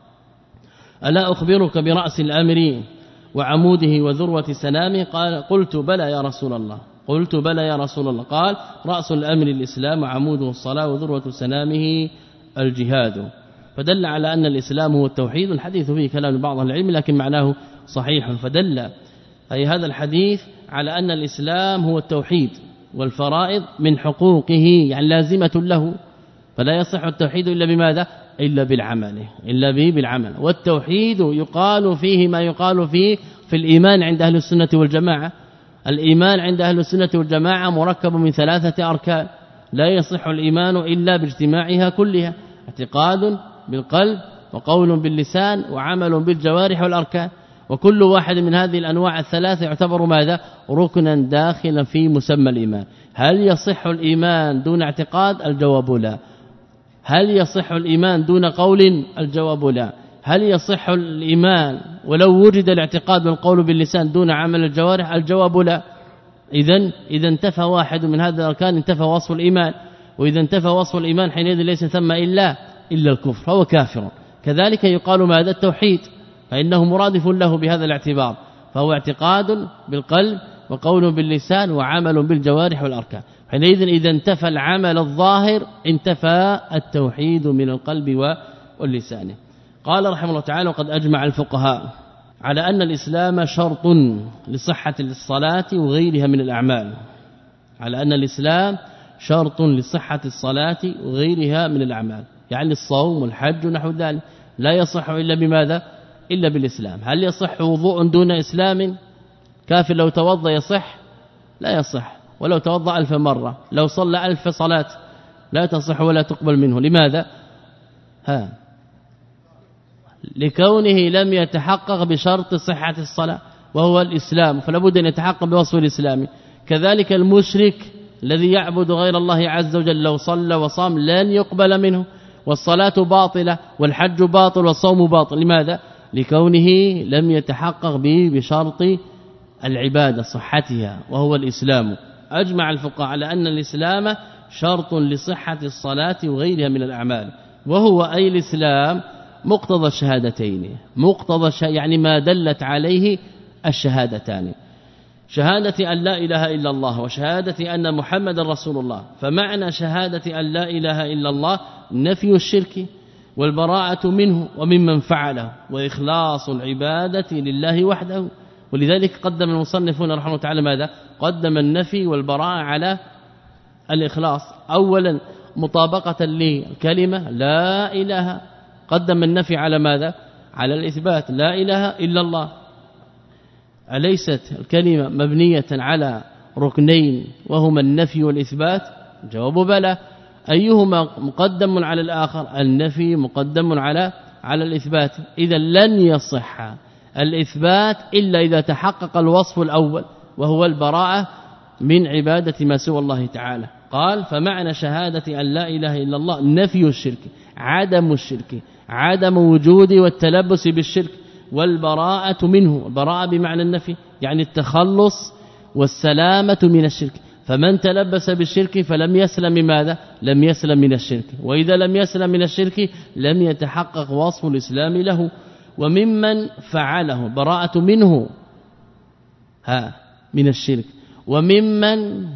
ألا أخبرك برأس الأمر وعموده وذروة سنامه؟ قال: قلت بلى يا رسول الله قلت بلى يا رسول الله. قال: رأس الأمر الإسلام وعموده الصلاة وذروة سنامه الجهاد. فدل على أن الإسلام هو التوحيد. الحديث فيه كلام بعض العلم لكن معناه صحيح. فدل أي هذا الحديث على أن الإسلام هو التوحيد، والفرائض من حقوقه يعني لازمة له، فلا يصح التوحيد إلا بماذا؟ إلا بالعمل إلا به بالعمل. والتوحيد يقال فيه ما يقال فيه في الإيمان عند أهل السنة والجماعة. الإيمان عند أهل السنة والجماعة مركب من ثلاثة أركان، لا يصح الإيمان إلا باجتماعها كلها: اعتقاد بالقلب وقول باللسان وعمل بالجوارح والأركان. وكل واحد من هذه الأنواع الثلاثة يعتبر ماذا؟ ركنا داخلا في مسمى الإيمان. هل يصح الإيمان دون اعتقاد؟ الجواب لا. هل يصح الإيمان دون قول؟ الجواب لا. هل يصح الإيمان ولو وجد الاعتقاد والقول باللسان دون عمل الجوارح؟ الجواب لا. إذن إذا انتفى واحد من هذه الأركان انتفى وصف الإيمان، وإذا انتفى وصف الإيمان حينئذ ليس ثم إلا إلا الكفر، فهو كافر. كذلك يقال ماذا؟ التوحيد، فإنه مرادف له بهذا الاعتبار، فهو اعتقاد بالقلب وقول باللسان وعمل بالجوارح والأركان. حينئذ إذا انتفى العمل الظاهر انتفى التوحيد من القلب واللسان. قال رحمه الله تعالى: وقد أجمع الفقهاء على أن الإسلام شرط لصحة الصلاة وغيرها من الأعمال، على أن الإسلام شرط لصحة الصلاة وغيرها من الأعمال، يعني الصوم والحج ونحو ذلك لا يصح إلا بماذا؟ إلا بالإسلام. هل يصح وضوء دون إسلام؟ كافر لو توضأ يصح؟ لا يصح، ولو توضأ ألف مرة، لو صلى ألف صلاة لا تصح ولا تقبل منه. لماذا؟ ها لكونه لم يتحقق بشرط صحة الصلاة وهو الإسلام، فلا بد أن يتحقق بوصف الإسلام. كذلك المشرك الذي يعبد غير الله عز وجل لو صلى وصام لن يقبل منه، والصلاة باطلة والحج باطل والصوم باطل. لماذا؟ لكونه لم يتحقق به بشرط العبادة صحتها وهو الإسلام. أجمع الفقهاء على أن الإسلام شرط لصحة الصلاة وغيرها من الأعمال، وهو أي الإسلام مقتضى الشهادتين، مقتضى يعني ما دلت عليه الشهادتان، شهادة أن لا إله إلا الله وشهادة أن محمد رسول الله. فمعنى شهادة أن لا إله إلا الله نفي الشرك والبراءة منه وممن فعله وإخلاص العبادة لله وحده. ولذلك قدم المصنفون رحمه الله تعالى ماذا؟ قدم النفي والبراءة على الإخلاص. أولا مطابقة للكلمة لا إله، قدم النفي على ماذا؟ على الإثبات، لا إله إلا الله. أليست الكلمة مبنية على ركنين وهما النفي والإثبات؟ جواب بلى. أيهما مقدم على الآخر؟ النفي مقدم على على الإثبات. إذا لن يصح الإثبات إلا إذا تحقق الوصف الأول وهو البراءة من عبادة ما سوى الله تعالى. قال فمعنى شهادة أن لا إله إلا الله نفي الشرك، عدم الشرك، عدم وجود والتلبس بالشرك، والبراءة منه. البراءة بمعنى النفي يعني التخلص والسلامة من الشرك. فمن تلبس بالشرك فلم يسلم من ماذا؟ لم يسلم من الشرك، وإذا لم يسلم من الشرك لم يتحقق وصف الإسلام له. وممن فعله براءة منه ها من الشرك، وممن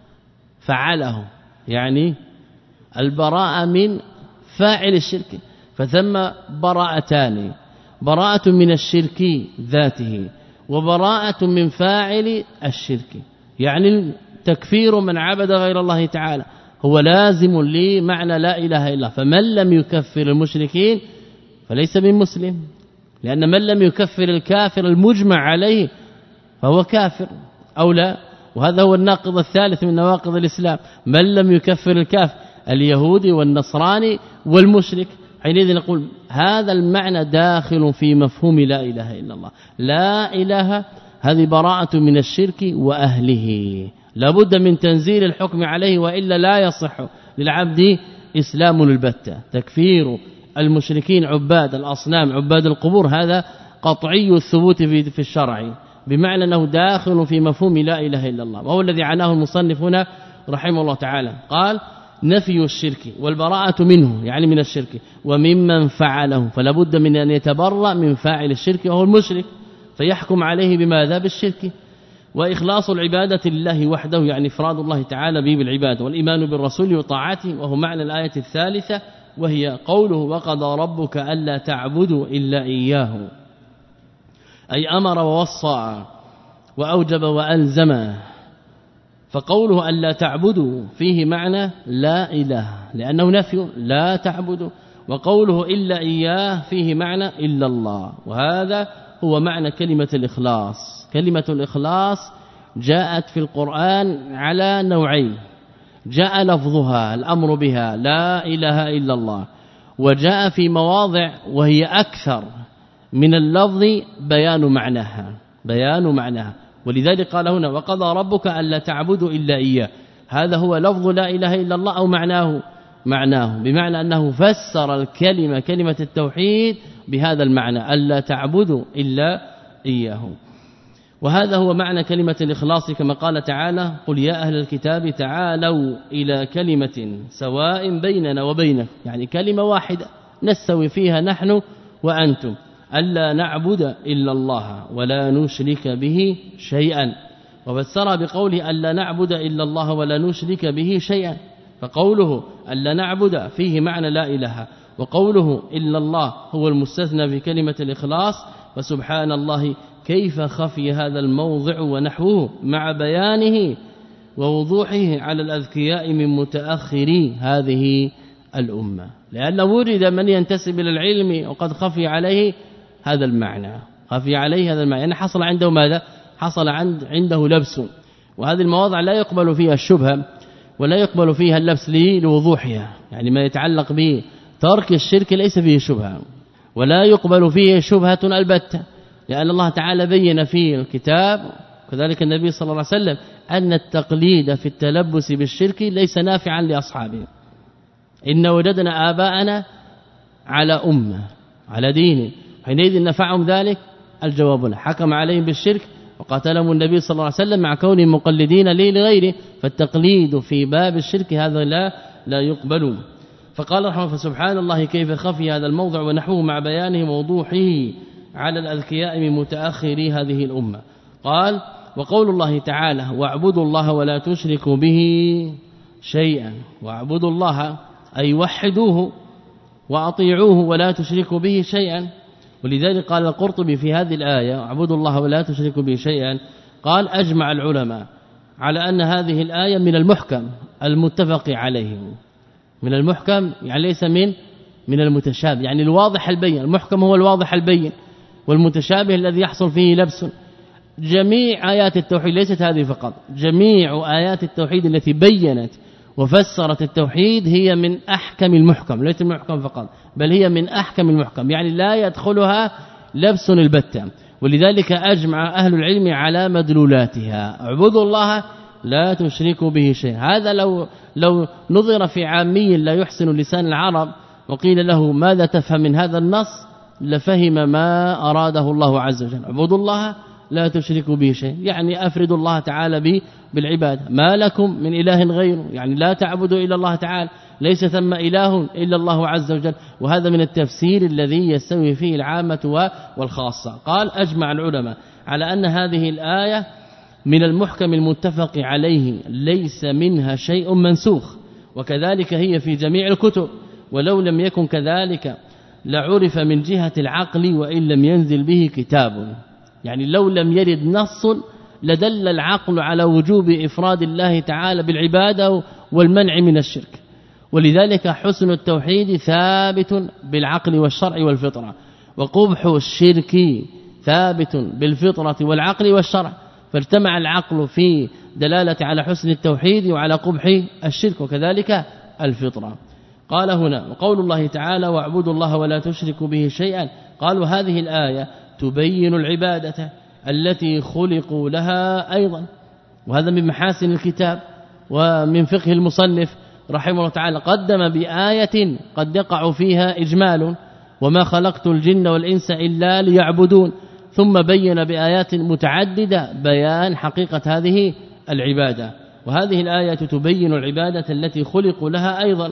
فعله يعني البراءة من فاعل الشرك. فثم براءتان، براءة من الشرك ذاته وبراءة من فاعل الشرك، يعني تكفير من عبد غير الله تعالى هو لازم لمعنى لا إله إلا الله. فمن لم يكفر المشركين فليس من مسلم، لأن من لم يكفر الكافر المجمع عليه فهو كافر أو لا. وهذا هو الناقض الثالث من نواقض الإسلام، من لم يكفر الكافر اليهودي والنصراني والمشرك. حينئذ نقول هذا المعنى داخل في مفهوم لا إله إلا الله. لا إله هذه براءة من الشرك وأهله، لابد من تنزيل الحكم عليه وإلا لا يصح للعبد إسلام البتة. تكفير المشركين عباد الأصنام عباد القبور هذا قطعي الثبوت في الشرع، بمعنى أنه داخل في مفهوم لا إله إلا الله، وهو الذي عناه المصنف هنا رحمه الله تعالى. قال نفي الشرك والبراءة منه يعني من الشرك، وممن فعله، فلا بد من أن يتبرأ من فاعل الشرك وهو المشرك فيحكم عليه بماذا؟ بالشرك. وإخلاص العبادة لله وحده يعني إفراد الله تعالى به بالعبادة، والإيمان بالرسول وطاعته، وهو معنى الآية الثالثة وهي قوله وقضى ربك ألا تعبدوا إلا إياه، أي أمر ووصى وأوجب وألزم. فقوله ألا تعبدوا فيه معنى لا إله لأنه نفي لا تعبدوا، وقوله إلا إياه فيه معنى إلا الله. وهذا هو معنى كلمة الإخلاص. كلمة الإخلاص جاءت في القرآن على نوعين، جاء لفظها الأمر بها لا إله إلا الله، وجاء في مواضع وهي أكثر من اللفظ بيان معناها بيان معناها ولذلك قال هنا وقضى ربك ألا تعبدوا إلا إياه. هذا هو لفظ لا إله إلا الله أو معناه معناه بمعنى أنه فسر الكلمة كلمة التوحيد بهذا المعنى ألا تعبدوا إلا إياه. وهذا هو معنى كلمة الإخلاص كما قال تعالى قل يا أهل الكتاب تعالوا إلى كلمة سواء بيننا وبينكم، يعني كلمة واحدة نستوي فيها نحن وأنتم، ألا نعبد إلا الله ولا نشرك به شيئا. وفسرها بقوله ألا نعبد إلا الله ولا نشرك به شيئا، فقوله ألا نعبد فيه معنى لا إله، وقوله إلا الله هو المستثنى في كلمة الإخلاص. وسبحان الله كيف خفي هذا الموضع ونحوه مع بيانه ووضوحه على الأذكياء من متأخري هذه الأمة، لأن وجد من ينتسب إلى العلم وقد خفي عليه هذا المعنى خفي عليه هذا المعنى يعني حصل عنده ماذا حصل عند عنده لبس، وهذه المواضع لا يقبل فيها الشبهة ولا يقبل فيها اللبس لوضوحها، يعني ما يتعلق به ترك الشرك ليس فيه شبهة ولا يقبل فيه شبهة البتة، لأن الله تعالى بين في الكتاب كذلك النبي صلى الله عليه وسلم أن التقليد في التلبس بالشرك ليس نافعا لأصحابه، إن وجدنا آباءنا على أمة على دين حينئذ نفعهم ذلك. الجواب لا، حكم عليهم بالشرك وقاتلهم النبي صلى الله عليه وسلم مع كونهم مقلدين ليه لغيره، فالتقليد في باب الشرك هذا لا لا يقبل. فقال رحمه فسبحان الله كيف خفي هذا الموضع ونحوه مع بيانه ووضوحه على الأذكياء من متأخري هذه الأمة. قال وقول الله تعالى واعبدوا الله ولا تشركوا به شيئا، واعبدوا الله أي وحدوه واطيعوه ولا تشركوا به شيئا. ولذلك قال القرطبي في هذه الآية اعبدوا الله ولا تشركوا به شيئا، قال أجمع العلماء على أن هذه الآية من المحكم المتفق عليه، من المحكم يعني ليس من من المتشابه، يعني الواضح البين. المحكم هو الواضح البين، والمتشابه الذي يحصل فيه لبس. جميع آيات التوحيد ليست هذه فقط، جميع آيات التوحيد التي بينت وفسرت التوحيد هي من أحكم المحكم، ليس من المحكم فقط بل هي من أحكم المحكم، يعني لا يدخلها لبس البتة. ولذلك أجمع أهل العلم على مدلولاتها. اعبدوا الله لا تشركوا به شيئا، هذا لو لو نظر في عامي لا يحسن لسان العرب وقيل له ماذا تفهم من هذا النص لفهم ما أراده الله عز وجل. اعبدوا الله لا تشركوا به شيء، يعني أفردوا الله تعالى به بالعبادة، ما لكم من إله غيره، يعني لا تعبدوا إلا الله تعالى، ليس ثم إله إلا الله عز وجل. وهذا من التفسير الذي يستوي فيه العامة والخاصة. قال أجمع العلماء على أن هذه الآية من المحكم المتفق عليه ليس منها شيء منسوخ، وكذلك هي في جميع الكتب، ولو لم يكن كذلك لعرف من جهة العقل وإن لم ينزل به كتاب، يعني لو لم يرد نص لدل العقل على وجوب إفراد الله تعالى بالعبادة والمنع من الشرك. ولذلك حسن التوحيد ثابت بالعقل والشرع والفطرة، وقبح الشرك ثابت بالفطرة والعقل والشرع، فاجتمع العقل في دلالة على حسن التوحيد وعلى قبح الشرك وكذلك الفطرة. قال هنا وقول الله تعالى واعبدوا الله ولا تشركوا به شيئا، قالوا هذه الآية تبين العبادة التي خلقوا لها أيضا، وهذا من محاسن الكتاب ومن فقه المصنف رحمه الله تعالى. قدم بآية قد يقع فيها إجمال وما خلقت الجن والإنس إلا ليعبدون، ثم بين بآيات متعددة بيان حقيقة هذه العبادة، وهذه الآية تبين العبادة التي خلقوا لها أيضا.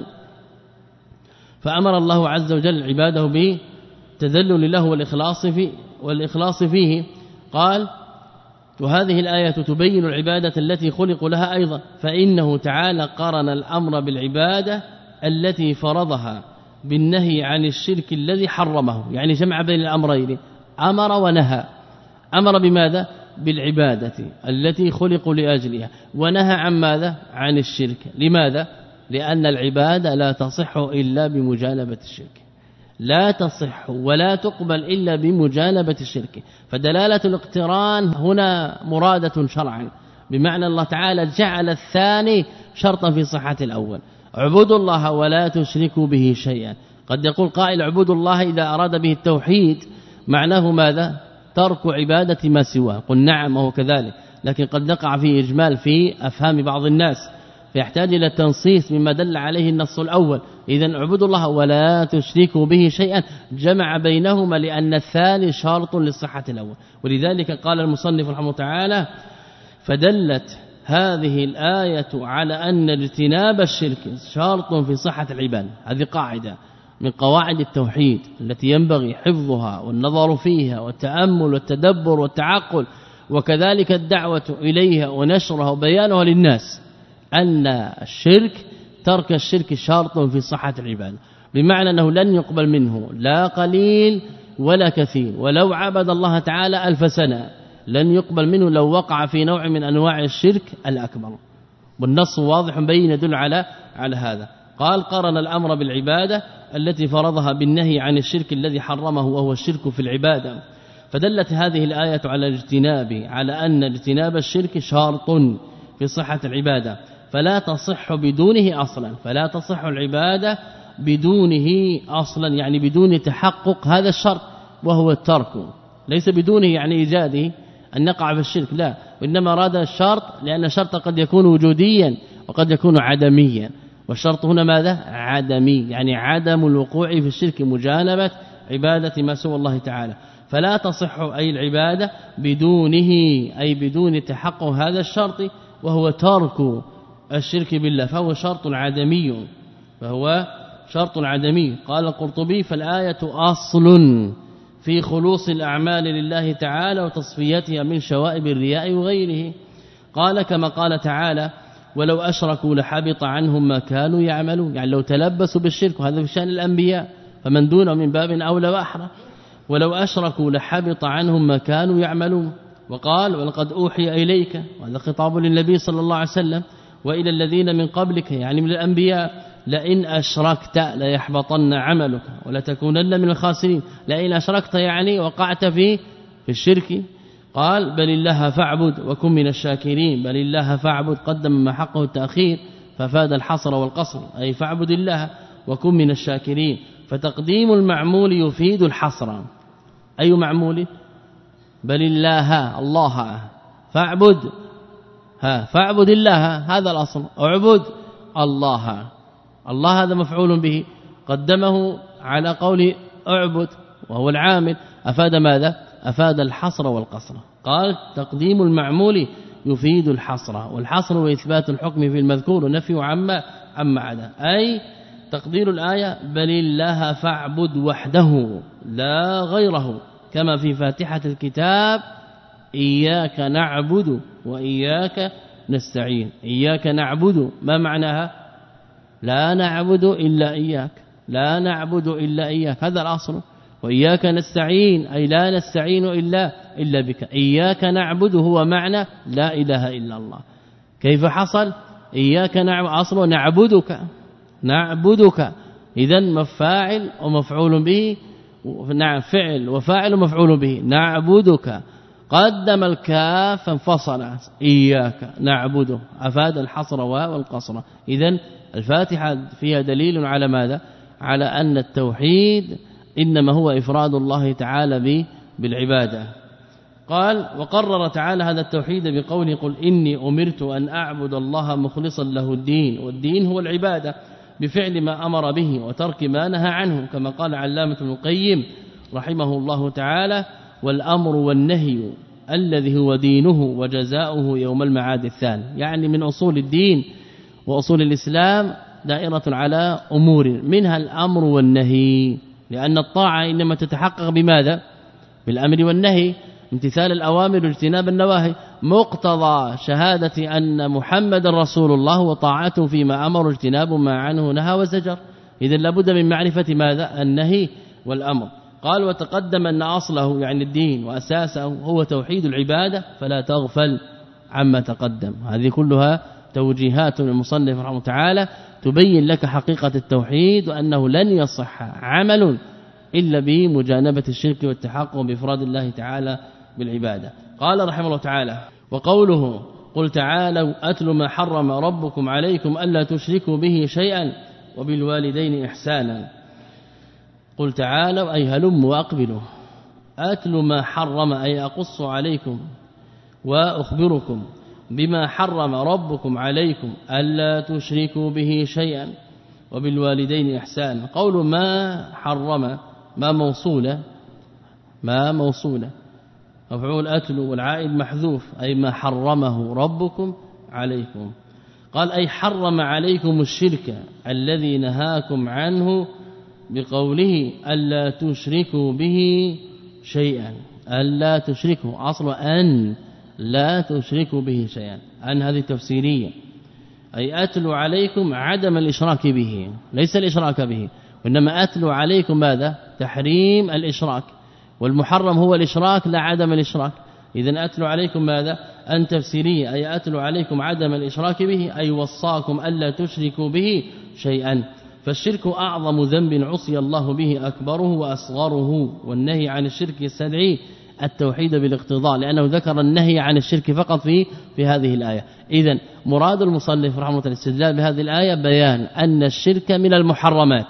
فأمر الله عز وجل عباده بالتذلل له والإخلاص فيه والإخلاص فيه. قال وهذه الآية تبين العبادة التي خلقوا لها أيضا، فإنه تعالى قرن الأمر بالعبادة التي فرضها بالنهي عن الشرك الذي حرمه، يعني جمع بين الأمرين، أمر ونهى. أمر بماذا؟ بالعبادة التي خلقوا لأجلها، ونهى عن ماذا؟ عن الشرك. لماذا؟ لأن العبادة لا تصح إلا بمجانبة الشرك، لا تصح ولا تقبل إلا بمجانبة الشرك. فدلالة الاقتران هنا مرادة شرعا، بمعنى الله تعالى جعل الثاني شرطا في صحة الأول. اعبدوا الله ولا تشركوا به شيئا. قد يقول قائل اعبدوا الله إذا أراد به التوحيد معناه ماذا؟ ترك عبادة ما سواه. قل نعم وهو كذلك، لكن قد نقع فيه إجمال في أفهام بعض الناس فيحتاج إلى التنصيص مما دل عليه النص الأول. إذن اعبدوا الله ولا تشركوا به شيئا، جمع بينهما لأن الثاني شرط للصحة الأول. ولذلك قال المصنف رحمه تعالى فدلت هذه الآية على أن اجتناب الشرك شرط في صحة العبادة. هذه قاعدة من قواعد التوحيد التي ينبغي حفظها والنظر فيها والتأمل والتدبر والتعقل، وكذلك الدعوة إليها ونشرها وبيانها للناس، أن الشرك ترك الشرك شرط في صحة العبادة، بمعنى أنه لن يقبل منه لا قليل ولا كثير، ولو عبد الله تعالى ألف سنة لن يقبل منه لو وقع في نوع من أنواع الشرك الأكبر. والنص واضح بين يدل على على هذا. قال قرن الأمر بالعبادة التي فرضها بالنهي عن الشرك الذي حرمه وهو الشرك في العبادة، فدلت هذه الآية على الاجتناب على أن اجتناب الشرك شرط في صحة العبادة، فلا تصح بدونه أصلا، فلا تصح العبادة بدونه أصلا، يعني بدون تحقق هذا الشرط وهو الترك، ليس بدونه يعني إيجاده أن نقع في الشرك، لا، وإنما أراد الشرط لأن الشرط قد يكون وجوديا وقد يكون عدميا، والشرط هنا ماذا؟ عدمي، يعني عدم الوقوع في الشرك، مجانبة عبادة ما سوى الله تعالى. فلا تصح أي العبادة بدونه، أي بدون تحقق هذا الشرط وهو ترك الشرك بالله، فهو شرط عدمي، فهو شرط عدمي. قال القرطبي فالآية أصل في خلوص الأعمال لله تعالى وتصفيتها من شوائب الرياء وغيره. قال كما قال تعالى ولو أشركوا لحبط عنهم ما كانوا يعملون، يعني لو تلبسوا بالشرك، وهذا في شأن الأنبياء فمن دونه من باب أولى وأحرى، ولو أشركوا لحبط عنهم ما كانوا يعملون. وقال ولقد أوحي إليك، وهذا خطاب للنبي صلى الله عليه وسلم، وإلى الذين من قبلك يعني من الأنبياء، لئن أشركت ليحبطن عملك ولتكونن من الخاسرين. لئن أشركت يعني وقعت في في الشرك. قال بل الله فاعبد وكن من الشاكرين، بل الله فاعبد قدم ما حقه التأخير ففاد الحصر والقصر، أي فاعبد الله وكن من الشاكرين. فتقديم المعمول يفيد الحصر. أي معمول؟ بل الله، الله فاعبد، ها فاعبد الله، هذا الأصل، اعبد الله، الله هذا مفعول به قدمه على قول اعبد وهو العامل، أفاد ماذا؟ أفاد الحصر والقصر. قال تقديم المعمول يفيد الحصر، والحصر وإثبات الحكم في المذكور ونفي عما عما عدا، أي تقدير الآية بل الله فاعبد وحده لا غيره، كما في فاتحة الكتاب إياك نعبد وإياك نستعين. إياك نعبد ما معناها؟ لا نعبد إلا إياك، لا نعبد إلا إياك، هذا الأصل. وإياك نستعين أي لا نستعين إلا إلا بك. إياك نعبد هو معنى لا إله إلا الله. كيف حصل؟ إياك نعبد أصله نعبدك، نعبدك، إذن مفاعل ومفعول به، نعم فعل وفاعل ومفعول به، نعبدك، قدم الكاف فانفصل، إياك نعبده، أفاد الحصر والقصر. إذن الفاتحة فيها دليل على ماذا؟ على أن التوحيد إنما هو إفراد الله تعالى بالعبادة. قال وقرر تعالى هذا التوحيد بقوله قل إني أمرت أن أعبد الله مخلصا له الدين، والدين هو العبادة بفعل ما أمر به وترك ما نهى عنه، كما قال علامة ابن القيم رحمه الله تعالى والأمر والنهي الذي هو دينه وجزاؤه يوم المعاد الثاني، يعني من أصول الدين وأصول الإسلام دائرة على أمور منها الأمر والنهي، لأن الطاعة إنما تتحقق بماذا؟ بالأمر والنهي، امتثال الأوامر واجتناب النواهي، مقتضى شهادة أن محمد رسول الله وطاعته فيما أمر واجتناب ما عنه نهى وزجر. إذن لابد من معرفة ماذا؟ النهي والأمر. قال وتقدم أن أصله يعني الدين وأساسه هو توحيد العبادة، فلا تغفل عما تقدم. هذه كلها توجيهات من المصنف رحمه تعالى تبين لك حقيقة التوحيد، وأنه لن يصح عمل إلا بمجانبة الشرك والتحقق بإفراد الله تعالى بالعبادة. قال رحمه الله تعالى وقوله قل تعالوا أتل ما حرم ربكم عليكم ألا تشركوا به شيئا وبالوالدين إحسانا. قل تعالوا أي هلموا وأقبلوا، أتل ما حرم أي أقص عليكم وأخبركم بما حرم ربكم عليكم ألا تشركوا به شيئا وبالوالدين إحسانا. قول ما حرم ما موصولة، ما موصولة مفعول أتل والعائد محذوف، أي ما حرمه ربكم عليكم. قال أي حرم عليكم الشرك الذي نهاكم عنه بقوله ألا تشركوا به شيئا، ألا تشركوا أصل أن لا تشركوا به شيئا، أن هذه تفسيرية، أي أتلو عليكم عدم الإشراك به، ليس الإشراك به، وإنما أتلو عليكم ماذا؟ تحريم الإشراك، والمحرم هو الإشراك لا عدم الإشراك. إذن أتلو عليكم ماذا أن تفسيريه أي أتلو عليكم عدم الإشراك به أي وصاكم ألا تشركوا به شيئا. فالشرك أعظم ذنب عصي الله به أكبره وأصغره، والنهي عن الشرك يستدعي التوحيد بالاقتضاء، لأنه ذكر النهي عن الشرك فقط في في هذه الآية. إذن مراد المصنف رحمه الله الاستدلال بهذه الآية بيان أن الشرك من المحرمات،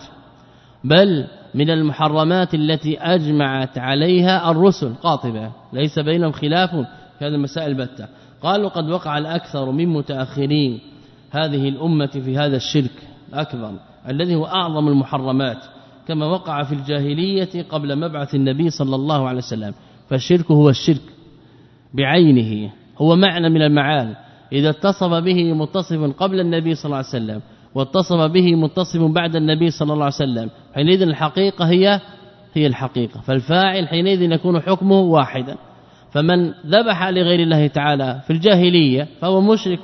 بل من المحرمات التي أجمعت عليها الرسل قاطبة، ليس بينهم خلاف في هذه المسائل بتة. قالوا قد وقع الأكثر من متأخرين هذه الأمة في هذا الشرك الأكبر الذي هو أعظم المحرمات، كما وقع في الجاهلية قبل مبعث النبي صلى الله عليه وسلم. فالشرك هو الشرك بعينه، هو معنى من المعاني، إذا اتصف به متصف قبل النبي صلى الله عليه وسلم واتصف به متصف بعد النبي صلى الله عليه وسلم، حينئذ الحقيقة هي هي الحقيقة، فالفاعل حينئذ يكون حكمه واحدا. فمن ذبح لغير الله تعالى في الجاهلية فهو مشرك،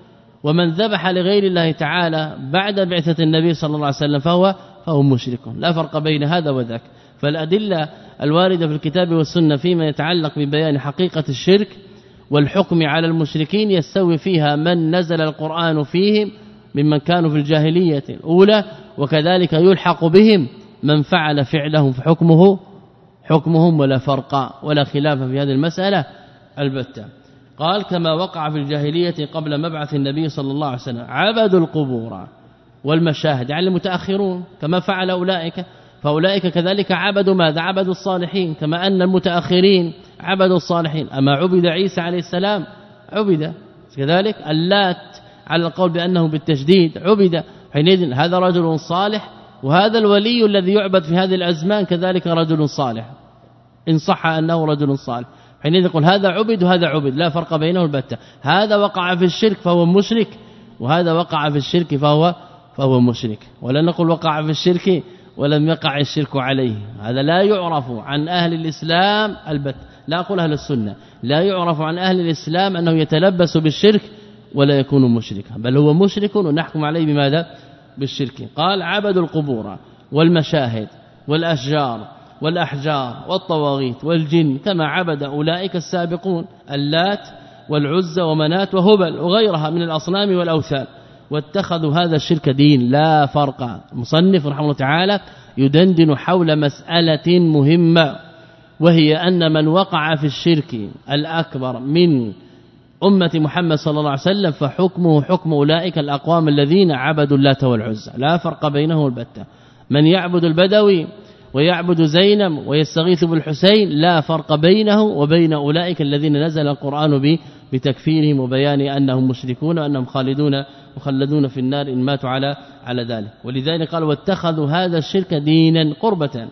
ومن ذبح لغير الله تعالى بعد بعثة النبي صلى الله عليه وسلم فهو فهو مشرك، لا فرق بين هذا وذاك. فالأدلة الواردة في الكتاب والسنة فيما يتعلق ببيان حقيقة الشرك والحكم على المشركين يستوي فيها من نزل القرآن فيهم ممن كانوا في الجاهلية الأولى، وكذلك يلحق بهم من فعل فعلهم فحكمه حكمهم، ولا فرق ولا خلاف في هذه المسألة البتة. قال كما وقع في الجاهلية قبل مبعث النبي صلى الله عليه وسلم عبدوا القبور والمشاهد، يعني المتأخرون كما فعل أولئك، فأولئك كذلك عبدوا ماذا؟ عبدوا الصالحين، كما أن المتأخرين عبدوا الصالحين. أما عبد عيسى عليه السلام عبد كذلك، اللات على القول بأنه بالتشديد عبد، حينئذ هذا رجل صالح، وهذا الولي الذي يعبد في هذه الأزمان كذلك رجل صالح إن صح أنه رجل صالح، حينئذ يقول هذا عبد وهذا عبد، لا فرق بينه البتة. هذا وقع في الشرك فهو مشرك، وهذا وقع في الشرك فهو فهو مشرك. ولا نقول وقع في الشرك ولم يقع الشرك عليه، هذا لا يعرف عن أهل الإسلام البت، لا أقول أهل السنة، لا يعرف عن أهل الإسلام أنه يتلبس بالشرك ولا يكون مشركا، بل هو مشرك ونحكم عليه بماذا؟ بالشرك. قال عبدوا القبور والمشاهد والأشجار والأحجار والطواغيت والجن كما عبد أولئك السابقون اللات والعزى ومنات وهبل وغيرها من الأصنام والأوثان، واتخذوا هذا الشرك دين. لا فرق. المصنف رحمه الله تعالى يدندن حول مسألة مهمة، وهي أن من وقع في الشرك الأكبر من أمة محمد صلى الله عليه وسلم فحكمه حكم أولئك الأقوام الذين عبدوا اللات والعزى، لا فرق بينه البتة. من يعبد البدوي ويعبد زينب ويستغيث بالحسين لا فرق بينه وبين أولئك الذين نزل القرآن به بتكفيرهم وبيان أنهم مشركون وأنهم خالدون مخلدون في النار إن ماتوا على على ذلك. ولذلك قال واتخذوا هذا الشرك دينا قربة.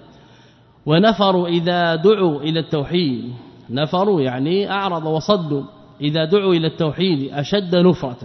ونفروا إذا دعوا إلى التوحيد، نفروا يعني أعرض وصدوا، إذا دعوا إلى التوحيد أشد نفرة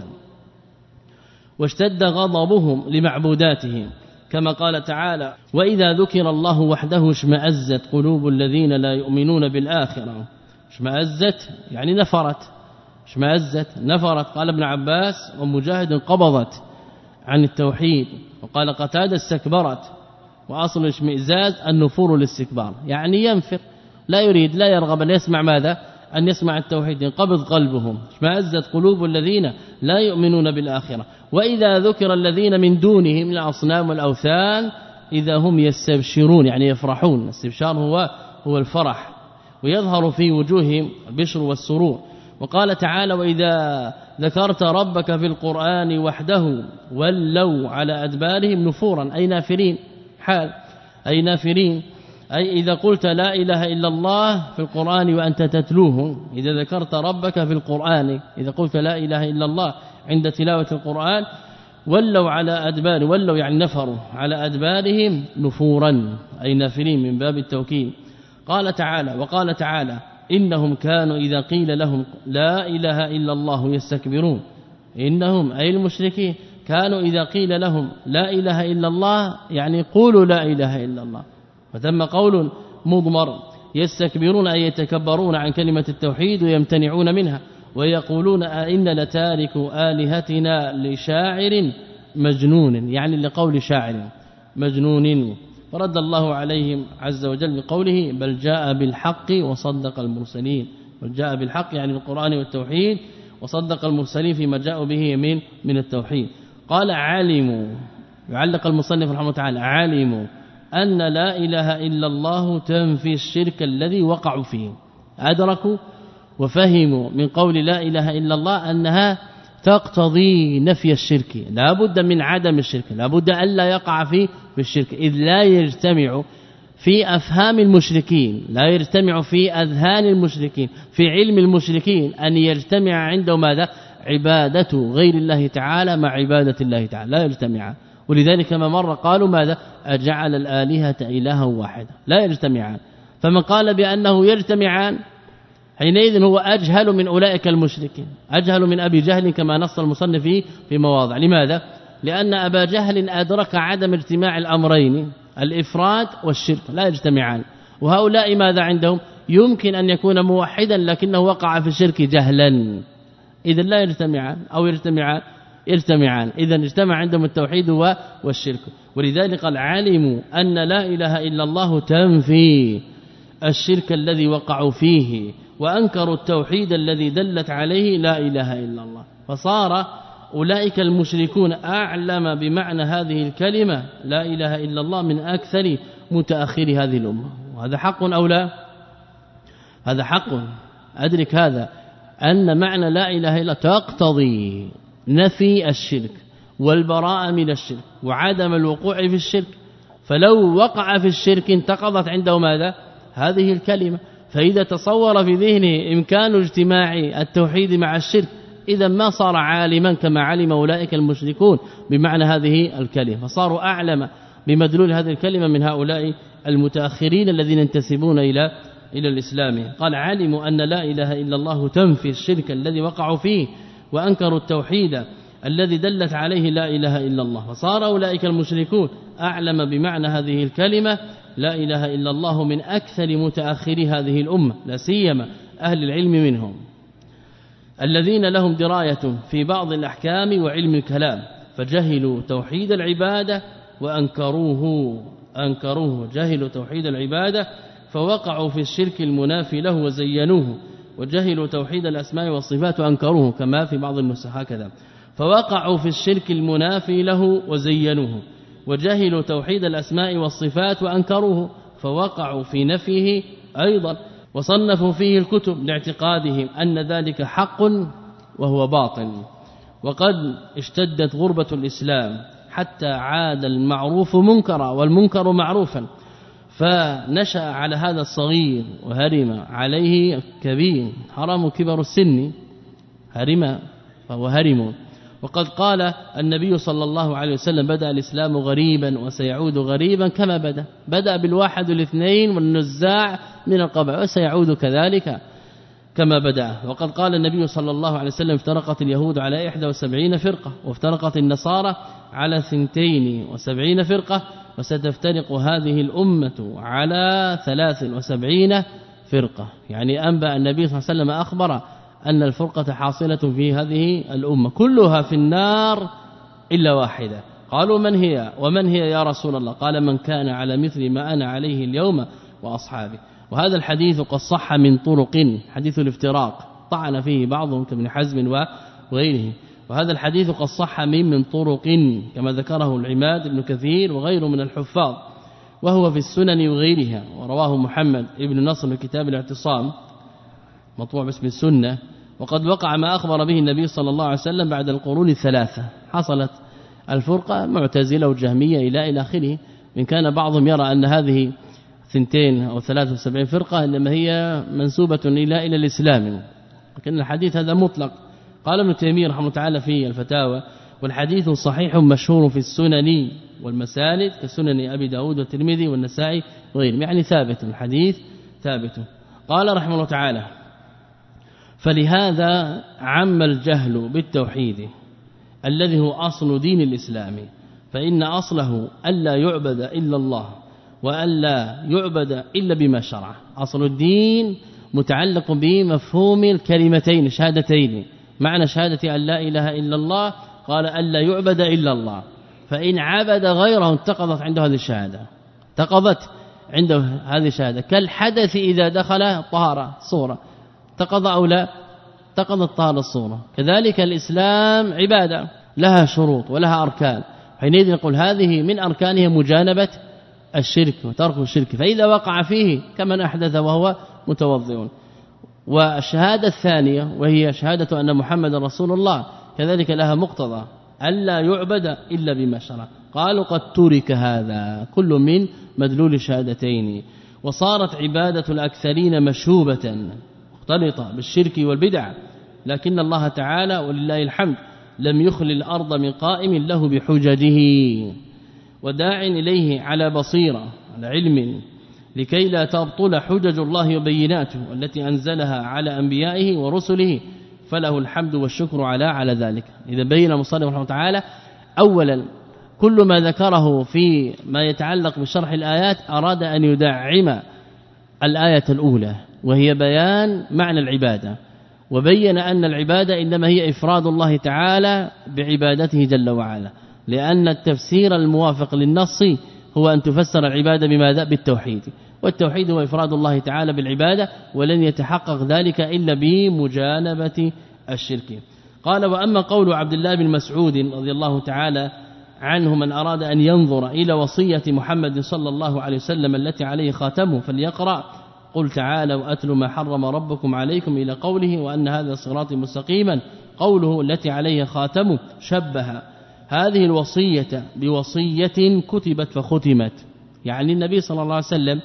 واشتد غضبهم لمعبوداتهم، كما قال تعالى وإذا ذكر الله وحده اشمأزت قلوب الذين لا يؤمنون بالآخرة. اشمأزت يعني نفرت، اشمأزت نفرت. قال ابن عباس ومجاهد قبضت عن التوحيد، وقال قتادة استكبرت، وأصل الاشمئزاز النفور الاستكبار، يعني ينفر لا يريد لا يرغب أن يسمع ماذا؟ أن يسمع التوحيد، ينقبض قلبهم. اشمأزت قلوب الذين لا يؤمنون بالآخرة. وإذا ذكر الذين من دونهم من الأصنام والأوثان إذا هم يستبشرون يعني يفرحون. الاستبشار هو هو الفرح، ويظهر في وجوههم البشر والسرور. وقال تعالى وإذا ذكرت ربك في القرآن وحده ولوا على أدبارهم نفورا، أي نافرين، حال أي نافرين، أي إذا قلت لا إله إلا الله في القرآن وأنت تتلوه، إذا ذكرت ربك في القرآن، إذا قلت لا إله إلا الله عند تلاوة القرآن ولوا على أدبار، ولوا يعني نفروا على أدبارهم نفورا أي نافرين من باب التوكيد. قال تعالى وقال تعالى إنهم كانوا إذا قيل لهم لا إله إلا الله يستكبرون. إنهم أي المشركين كانوا إذا قيل لهم لا إله إلا الله يعني قولوا لا إله إلا الله، وتم قول مضمر يستكبرون أي يتكبرون عن كلمة التوحيد ويمتنعون منها، ويقولون أئن لتارك آلهتنا لشاعر مجنون، يعني لقول شاعر مجنون. فرد الله عليهم عز وجل بقوله بل جاء بالحق وصدق المرسلين، وجاء بالحق يعني القرآن والتوحيد وصدق المرسلين فيما جاءوا به من من التوحيد. قال علموا، يعلق المصنف رحمه الله تعالى علموا أن لا إله إلا الله تنفي الشرك الذي وقعوا فيه، أدركوا وفهموا من قول لا إله إلا الله أنها تقتضي نفي الشرك، لا بد من عدم الشرك، لا بد أن لا يقع فيه في الشرك، إذ لا يجتمع في أفهام المشركين، لا يجتمع في أذهان المشركين، في علم المشركين أن يجتمع عندهم ماذا؟ عبادة غير الله تعالى مع عبادة الله تعالى، لا يجتمع. ولذلك ما مر قالوا ماذا؟ أجعل الآلهة إلها واحدا، لا يجتمعان. فمن قال بأنه يجتمعان حينئذ هو أجهل من أولئك المشركين، أجهل من أبي جهل كما نص المصنف في مواضع. لماذا؟ لأن أبا جهل أدرك عدم اجتماع الأمرين الإفراد والشرك، لا يجتمعان. وهؤلاء ماذا عندهم؟ يمكن أن يكون موحدا لكنه وقع في الشرك جهلا، إذا لا يجتمعان أو يجتمعان يجتمعان، إذا اجتمع عندهم التوحيد والشرك. ولذلك قال علموا أن لا إله إلا الله تنفي الشرك الذي وقعوا فيه وأنكروا التوحيد الذي دلت عليه لا إله إلا الله. فصار أولئك المشركون أعلم بمعنى هذه الكلمة لا إله إلا الله من أكثر متأخر هذه الأمة. وهذا حق أو لا؟ هذا حق، أدرك هذا أن معنى لا إله إلا تقتضي نفي الشرك والبراءة من الشرك وعدم الوقوع في الشرك. فلو وقع في الشرك انتقضت عنده ماذا؟ هذه الكلمة. فإذا تصور في ذهنه إمكان اجتماع التوحيد مع الشرك إذا ما صار عالما كما علم أولئك المشركون بمعنى هذه الكلمة، فصاروا أعلم بمدلول هذه الكلمة من هؤلاء المتأخرين الذين ينتسبون إلى إلى الإسلام. قال علموا أن لا إله إلا الله تنفي الشرك الذي وقعوا فيه وأنكروا التوحيد الذي دلت عليه لا إله إلا الله. فصار أولئك المشركون أعلم بمعنى هذه الكلمة لا إله إلا الله من أكثر متأخري هذه الأمة، لا سيما أهل العلم منهم الذين لهم دراية في بعض الأحكام وعلم الكلام، فجهلوا توحيد العبادة وأنكروه أنكروه جهلوا توحيد العبادة فوقعوا في الشرك المنافي له وزينوه، وجهلوا توحيد الأسماء والصفات وأنكروه كما في بعض النسخ هكذا، فوقعوا في الشرك المنافي له وزينوه، وجهلوا توحيد الأسماء والصفات وأنكروه فوقعوا في نفيه أيضا، وصنفوا فيه الكتب لاعتقادهم أن ذلك حق وهو باطل. وقد اشتدت غربة الإسلام حتى عاد المعروف منكرا والمنكر معروفا، فنشأ على هذا الصغير وهرم عليه كبير، حرام كبر السن هرم فهو هرم. وقد قال النبي صلى الله عليه وسلم بدأ الإسلام غريبا وسيعود غريبا كما بدأ، بدأ بالواحد والاثنين والنزاع من القبائل وسيعود كذلك كما بدأ. وقد قال النبي صلى الله عليه وسلم افترقت اليهود على إحدى وسبعين فرقة وافترقت النصارى على ثنتين وسبعين فرقة وستفترق هذه الأمة على ثلاث وسبعين فرقة. يعني أنبأ النبي صلى الله عليه وسلم أخبر أن الفرقة حاصلة في هذه الأمة كلها في النار إلا واحدة. قالوا من هي ومن هي يا رسول الله؟ قال من كان على مثل ما أنا عليه اليوم وأصحابي. وهذا الحديث قد صح من طرق، حديث الافتراق طعن فيه بعضهم كابن حزم وغيره، وهذا الحديث قد صح من من طرق كما ذكره العماد بن كثير وغيره من الحفاظ، وهو في السنن وغيرها، ورواه محمد ابن نصر في كتاب الاعتصام مطبوع باسم السنة. وقد وقع ما أخبر به النبي صلى الله عليه وسلم بعد القرون الثلاثة، حصلت الفرقة معتزلة وجهمية إلى إلى آخره، إن كان بعضهم يرى أن هذه ثنتين أو ثلاث وسبعين فرقة إنما هي منسوبة إلى إلى الإسلام، لكن الحديث هذا مطلق. قال ابن تيمية رحمه الله تعالى في الفتاوى والحديث صحيح مشهور في السنن والمساند كسنن أبي داود والترمذي والنسائي وغيرهم، يعني ثابت الحديث ثابت. قال رحمه الله تعالى فلهذا عم الجهل بالتوحيد الذي هو أصل دين الإسلام، فإن أصله ألا يعبد إلا الله وألا يعبد إلا بما شرع. أصل الدين متعلق بمفهوم الكلمتين شهادتين، معنى شهادة أن لا إله إلا الله قال ألا يعبد إلا الله، فإن عبد غيره انتقضت عنده هذه الشهادة، انتقضت عنده هذه الشهادة. كالحدث إذا دخل طهارة صورة انتقض أو لا انتقضت طهارة الصورة. كذلك الإسلام عبادة لها شروط ولها أركان، حينئذ نقول هذه من أركانها مجانبة الشرك وترك الشرك، فإذا وقع فيه كمن أحدث وهو متوضئ. والشهادة الثانية وهي شهادة أن محمد رسول الله كذلك لها مقتضى ألا يعبد إلا بما شرع. قالوا قد ترك هذا كل من مدلول الشهادتين، وصارت عبادة الأكثرين مشوبة مختلطة بالشرك والبدع، لكن الله تعالى ولله الحمد لم يخل الأرض من قائم له بحججه وداع إليه على بصيرة على علم، لكي لا تبطل حجج الله وبيناته التي أنزلها على أنبيائه ورسله، فله الحمد والشكر على على ذلك. إذا بين المصنف رحمه الله تعالى أولا كل ما ذكره في ما يتعلق بشرح الآيات أراد أن يدعم الآية الأولى وهي بيان معنى العبادة، وبين أن العبادة إنما هي إفراد الله تعالى بعبادته جل وعلا، لأن التفسير الموافق للنص هو أن تفسر العبادة بماذا؟ بالتوحيد، والتوحيد هو إفراد الله تعالى بالعبادة، ولن يتحقق ذلك إلا بمجانبة الشرك. قال وأما قول عبد الله بن مسعود رضي الله تعالى عنه من أراد أن ينظر إلى وصية محمد صلى الله عليه وسلم التي عليه خاتمه فليقرأ قل تعالوا أتل ما حرم ربكم عليكم إلى قوله وأن هذا صراطي مستقيما، قوله التي عليه خاتمه شبه هذه الوصية بوصية كتبت فختمت، يعني النبي صلى الله عليه وسلم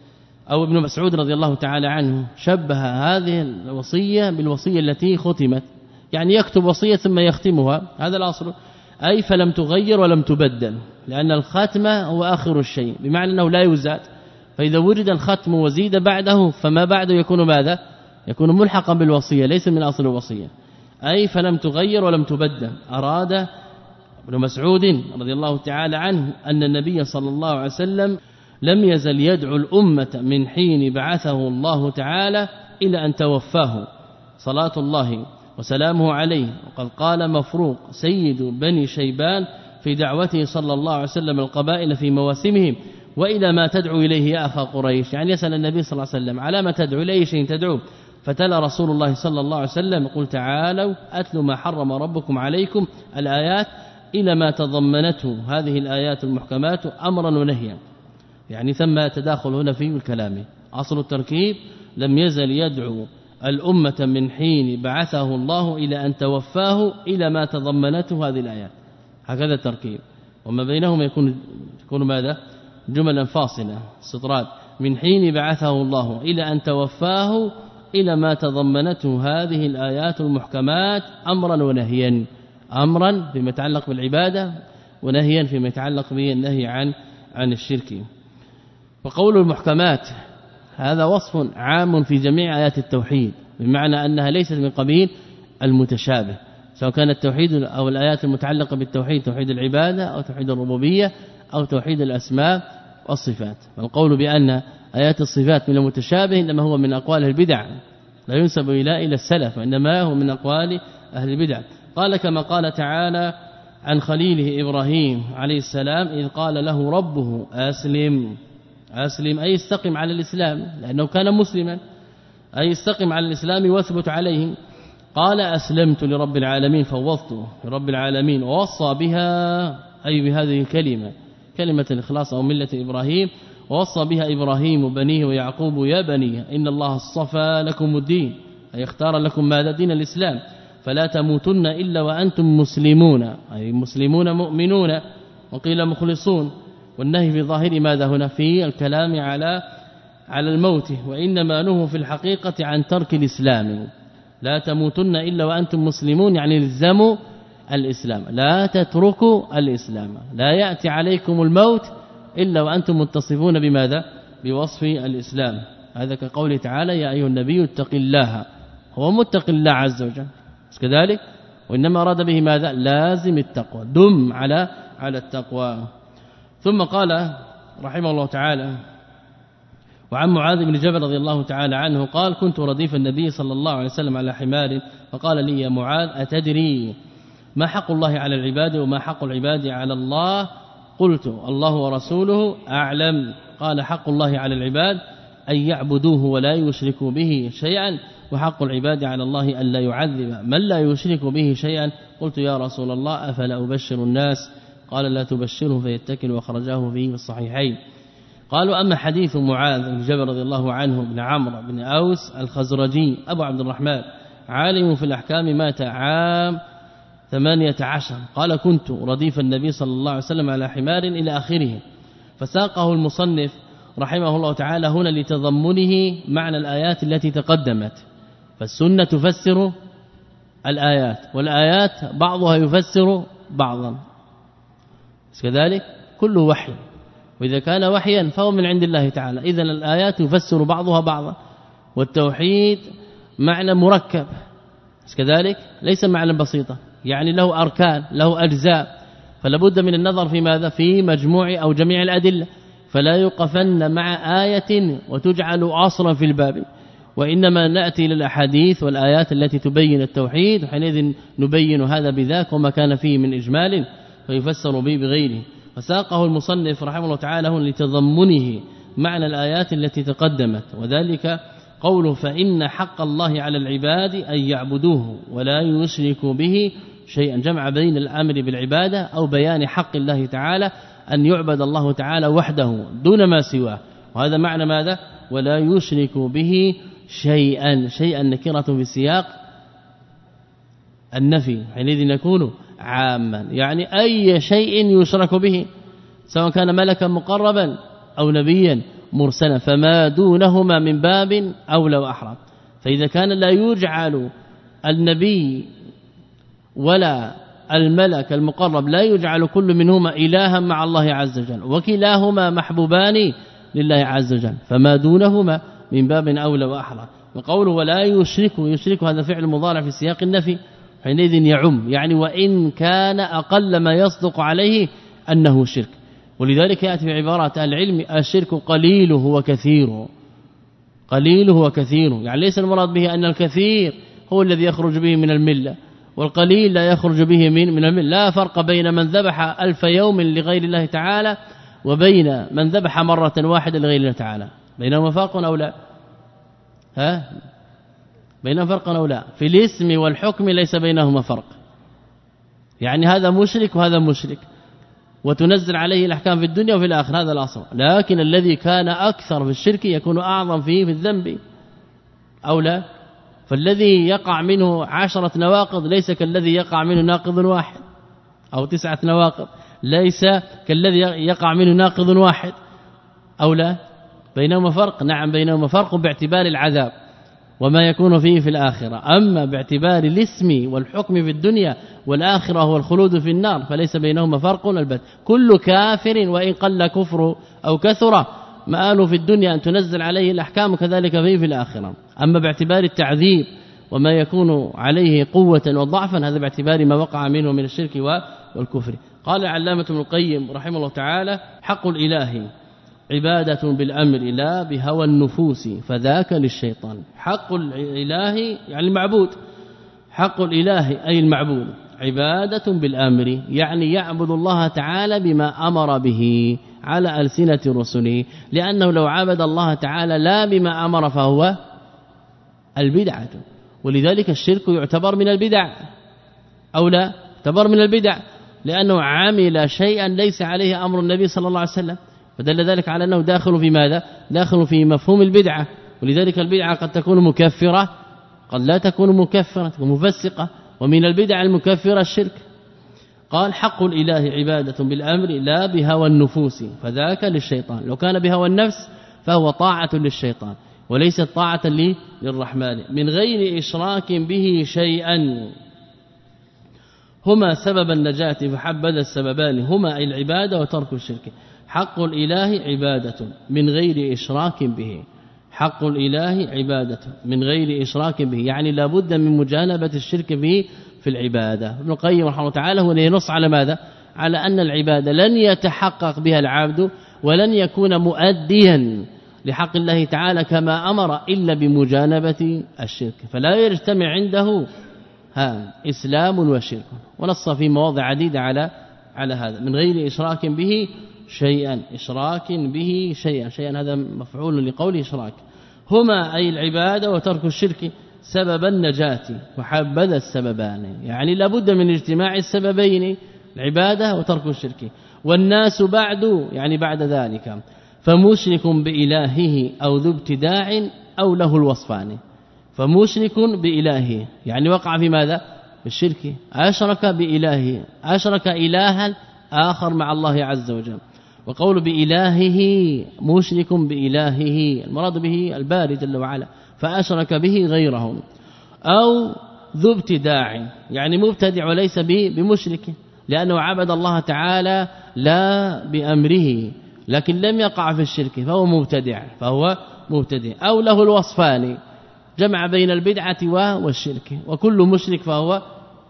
أو ابن مسعود رضي الله تعالى عنه شبه هذه الوصية بالوصية التي ختمت، يعني يكتب وصية ثم يختمها، هذا الأصل، أي فلم تغير ولم تبدل، لأن الختم هو آخر الشيء بمعنى أنه لا يزاد، فإذا وجد الختم وزيد بعده فما بعده يكون ماذا؟ يكون ملحقا بالوصية ليس من أصل الوصية، أي فلم تغير ولم تبدل. أراد ابن مسعود رضي الله تعالى عنه أن النبي صلى الله عليه وسلم لم يزل يدعو الأمة من حين بعثه الله تعالى إلى أن توفاه صلاة الله وسلامه عليه، وقد قال مفروق سيد بني شيبان في دعوته صلى الله عليه وسلم القبائل في مواسمهم وإلى ما تدعو إليه يا أخا قريش، يعني يسأل النبي صلى الله عليه وسلم على ما تدعو إليه شيء تدعو، فتلا رسول الله صلى الله عليه وسلم قل تعالوا أتل ما حرم ربكم عليكم الآيات إلى ما تضمنته هذه الآيات المحكمات أمرا ونهيا، يعني ثم تداخل هنا في الكلام. أصل التركيب لم يزل يدعو الأمة من حين بعثه الله إلى أن توفاه إلى ما تضمنته هذه الآيات، هكذا التركيب، وما بينهما يكون يكون ماذا؟ جملا فاصلة سطرات، من حين بعثه الله إلى أن توفاه إلى ما تضمنته هذه الآيات المحكمات أمرا ونهيا، أمرا فيما يتعلق بالعبادة ونهيا فيما يتعلق بالنهي عن عن الشرك. وقول المحكمات هذا وصف عام في جميع آيات التوحيد، بمعنى أنها ليست من قبيل المتشابه، سواء كان التوحيد أو الآيات المتعلقة بالتوحيد توحيد العبادة أو توحيد الربوبية أو توحيد الأسماء والصفات. فالقول بأن آيات الصفات من المتشابه إنما هو من أقوال البدع، لا ينسب إلى إلى السلف، وإنما هو من أقوال أهل البدع. قال كما قال تعالى عن خليله إبراهيم عليه السلام إذ قال له ربه أسلم، أسلم أي استقم على الإسلام، لأنه كان مسلما، أي استقم على الإسلام واثبت عليه. قال أسلمت لرب العالمين فوضت لرب العالمين، ووصى بها أي بهذه الكلمة كلمة الإخلاص أو ملة إبراهيم، ووصى بها إبراهيم بنيه ويعقوب يا بني إن الله اصطفى لكم الدين، أي اختار لكم ماذا؟ دين الإسلام، فلا تموتن إلا وأنتم مسلمون، أي مسلمون مؤمنون، وقيل مخلصون، والنهي في ظاهر ماذا هنا؟ في الكلام على على الموت، وإنما نهوا في الحقيقة عن ترك الإسلام، لا تموتن إلا وأنتم مسلمون يعني الزموا الإسلام، لا تتركوا الإسلام، لا يأتي عليكم الموت إلا وأنتم متصفون بماذا؟ بوصف الإسلام. هذا كقوله تعالى يا أيها النبي اتق الله، هو متق الله عز وجل كذلك، وإنما أراد به ماذا؟ لازم التقوى، دم على على التقوى. ثم قال رحمه الله تعالى وعن معاذ بن جبل رضي الله تعالى عنه قال كنت رديف النبي صلى الله عليه وسلم على حمار فقال لي يا معاذ أتدري ما حق الله على العباد وما حق العباد على الله؟ قلت الله ورسوله أعلم. قال حق الله على العباد أن يعبدوه ولا يشركوا به شيئا وحق العباد على الله أن لا يعذب من لا يشرك به شيئا. قلت يا رسول الله أفلا أبشر الناس؟ قال لا تبشره فيتكل وخرجاه فيه في الصحيحين. قالوا أما حديث معاذ بن جبل رضي الله عنه بن عمرو بن أوس الخزرجي أبو عبد الرحمن عالم في الأحكام مات عام ثمانية عشر قال كنت رديف النبي صلى الله عليه وسلم على حمار إلى آخره. فساقه المصنف رحمه الله تعالى هنا لتضمنه معنى الآيات التي تقدمت. فالسنة تفسر الآيات والآيات بعضها يفسر بعضا كذلك كل وحي، وإذا كان وحيا فهو من عند الله تعالى. إذن الآيات يفسر بعضها بعضا. والتوحيد معنى مركب كذلك ليس معنى بسيطة، يعني له أركان له أجزاء، فلا بد من النظر في ماذا في مجموع أو جميع الأدلة، فلا يقفن مع آية وتجعل أصلا في الباب، وإنما نأتي للأحاديث والآيات التي تبين التوحيد، وحينئذ نبين هذا بذاك وما كان فيه من إجمال فيفسر به بغيره. فساقه المصنف رحمه الله تعالى لتضمنه معنى الآيات التي تقدمت، وذلك قوله فإن حق الله على العباد أن يعبدوه ولا يشركوا به شيئا، جمع بين الأمر بالعبادة أو بيان حق الله تعالى أن يعبد الله تعالى وحده دون ما سواه. وهذا معنى ماذا؟ ولا يشركوا به شيئا. شيئا نكرة في سياق النفي حينئذ يكون عاما، يعني أي شيء يشرك به سواء كان ملكا مقربا أو نبيا مرسلا، فما دونهما من باب أولى وأحرى. فإذا كان لا يجعل النبي ولا الملك المقرب لا يجعل كل منهما إلها مع الله عز وجل، وكلاهما محبوبان لله عز وجل، فما دونهما من باب أولى وأحرى. وقوله ولا يشرك، يشرك هذا فعل مضارع في سياق النفي حينئذ يعم، يعني وإن كان أقل ما يصدق عليه أنه شرك. ولذلك يأتي في عبارات العلم الشرك قليله وكثيره، قليله وكثيره، يعني ليس المراد به أن الكثير هو الذي يخرج به من الملة والقليل لا يخرج به من من الملة. لا فرق بين من ذبح ألف يوم لغير الله تعالى وبين من ذبح مرة واحدة لغير الله تعالى، بينهما فرق أو لا؟ ها بينهما فرق أو لا؟ في الاسم والحكم ليس بينهما فرق، يعني هذا مشرك وهذا مشرك، وتنزل عليه الأحكام في الدنيا وفي الآخرة، هذا الأصل. لكن الذي كان أكثر في الشرك يكون أعظم فيه في الذنب أو لا؟ فالذي يقع منه عشرة نواقض ليس كالذي يقع منه ناقض واحد، أو تسعة نواقض ليس كالذي يقع منه ناقض واحد أو لا؟ بينهما فرق، نعم بينهما فرق باعتبار العذاب وما يكون فيه في الآخرة. أما باعتبار الاسم والحكم في الدنيا والآخرة هو الخلود في النار فليس بينهما فرق البت. كل كافر وإن قل كفر أو كثر مآله في الدنيا أن تنزل عليه الأحكام كذلك فيه في الآخرة. أما باعتبار التعذيب وما يكون عليه قوة وضعفا هذا باعتبار ما وقع منه من الشرك والكفر. قال العلامة ابن القيم رحمه الله تعالى حق الإله عبادة بالأمر لا بهوى النفوس فذاك للشيطان. حق الإله يعني المعبود، حق الإله أي المعبود عبادة بالأمر، يعني يعبد الله تعالى بما أمر به على ألسنة رسله، لأنه لو عبد الله تعالى لا بما أمر فهو البدعة. ولذلك الشرك يعتبر من البدع أو لا يعتبر من البدع، لأنه عمل شيئا ليس عليه أمر النبي صلى الله عليه وسلم، فدل ذلك على أنه داخل في ماذا؟ داخل في مفهوم البدعة. ولذلك البدعة قد تكون مكفرة قد لا تكون مكفرة، تكون مفسقة، ومن البدع المكفرة الشرك. قال حق الإله عبادة بالأمر لا بهوى النفوس فذاك للشيطان. لو كان بهوى النفس فهو طاعة للشيطان وليست طاعة للرحمن، من غير إشراك به شيئا. هما سبب النجاة فحبذا السببان هما العبادة وترك الشرك. حق الإله عبادة من غير إشراك به، حق الإله عبادة من غير إشراك به، يعني لا بد من مجانبة الشرك به في العبادة. ابن القيم رحمه الله تعالى هو ينص على ماذا؟ على أن العبادة لن يتحقق بها العبد ولن يكون مؤديا لحق الله تعالى كما أمر إلا بمجانبة الشرك، فلا يجتمع عنده ها إسلام وشرك. ونص في مواضع عديدة على على هذا من غير إشراك به شيئا إشراك به شيئا شيئا هذا مفعول لقوله إشراك هما أي العبادة وترك الشرك سبب النجاة وحبذا السببان يعني لابد من اجتماع السببين العبادة وترك الشرك والناس بعد يعني بعد ذلك فمشرك بإلهه أو ذو ابتداع أو له الوصفان فمشرك بإلهه يعني وقع في ماذا بالشرك أشرك بإلهه أشرك إلها آخر مع الله عز وجل وقول بإلهه مشرك بإلهه المراد به الباري جل وعلا فأشرك به غيره أو ذو ابتداع يعني مبتدع وليس به بمشرك لأنه عبد الله تعالى لا بأمره لكن لم يقع في الشرك فهو مبتدع فهو مبتدع أو له الوصفان جمع بين البدعة والشرك وكل مشرك فهو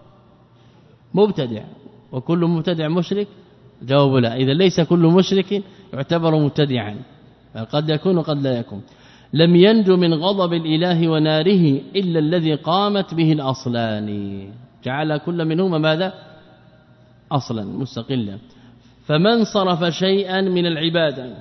مبتدع وكل مبتدع مشرك جواب لا إذا ليس كل مشرك يعتبر مبتدعا قد يكون وقد لا يكون لم ينجو من غضب الإله وناره إلا الذي قامت به الأصلان جعل كل منهما ماذا أصلا مستقلا فمن صرف شيئا من العبادة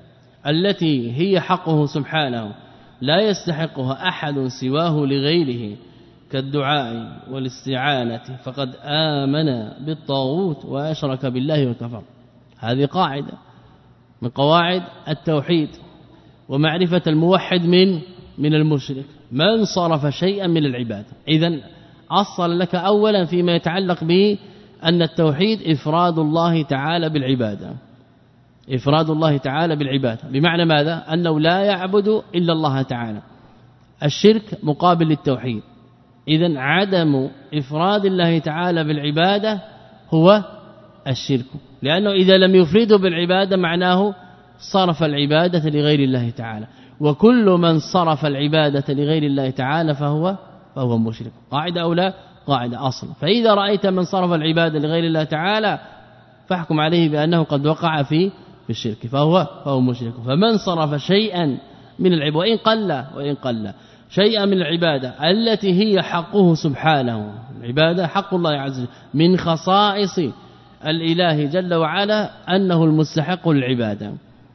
التي هي حقه سبحانه لا يستحقها أحد سواه لغيره كالدعاء والاستعانة فقد آمن بالطاغوت وأشرك بالله وكفر هذه قاعدة من قواعد التوحيد ومعرفة الموحد من من المشرك من صرف شيئا من العبادة إذن أصل لك أولا فيما يتعلق به أن التوحيد إفراد الله تعالى بالعبادة إفراد الله تعالى بالعبادة بمعنى ماذا أنه لا يعبد إلا الله تعالى الشرك مقابل للتوحيد إذن عدم إفراد الله تعالى بالعبادة هو الشرك لأنه إذا لم يفرده بالعبادة معناه صرف العبادة لغير الله تعالى وكل من صرف العبادة لغير الله تعالى فهو فهو مشرك قاعدة أو لا قاعدة أصل فإذا رأيت من صرف العبادة لغير الله تعالى فاحكم عليه بأنه قد وقع في في الشرك فهو فهو مشرك فمن صرف شيئا من العبادة وإن قل وإن قل شيئا من العبادة التي هي حقه سبحانه العبادة حق الله عز وجل من خصائص الإله جل وعلا أنه المستحق للعبادة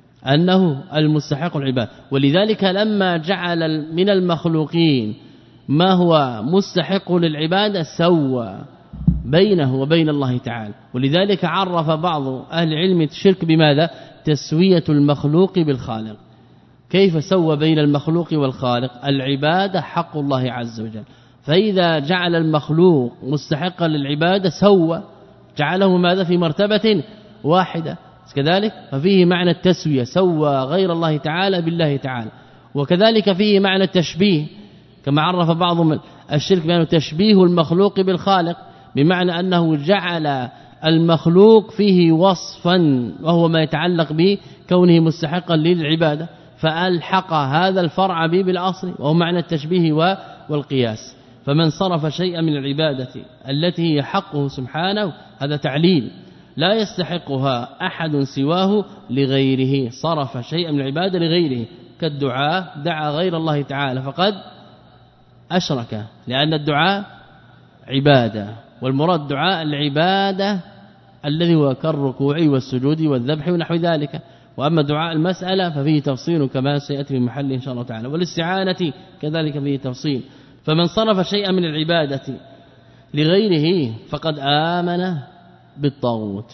أنه المستحق العبادة ولذلك لما جعل من المخلوقين ما هو مستحق للعبادة سوى بينه وبين الله تعالى ولذلك عرف بعض أهل العلم الشرك بماذا تسوية المخلوق بالخالق كيف سوى بين المخلوق والخالق العبادة حق الله عز وجل فإذا جعل المخلوق مستحقا للعبادة سوى جعله ماذا في مرتبة واحدة كذلك ففيه معنى التسوية سوى غير الله تعالى بالله تعالى وكذلك فيه معنى التشبيه كما عرف بعضهم الشرك بأنه تشبيه المخلوق بالخالق بمعنى أنه جعل المخلوق فيه وصفا وهو ما يتعلق به كونه مستحقا للعبادة فألحق هذا الفرع به بالأصل وهو معنى التشبيه والقياس فمن صرف شيئا من العبادة التي هي حقه سبحانه هذا تعليل لا يستحقها أحد سواه لغيره صرف شيئا من العبادة لغيره كالدعاء دعا غير الله تعالى فقد أشرك لأن الدعاء عبادة والمراد دعاء العبادة الذي هو كالركوع والسجود والذبح ونحو ذلك وأما دعاء المسألة ففيه تفصيل كما سيأتي في محل إن شاء الله تعالى والاستعانة كذلك فيه تفصيل فمن صرف شيئا من العبادة لغيره فقد آمن بالطاغوت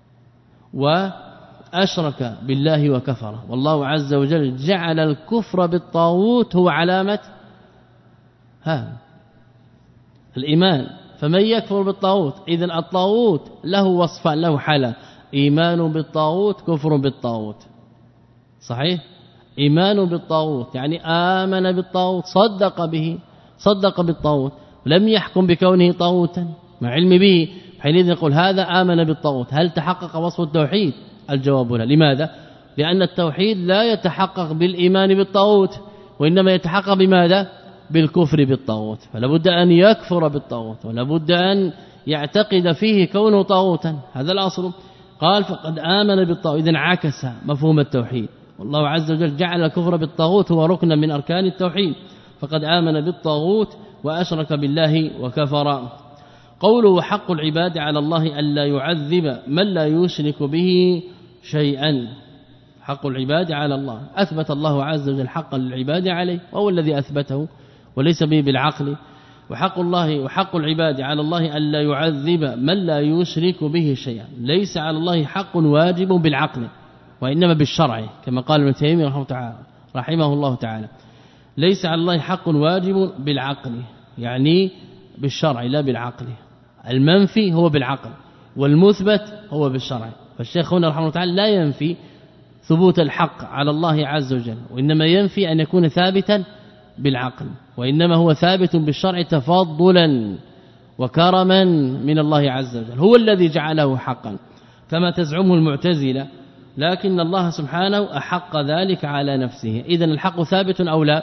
وأشرك بالله وكفر والله عز وجل جعل الكفر بالطاغوت هو علامة ها الإيمان فمن يكفر بالطاغوت إذن الطاغوت له وصفان له حالة إيمان بالطاغوت كفر بالطاغوت صحيح إيمان بالطاغوت يعني آمن بالطاغوت صدق به صدق بالطاغوت لم يحكم بكونه طاغوتا مع علم به حينئذ نقول هذا آمن بالطاغوت هل تحقق وصف التوحيد الجواب لا لماذا لأن التوحيد لا يتحقق بالإيمان بالطاغوت وإنما يتحقق بماذا بالكفر بالطاغوت فلا بد أن يكفر بالطاغوت ولا بد أن يعتقد فيه كونه طاغوتا هذا الأصل قال فقد آمن بالطاغوت إذن عكس مفهوم التوحيد والله عز وجل جعل الكفر بالطاغوت هو ركنا من أركان التوحيد فقد آمن بالطاغوت وأشرك بالله وكفر قوله حق العباد على الله ألا يعذب من لا يشرك به شيئا. حق العباد على الله أثبت الله عز وجل حقا للعباد عليه وهو الذي أثبته وليس به بالعقل. وحق الله وحق العباد على الله ألا يعذب من لا يشرك به شيئا. ليس على الله حق واجب بالعقل وإنما بالشرع كما قال ابن تيمية رحمه تعالى رحمه الله تعالى. ليس على الله حق واجب بالعقل يعني بالشرع لا بالعقل. المنفي هو بالعقل والمثبت هو بالشرع. فالشيخ هنا رحمه الله تعالى لا ينفي ثبوت الحق على الله عز وجل وإنما ينفي أن يكون ثابتا بالعقل وإنما هو ثابت بالشرع تفضلا وكرما من الله عز وجل. هو الذي جعله حقا كما تزعمه المعتزلة لكن الله سبحانه أحق ذلك على نفسه. إذن الحق ثابت أو لا؟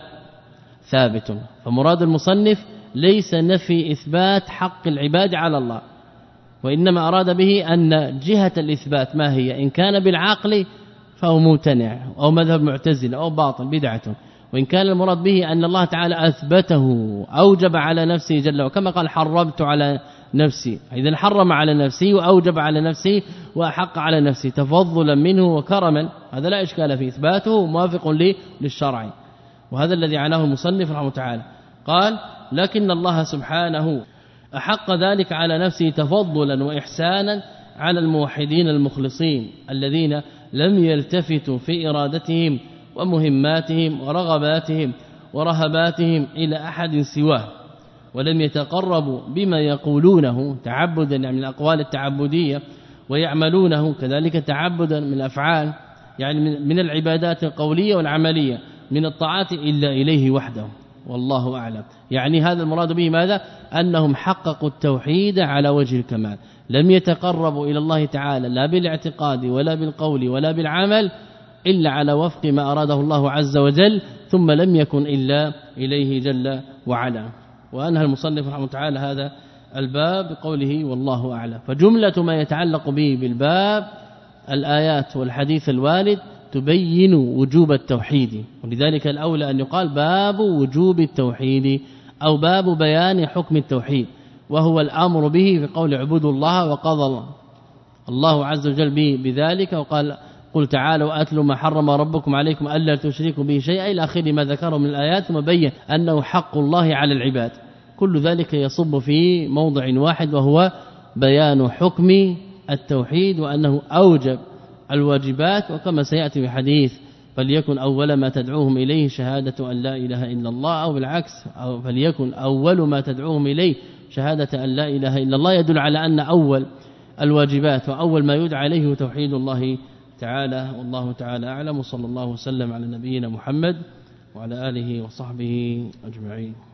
ثابت. فمراد المصنف ليس نفي إثبات حق العباد على الله وإنما أراد به أن جهة الإثبات ما هي إن كان بالعقل فهو ممتنع أو مذهب معتزلة أو باطل بدعة وإن كان المراد به أن الله تعالى أثبته أوجب على نفسه جل وكما قال حرمت على نفسي. إذن حرم على نفسه وأوجب على نفسه وأحق على نفسه تفضلا منه وكرما. هذا لا إشكال فيه إثباته موافق للشرع وهذا الذي عناه المصنف رحمه تعالى. قال لكن الله سبحانه أحق ذلك على نفسه تفضلا وإحسانا على الموحدين المخلصين الذين لم يلتفتوا في إرادتهم ومهماتهم ورغباتهم ورهباتهم إلى أحد سواه ولم يتقربوا بما يقولونه تعبدا من الأقوال التعبدية ويعملونه كذلك تعبدا من الأفعال يعني من العبادات القولية والعملية من الطاعات إلا إليه وحده والله أعلم. يعني هذا المراد به ماذا؟ أنهم حققوا التوحيد على وجه الكمال لم يتقربوا إلى الله تعالى لا بالاعتقاد ولا بالقول ولا بالعمل إلا على وفق ما أراده الله عز وجل ثم لم يكن إلا إليه جل وعلا. وأنهى المصنف رحمه تعالى هذا الباب بقوله والله أعلم. فجملة ما يتعلق به بالباب الآيات والحديث الوارد تبين وجوب التوحيد ولذلك الأولى أن يقال باب وجوب التوحيد أو باب بيان حكم التوحيد وهو الأمر به في قول اعبدوا الله وقضى الله عز وجل به بذلك وقال قل تعالوا أتلوا ما حرم ربكم عليكم ألا تشركوا به شيئا إلى آخر ما ذكره من الآيات ثم بين أنه حق الله على العباد. كل ذلك يصب في موضع واحد وهو بيان حكم التوحيد وأنه أوجب الواجبات وكما سيأتي في حديث فليكن أول ما تدعوهم إليه شهادة أن لا إله إلا الله أو بالعكس أو فليكن أول ما تدعوهم إليه شهادة أن لا إله إلا الله يدل على أن أول الواجبات وأول ما يدعى إليه توحيد الله تعالى. والله تعالى أعلم. وصلى الله وسلم على نبينا محمد وعلى آله وصحبه أجمعين.